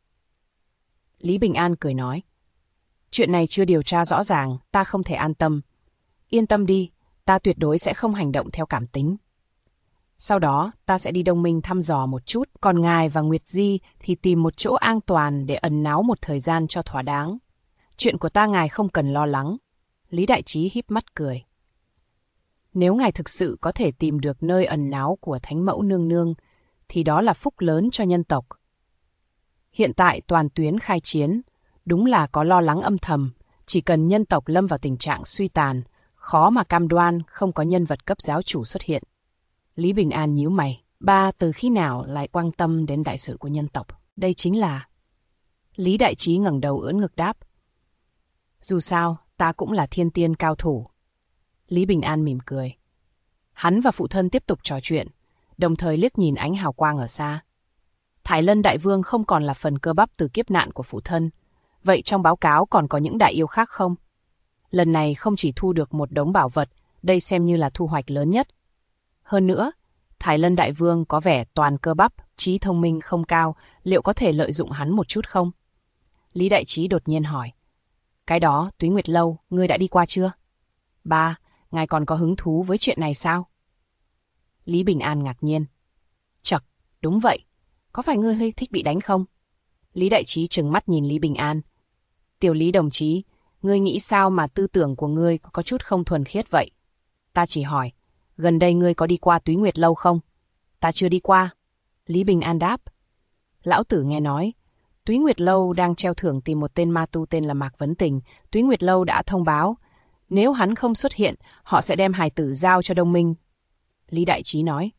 Lý Bình An cười nói, chuyện này chưa điều tra rõ ràng, ta không thể an tâm. Yên tâm đi, ta tuyệt đối sẽ không hành động theo cảm tính. Sau đó, ta sẽ đi Đông Minh thăm dò một chút, còn ngài và Nguyệt Di thì tìm một chỗ an toàn để ẩn náu một thời gian cho thỏa đáng. Chuyện của ta ngài không cần lo lắng. Lý Đại Trí híp mắt cười. Nếu ngài thực sự có thể tìm được nơi ẩn náu của Thánh Mẫu Nương Nương, thì đó là phúc lớn cho nhân tộc. Hiện tại toàn tuyến khai chiến, đúng là có lo lắng âm thầm, chỉ cần nhân tộc lâm vào tình trạng suy tàn, khó mà cam đoan không có nhân vật cấp giáo chủ xuất hiện. Lý Bình An nhíu mày, ba từ khi nào lại quan tâm đến đại sự của nhân tộc? Đây chính là... Lý Đại Trí ngẩng đầu ưỡn ngực đáp. Dù sao, ta cũng là thiên tiên cao thủ. Lý Bình An mỉm cười. Hắn và phụ thân tiếp tục trò chuyện, đồng thời liếc nhìn ánh hào quang ở xa. Thái Lân Đại Vương không còn là phần cơ bắp từ kiếp nạn của phụ thân. Vậy trong báo cáo còn có những đại yêu khác không? Lần này không chỉ thu được một đống bảo vật, đây xem như là thu hoạch lớn nhất. Hơn nữa, Thái Lân Đại Vương có vẻ toàn cơ bắp, trí thông minh không cao, liệu có thể lợi dụng hắn một chút không? Lý Đại Trí đột nhiên hỏi. Cái đó, Túy Nguyệt Lâu, ngươi đã đi qua chưa? Ba, ngài còn có hứng thú với chuyện này sao? Lý Bình An ngạc nhiên. Chậc, đúng vậy. Có phải ngươi hơi thích bị đánh không? Lý Đại Trí trừng mắt nhìn Lý Bình An. Tiểu Lý đồng chí, ngươi nghĩ sao mà tư tưởng của ngươi có chút không thuần khiết vậy? Ta chỉ hỏi, gần đây ngươi có đi qua Túy Nguyệt Lâu không? Ta chưa đi qua. Lý Bình An đáp. Lão tử nghe nói, Túy Nguyệt Lâu đang treo thưởng tìm một tên ma tu tên là Mạc Vấn Tình. Túy Nguyệt Lâu đã thông báo, nếu hắn không xuất hiện, họ sẽ đem hài tử giao cho Đông Minh. Lý Đại Trí nói.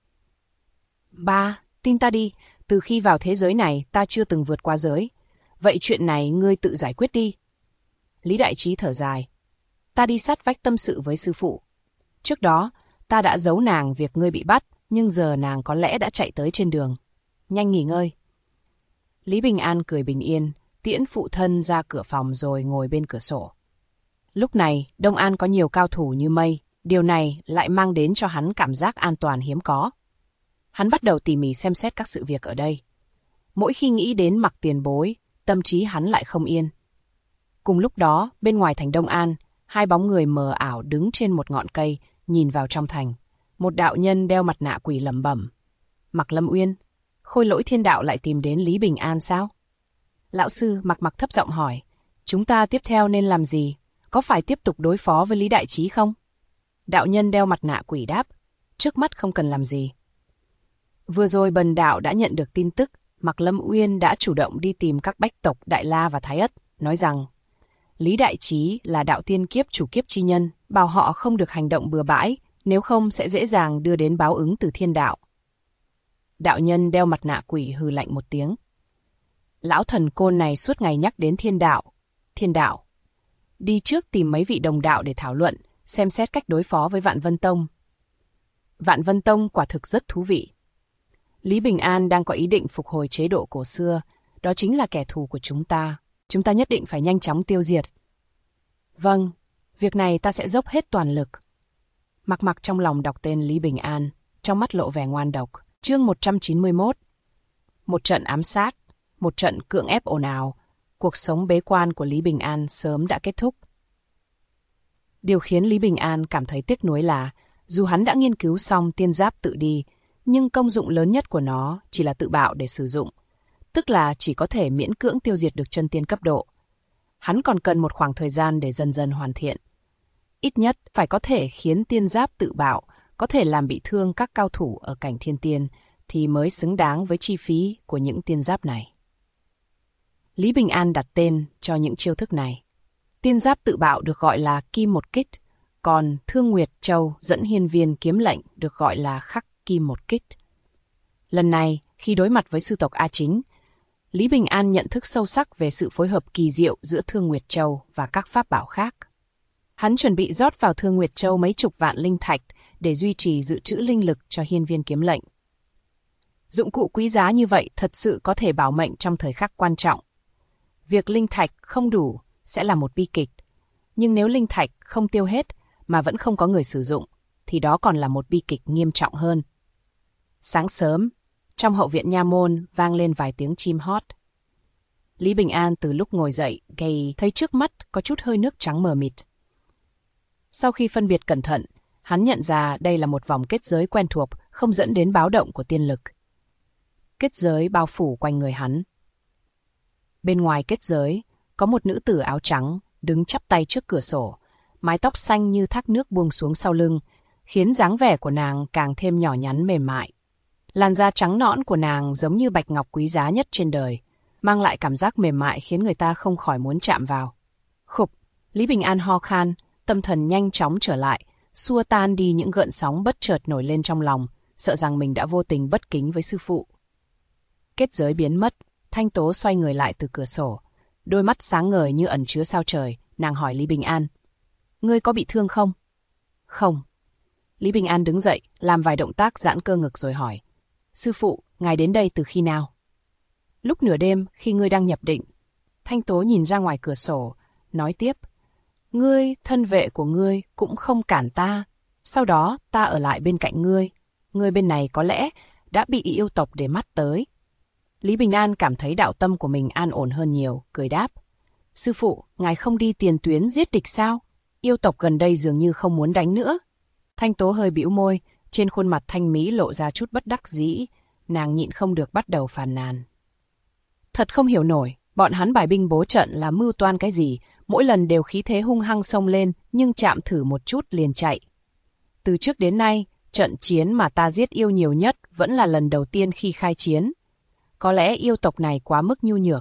Ba, tin ta đi, từ khi vào thế giới này ta chưa từng vượt qua giới. Vậy chuyện này ngươi tự giải quyết đi. Lý Đại Trí thở dài. Ta đi sát vách tâm sự với sư phụ. Trước đó, ta đã giấu nàng việc ngươi bị bắt, nhưng giờ nàng có lẽ đã chạy tới trên đường. Nhanh nghỉ ngơi. Lý Bình An cười bình yên, tiễn phụ thân ra cửa phòng rồi ngồi bên cửa sổ. Lúc này, Đông An có nhiều cao thủ như mây, điều này lại mang đến cho hắn cảm giác an toàn hiếm có. Hắn bắt đầu tỉ mỉ xem xét các sự việc ở đây. Mỗi khi nghĩ đến Mặc Tiền Bối, tâm trí hắn lại không yên. Cùng lúc đó, bên ngoài thành Đông An, hai bóng người mờ ảo đứng trên một ngọn cây, nhìn vào trong thành. Một đạo nhân đeo mặt nạ quỷ lẩm bẩm. Mạc Lâm Uyên, Khôi Lỗi Thiên Đạo lại tìm đến Lý Bình An sao? Lão sư Mặc thấp giọng hỏi, chúng ta tiếp theo nên làm gì? Có phải tiếp tục đối phó với Lý Đại Trí không? Đạo nhân đeo mặt nạ quỷ đáp, trước mắt không cần làm gì. Vừa rồi bần đạo đã nhận được tin tức, Mạc Lâm Uyên đã chủ động đi tìm các bách tộc Đại La và Thái Ất, nói rằng Lý Đại Trí là đạo tiên kiếp chủ kiếp chi nhân, bảo họ không được hành động bừa bãi, nếu không sẽ dễ dàng đưa đến báo ứng từ thiên đạo. Đạo nhân đeo mặt nạ quỷ hừ lạnh một tiếng. Lão thần côn này suốt ngày nhắc đến thiên đạo. Thiên đạo. Đi trước tìm mấy vị đồng đạo để thảo luận, xem xét cách đối phó với Vạn Vân Tông. Vạn Vân Tông quả thực rất thú vị. Lý Bình An đang có ý định phục hồi chế độ cổ xưa, đó chính là kẻ thù của chúng ta. Chúng ta nhất định phải nhanh chóng tiêu diệt. Vâng, việc này ta sẽ dốc hết toàn lực. Mặc trong lòng đọc tên Lý Bình An, trong mắt lộ vẻ ngoan độc. Chương 191. Một trận ám sát, một trận cưỡng ép ồn ào, cuộc sống bế quan của Lý Bình An sớm đã kết thúc. Điều khiến Lý Bình An cảm thấy tiếc nuối là, dù hắn đã nghiên cứu xong tiên giáp tự đi, nhưng công dụng lớn nhất của nó chỉ là tự bạo để sử dụng, tức là chỉ có thể miễn cưỡng tiêu diệt được chân tiên cấp độ. Hắn còn cần một khoảng thời gian để dần dần hoàn thiện. Ít nhất phải có thể khiến tiên giáp tự bạo, có thể làm bị thương các cao thủ ở cảnh thiên tiên, thì mới xứng đáng với chi phí của những tiên giáp này. Lý Bình An đặt tên cho những chiêu thức này. Tiên giáp tự bạo được gọi là Kim Một Kích, còn Thương Nguyệt Châu dẫn hiên viên kiếm lệnh được gọi là Khắc Kim Một Kích. Lần này, khi đối mặt với sư tộc A Chính, Lý Bình An nhận thức sâu sắc về sự phối hợp kỳ diệu giữa Thương Nguyệt Châu và các pháp bảo khác. Hắn chuẩn bị rót vào Thương Nguyệt Châu mấy chục vạn linh thạch để duy trì dự trữ linh lực cho hiên viên kiếm lệnh. Dụng cụ quý giá như vậy thật sự có thể bảo mệnh trong thời khắc quan trọng. Việc linh thạch không đủ sẽ là một bi kịch, nhưng nếu linh thạch không tiêu hết mà vẫn không có người sử dụng, thì đó còn là một bi kịch nghiêm trọng hơn. Sáng sớm, trong hậu viện nha môn vang lên vài tiếng chim hót. Lý Bình An từ lúc ngồi dậy, thấy trước mắt có chút hơi nước trắng mờ mịt. Sau khi phân biệt cẩn thận, hắn nhận ra đây là một vòng kết giới quen thuộc, không dẫn đến báo động của tiên lực. Kết giới bao phủ quanh người hắn. Bên ngoài kết giới, có một nữ tử áo trắng, đứng chắp tay trước cửa sổ, mái tóc xanh như thác nước buông xuống sau lưng, khiến dáng vẻ của nàng càng thêm nhỏ nhắn mềm mại. Làn da trắng nõn của nàng giống như bạch ngọc quý giá nhất trên đời, mang lại cảm giác mềm mại khiến người ta không khỏi muốn chạm vào. Khục, Lý Bình An ho khan, tâm thần nhanh chóng trở lại, xua tan đi những gợn sóng bất chợt nổi lên trong lòng, sợ rằng mình đã vô tình bất kính với sư phụ. Kết giới biến mất, Thanh Tố xoay người lại từ cửa sổ. Đôi mắt sáng ngời như ẩn chứa sao trời, nàng hỏi Lý Bình An. Ngươi có bị thương không? Không. Lý Bình An đứng dậy, làm vài động tác giãn cơ ngực rồi hỏi. Sư phụ, ngài đến đây từ khi nào? Lúc nửa đêm, khi ngươi đang nhập định. Thanh Tố nhìn ra ngoài cửa sổ, nói tiếp. Ngươi, thân vệ của ngươi cũng không cản ta. Sau đó, ta ở lại bên cạnh ngươi. Ngươi bên này có lẽ đã bị yêu tộc để mắt tới. Lý Bình An cảm thấy đạo tâm của mình an ổn hơn nhiều, cười đáp. Sư phụ, ngài không đi tiền tuyến giết địch sao? Yêu tộc gần đây dường như không muốn đánh nữa. Thanh Tố hơi bĩu môi, trên khuôn mặt thanh mỹ lộ ra chút bất đắc dĩ, nàng nhịn không được bắt đầu phàn nàn. Thật không hiểu nổi, bọn hắn bài binh bố trận là mưu toan cái gì, mỗi lần đều khí thế hung hăng xông lên, nhưng chạm thử một chút liền chạy. Từ trước đến nay, trận chiến mà ta giết yêu nhiều nhất vẫn là lần đầu tiên khi khai chiến. Có lẽ yêu tộc này quá mức nhu nhược.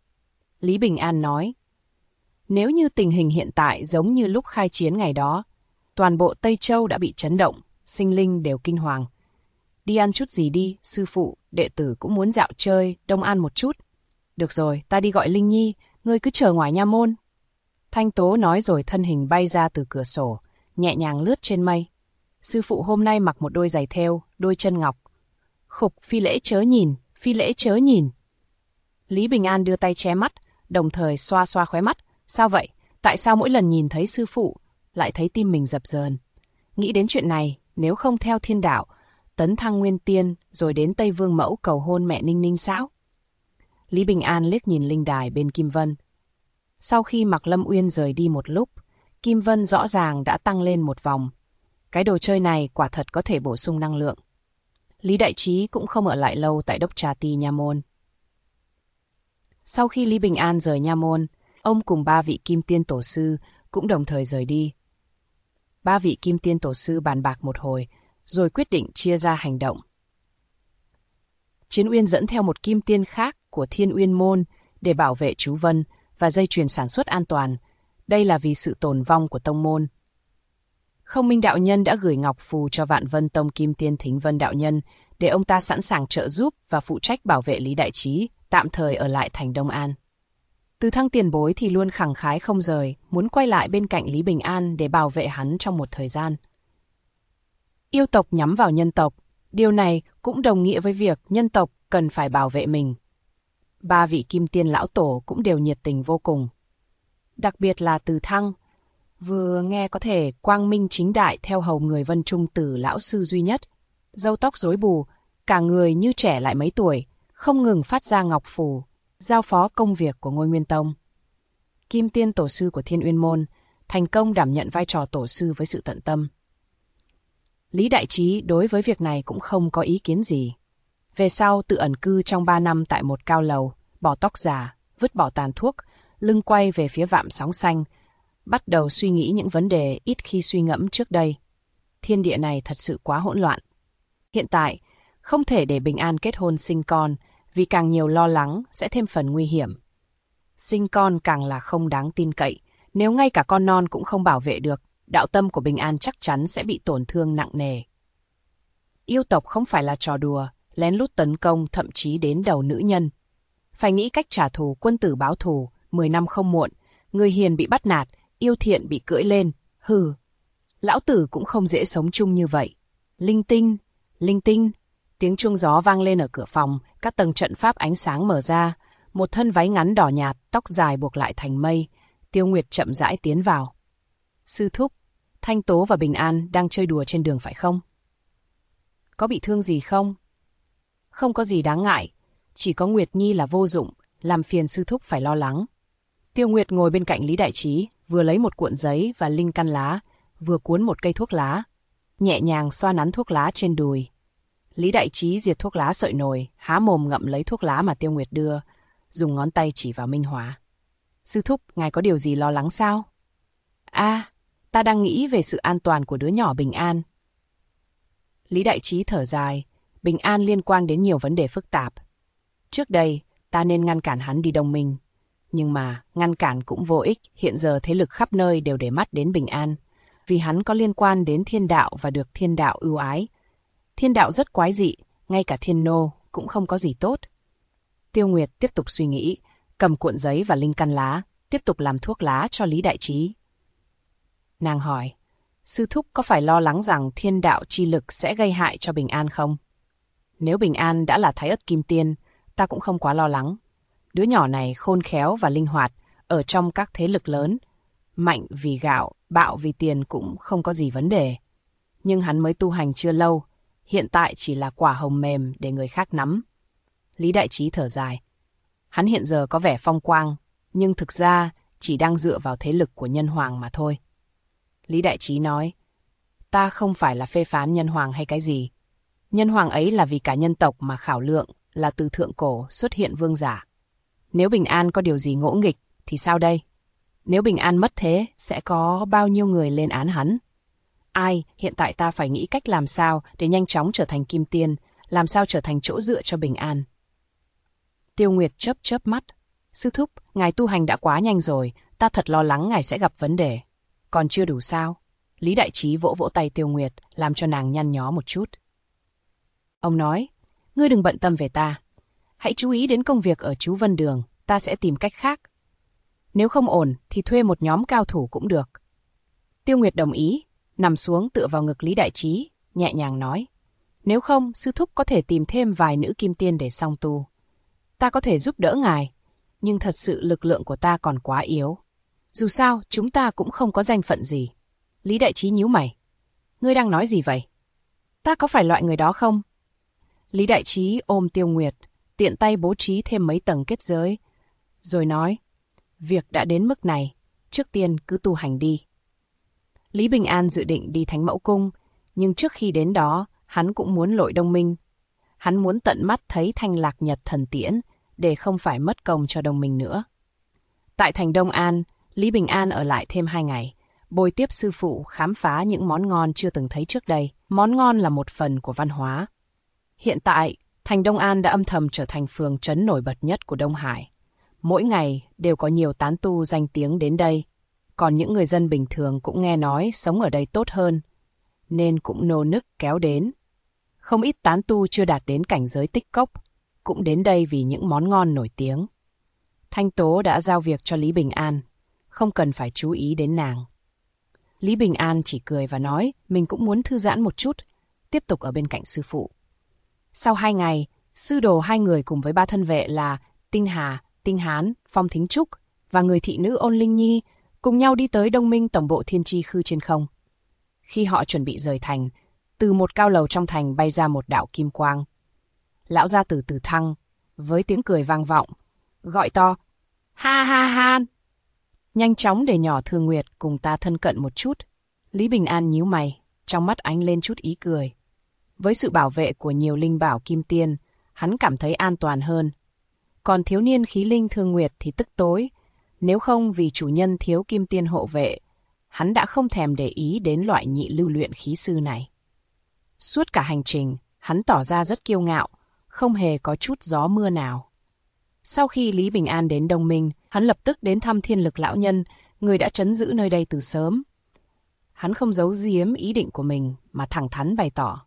Lý Bình An nói, nếu như tình hình hiện tại giống như lúc khai chiến ngày đó, toàn bộ Tây Châu đã bị chấn động, sinh linh đều kinh hoàng. Đi ăn chút gì đi, sư phụ, đệ tử cũng muốn dạo chơi, đông ăn một chút. Được rồi, ta đi gọi Linh Nhi, ngươi cứ chờ ngoài nha môn. Thanh Tố nói rồi thân hình bay ra từ cửa sổ, nhẹ nhàng lướt trên mây. Sư phụ hôm nay mặc một đôi giày thêu, đôi chân ngọc. Khục, phi lễ chớ nhìn, phi lễ chớ nhìn. Lý Bình An đưa tay che mắt, đồng thời xoa xoa khóe mắt. Sao vậy? Tại sao mỗi lần nhìn thấy sư phụ, lại thấy tim mình dập dờn? Nghĩ đến chuyện này, nếu không theo thiên đạo, tấn thăng nguyên tiên, rồi đến Tây Vương Mẫu cầu hôn mẹ Ninh Ninh sao? Lý Bình An liếc nhìn linh đài bên Kim Vân. Sau khi Mạc Lâm Uyên rời đi một lúc, Kim Vân rõ ràng đã tăng lên một vòng. Cái đồ chơi này quả thật có thể bổ sung năng lượng. Lý Đại Trí cũng không ở lại lâu tại Đốc Trà Ti Nha Môn. Sau khi Lý Bình An rời Nha Môn, ông cùng 3 vị Kim Tiên Tổ Sư cũng đồng thời rời đi. 3 vị Kim Tiên Tổ Sư bàn bạc một hồi, rồi quyết định chia ra hành động. Chiến Uyên dẫn theo một Kim Tiên khác của Thiên Uyên Môn để bảo vệ chú Vân và dây chuyền sản xuất an toàn. Đây là vì sự tồn vong của tông môn. Không Minh Đạo Nhân đã gửi ngọc phù cho Vạn Vân Tông Kim Tiên Thính Vân Đạo Nhân để ông ta sẵn sàng trợ giúp và phụ trách bảo vệ Lý Đại Trí, tạm thời ở lại thành Đông An. Từ Thăng tiền bối thì luôn khẳng khái không rời, muốn quay lại bên cạnh Lý Bình An để bảo vệ hắn trong một thời gian. Yêu tộc nhắm vào nhân tộc, điều này cũng đồng nghĩa với việc nhân tộc cần phải bảo vệ mình. 3 vị Kim Tiên lão tổ cũng đều nhiệt tình vô cùng. Đặc biệt là Từ Thăng, vừa nghe có thể quang minh chính đại theo hầu người Vân Trung Tử lão sư duy nhất, râu tóc rối bù, cả người như trẻ lại mấy tuổi, không ngừng phát ra ngọc phù, giao phó công việc của Ngôi Nguyên Tông. Kim Tiên Tổ Sư của Thiên Uyên Môn thành công đảm nhận vai trò tổ sư với sự tận tâm. Lý Đại Trí đối với việc này cũng không có ý kiến gì. Về sau tự ẩn cư trong 3 năm tại một cao lầu, bỏ tóc già, vứt bỏ tàn thuốc, lưng quay về phía vạm sóng xanh, bắt đầu suy nghĩ những vấn đề ít khi suy ngẫm trước đây. Thiên địa này thật sự quá hỗn loạn. Hiện tại, không thể để Bình An kết hôn sinh con, vì càng nhiều lo lắng sẽ thêm phần nguy hiểm. Sinh con càng là không đáng tin cậy, nếu ngay cả con non cũng không bảo vệ được, đạo tâm của Bình An chắc chắn sẽ bị tổn thương nặng nề. Yêu tộc không phải là trò đùa, lén lút tấn công thậm chí đến đầu nữ nhân. Phải nghĩ cách trả thù, quân tử báo thù, 10 năm không muộn, người hiền bị bắt nạt, yêu thiện bị cưỡi lên, hừ. Lão tử cũng không dễ sống chung như vậy. Linh tinh, linh tinh, tiếng chuông gió vang lên ở cửa phòng, các tầng trận pháp ánh sáng mở ra, một thân váy ngắn đỏ nhạt, tóc dài buộc lại thành mây, Tiêu Nguyệt chậm rãi tiến vào. Sư thúc, Thanh Tố và Bình An đang chơi đùa trên đường phải không? Có bị thương gì không? Không có gì đáng ngại, chỉ có Nguyệt Nhi là vô dụng, làm phiền sư thúc phải lo lắng. Tiêu Nguyệt ngồi bên cạnh Lý Đại Trí, vừa lấy một cuộn giấy và linh căn lá, vừa cuốn một cây thuốc lá, nhẹ nhàng xoa nắn thuốc lá trên đùi. Lý Đại Trí diệt thuốc lá sợi nồi, há mồm ngậm lấy thuốc lá mà Tiêu Nguyệt đưa, dùng ngón tay chỉ vào Minh Hóa. Sư thúc, ngài có điều gì lo lắng sao? Ta đang nghĩ về sự an toàn của đứa nhỏ Bình An. Lý Đại Trí thở dài, Bình An liên quan đến nhiều vấn đề phức tạp. Trước đây, ta nên ngăn cản hắn đi đồng minh. Nhưng mà ngăn cản cũng vô ích, hiện giờ thế lực khắp nơi đều để mắt đến Bình An, vì hắn có liên quan đến thiên đạo và được thiên đạo ưu ái. Thiên đạo rất quái dị, ngay cả thiên nô cũng không có gì tốt. Tiêu Nguyệt tiếp tục suy nghĩ, cầm cuộn giấy và linh căn lá, tiếp tục làm thuốc lá cho Lý Đại Trí. Nàng hỏi, sư thúc có phải lo lắng rằng thiên đạo chi lực sẽ gây hại cho Bình An không? Nếu Bình An đã là Thái Ất Kim Tiên, ta cũng không quá lo lắng. Đứa nhỏ này khôn khéo và linh hoạt, ở trong các thế lực lớn. Mạnh vì gạo, bạo vì tiền cũng không có gì vấn đề. Nhưng hắn mới tu hành chưa lâu, hiện tại chỉ là quả hồng mềm để người khác nắm. Lý Đại Trí thở dài. Hắn hiện giờ có vẻ phong quang, nhưng thực ra chỉ đang dựa vào thế lực của Nhân Hoàng mà thôi. Lý Đại Trí nói, ta không phải là phê phán Nhân Hoàng hay cái gì. Nhân Hoàng ấy là vì cả nhân tộc mà khảo lượng, là từ thượng cổ xuất hiện vương giả. Nếu Bình An có điều gì ngỗ nghịch thì sao đây? Nếu Bình An mất thế, sẽ có bao nhiêu người lên án hắn? Ai, hiện tại ta phải nghĩ cách làm sao để nhanh chóng trở thành Kim Tiên, làm sao trở thành chỗ dựa cho Bình An. Tiêu Nguyệt chớp chớp mắt. Sư thúc, ngài tu hành đã quá nhanh rồi, ta thật lo lắng ngài sẽ gặp vấn đề. Còn chưa đủ sao? Lý Đại Trí vỗ vỗ tay Tiêu Nguyệt, làm cho nàng nhăn nhó một chút. Ông nói, ngươi đừng bận tâm về ta. Hãy chú ý đến công việc ở chú Vân Đường, ta sẽ tìm cách khác. Nếu không ổn thì thuê một nhóm cao thủ cũng được. Tiêu Nguyệt đồng ý, nằm xuống tựa vào ngực Lý Đại Trí, nhẹ nhàng nói. Nếu không, sư thúc có thể tìm thêm vài nữ kim tiên để song tu. Ta có thể giúp đỡ ngài, nhưng thật sự lực lượng của ta còn quá yếu. Dù sao, chúng ta cũng không có danh phận gì. Lý Đại Trí nhíu mày. Ngươi đang nói gì vậy? Ta có phải loại người đó không? Lý Đại Trí ôm Tiêu Nguyệt, tiện tay bố trí thêm mấy tầng kết giới, rồi nói, việc đã đến mức này, trước tiên cứ tu hành đi. Lý Bình An dự định đi Thánh Mẫu Cung, nhưng trước khi đến đó, hắn cũng muốn lội Đông Minh. Hắn muốn tận mắt thấy Thanh Lạc Nhật Thần Tiễn, để không phải mất công cho Đông Minh nữa. Tại thành Đông An, Lý Bình An ở lại thêm 2 ngày, bồi tiếp sư phụ khám phá những món ngon chưa từng thấy trước đây. Món ngon là một phần của văn hóa. Hiện tại, thành Đông An đã âm thầm trở thành phường trấn nổi bật nhất của Đông Hải. Mỗi ngày đều có nhiều tán tu danh tiếng đến đây. Còn những người dân bình thường cũng nghe nói sống ở đây tốt hơn, nên cũng nô nức kéo đến. Không ít tán tu chưa đạt đến cảnh giới tích cốc, cũng đến đây vì những món ngon nổi tiếng. Thanh Tố đã giao việc cho Lý Bình An, không cần phải chú ý đến nàng. Lý Bình An chỉ cười và nói mình cũng muốn thư giãn một chút, tiếp tục ở bên cạnh sư phụ. Sau 2 ngày, sư đồ 2 người cùng với 3 thân vệ là Tinh Hà, Tinh Hán, Phong Thính Trúc và người thị nữ Ôn Linh Nhi cùng nhau đi tới Đông Minh tổng bộ Thiên Chi Khư trên không. Khi họ chuẩn bị rời thành, từ một cao lầu trong thành bay ra một đạo kim quang. Lão gia tử Từ Thăng, với tiếng cười vang vọng, gọi to, ha ha ha. Nhanh chóng để nhỏ Thương Nguyệt cùng ta thân cận một chút. Lý Bình An nhíu mày, trong mắt ánh lên chút ý cười. Với sự bảo vệ của nhiều linh bảo kim tiên, hắn cảm thấy an toàn hơn. Còn thiếu niên khí linh Thương Nguyệt thì tức tối, nếu không vì chủ nhân thiếu kim tiên hộ vệ, hắn đã không thèm để ý đến loại nhị lưu luyện khí sư này. Suốt cả hành trình, hắn tỏ ra rất kiêu ngạo, không hề có chút gió mưa nào. Sau khi Lý Bình An đến Đông Minh, hắn lập tức đến thăm Thiên Lực lão nhân, người đã trấn giữ nơi đây từ sớm. Hắn không giấu giếm ý định của mình mà thẳng thắn bày tỏ.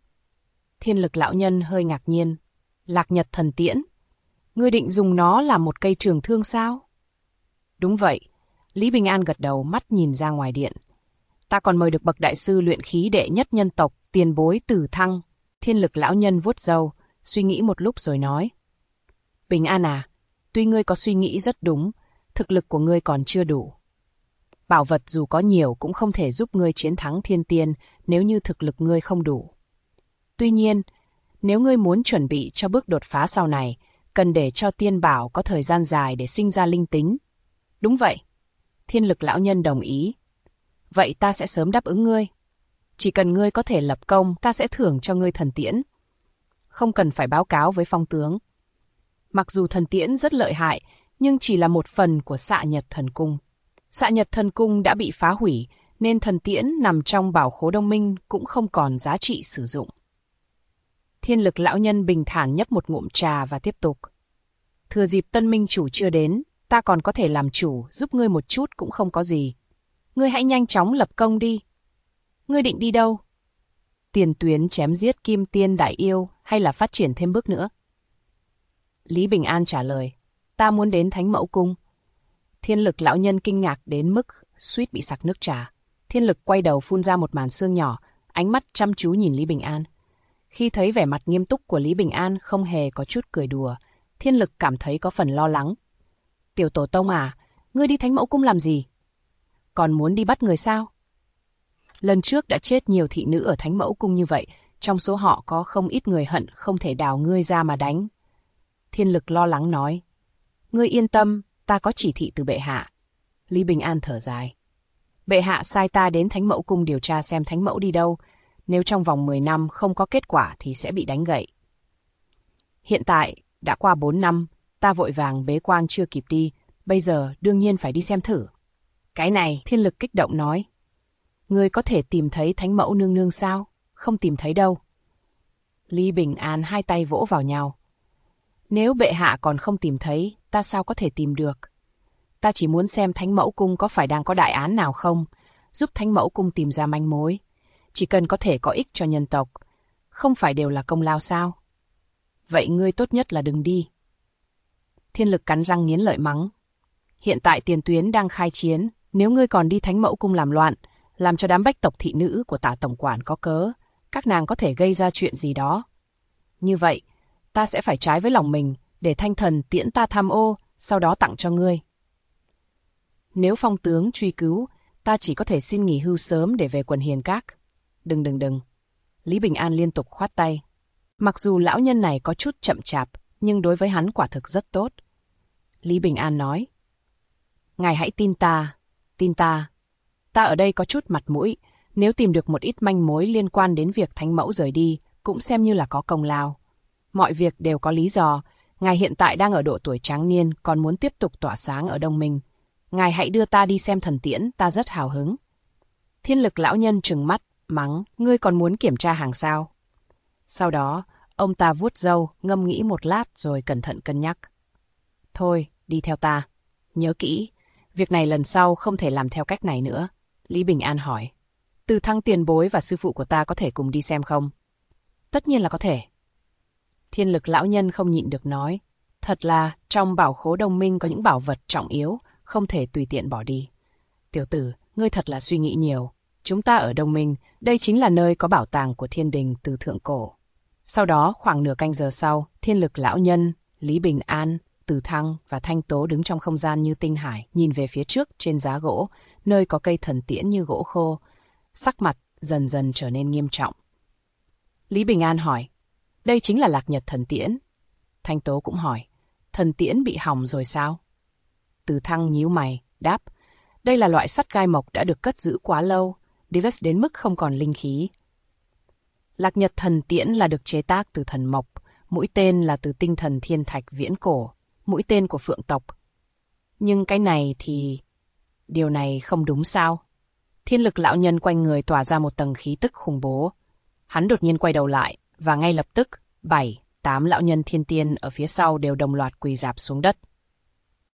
Thiên Lực lão nhân hơi ngạc nhiên. Lạc Nhật Thần Tiễn, ngươi định dùng nó làm một cây trường thương sao? Đúng vậy. Lý Bình An gật đầu, mắt nhìn ra ngoài điện. Ta còn mời được bậc đại sư luyện khí đệ nhất nhân tộc, tiền bối Từ Thăng. Thiên Lực lão nhân vuốt râu, suy nghĩ một lúc rồi nói. Bình An à, tuy ngươi có suy nghĩ rất đúng, thực lực của ngươi còn chưa đủ. Bảo vật dù có nhiều cũng không thể giúp ngươi chiến thắng thiên tiên nếu như thực lực ngươi không đủ. Tuy nhiên, nếu ngươi muốn chuẩn bị cho bước đột phá sau này, cần để cho tiên bảo có thời gian dài để sinh ra linh tính. Đúng vậy. Thiên Lực lão nhân đồng ý. Vậy ta sẽ sớm đáp ứng ngươi. Chỉ cần ngươi có thể lập công, ta sẽ thưởng cho ngươi thần tiễn. Không cần phải báo cáo với phong tướng. Mặc dù thần tiễn rất lợi hại, nhưng chỉ là một phần của Xạ Nhật Thần Cung. Xạ Nhật Thần Cung đã bị phá hủy, nên thần tiễn nằm trong bảo khố Đông Minh cũng không còn giá trị sử dụng. Thiên Lực lão nhân bình thản nhấp một ngụm trà và tiếp tục. Thừa dịp Tân Minh chủ chưa đến, ta còn có thể làm chủ, giúp ngươi một chút cũng không có gì. Ngươi hãy nhanh chóng lập công đi. Ngươi định đi đâu? Tiền tuyến chém giết Kim Tiên Đại Yêu hay là phát triển thêm bước nữa? Lý Bình An trả lời, ta muốn đến Thánh Mẫu Cung. Thiên Lực lão nhân kinh ngạc đến mức suýt bị sặc nước trà. Thiên Lực quay đầu phun ra một màn sương nhỏ, ánh mắt chăm chú nhìn Lý Bình An. Khi thấy vẻ mặt nghiêm túc của Lý Bình An không hề có chút cười đùa, Thiên Lực cảm thấy có phần lo lắng. Tiểu tổ tông à, ngươi đi Thánh Mẫu Cung làm gì? Còn muốn đi bắt người sao? Lần trước đã chết nhiều thị nữ ở Thánh Mẫu Cung như vậy, trong số họ có không ít người hận không thể đào ngươi ra mà đánh. Thiên Lực lo lắng nói, ngươi yên tâm, ta có chỉ thị từ bệ hạ. Lý Bình An thở dài. Bệ hạ sai ta đến Thánh Mẫu Cung điều tra xem Thánh Mẫu đi đâu, nếu trong vòng 10 năm không có kết quả thì sẽ bị đánh gậy. Hiện tại, đã qua 4 năm, ta vội vàng bế quan chưa kịp đi, bây giờ đương nhiên phải đi xem thử. Cái này, Thiên Lực kích động nói. Ngươi có thể tìm thấy Thánh Mẫu nương nương sao? Không tìm thấy đâu. Lý Bình An hai tay vỗ vào nhau. Nếu bệ hạ còn không tìm thấy, ta sao có thể tìm được? Ta chỉ muốn xem Thánh Mẫu Cung có phải đang có đại án nào không, giúp Thánh Mẫu Cung tìm ra manh mối. Chỉ cần có thể có ích cho nhân tộc, không phải đều là công lao sao? Vậy ngươi tốt nhất là đừng đi. Thiên Lực cắn răng nghiến lợi mắng. Hiện tại tiền tuyến đang khai chiến, nếu ngươi còn đi Thánh Mẫu Cung làm loạn, làm cho đám bách tộc thị nữ của Tả tổng quản có cớ, các nàng có thể gây ra chuyện gì đó. Như vậy, ta sẽ phải trái với lòng mình để Thanh Thần tiễn ta tham ô, sau đó tặng cho ngươi. Nếu phong tướng truy cứu, ta chỉ có thể xin nghỉ hưu sớm để về quần hiền các. Đừng. Lý Bình An liên tục khoát tay. Mặc dù lão nhân này có chút chậm chạp, nhưng đối với hắn quả thực rất tốt. Lý Bình An nói. Ngài hãy tin ta. Ta ở đây có chút mặt mũi, nếu tìm được một ít manh mối liên quan đến việc Thánh Mẫu rời đi, cũng xem như là có công lao. Mọi việc đều có lý do, ngài hiện tại đang ở độ tuổi tráng niên, còn muốn tiếp tục tỏa sáng ở Đông Minh. Ngài hãy đưa ta đi xem thần tiễn, ta rất hào hứng. Thiên Lực lão nhân trừng mắt, mắng, ngươi còn muốn kiểm tra hàng sao? Sau đó, ông ta vuốt râu, ngâm nghĩ một lát rồi cẩn thận cân nhắc. Thôi, đi theo ta. Nhớ kỹ, việc này lần sau không thể làm theo cách này nữa. Lý Bình An hỏi. Từ Thăng tiền bối và sư phụ của ta có thể cùng đi xem không? Tất nhiên là có thể. Thiên Lực lão nhân không nhịn được nói. Thật là, trong bảo khố Đông Minh có những bảo vật trọng yếu, không thể tùy tiện bỏ đi. Tiểu tử, ngươi thật là suy nghĩ nhiều. Chúng ta ở Đông Minh, đây chính là nơi có bảo tàng của thiên đình từ thượng cổ. Sau đó, khoảng nửa canh giờ sau, Thiên Lực lão nhân, Lý Bình An, Từ Thăng và Thanh Tố đứng trong không gian như tinh hải, nhìn về phía trước trên giá gỗ, nơi có cây thần tiễn như gỗ khô. Sắc mặt dần dần trở nên nghiêm trọng. Lý Bình An hỏi, đây chính là Lạc Nhật thần tiễn. Thanh Tố cũng hỏi, thần tiễn bị hỏng rồi sao? Từ Thăng nhíu mày, đáp, đây là loại sắt gai mộc đã được cất giữ quá lâu, Dives đến mức không còn linh khí. Lạc Nhật thần tiễn là được chế tác từ thần mộc, mũi tên là từ tinh thần thiên thạch viễn cổ, mũi tên của phượng tộc. Nhưng cái này thì... điều này không đúng sao? Thiên Lực lão nhân quanh người tỏa ra một tầng khí tức khủng bố. Hắn đột nhiên quay đầu lại, và ngay lập tức, 7, 8 lão nhân thiên tiên ở phía sau đều đồng loạt quỳ rạp xuống đất.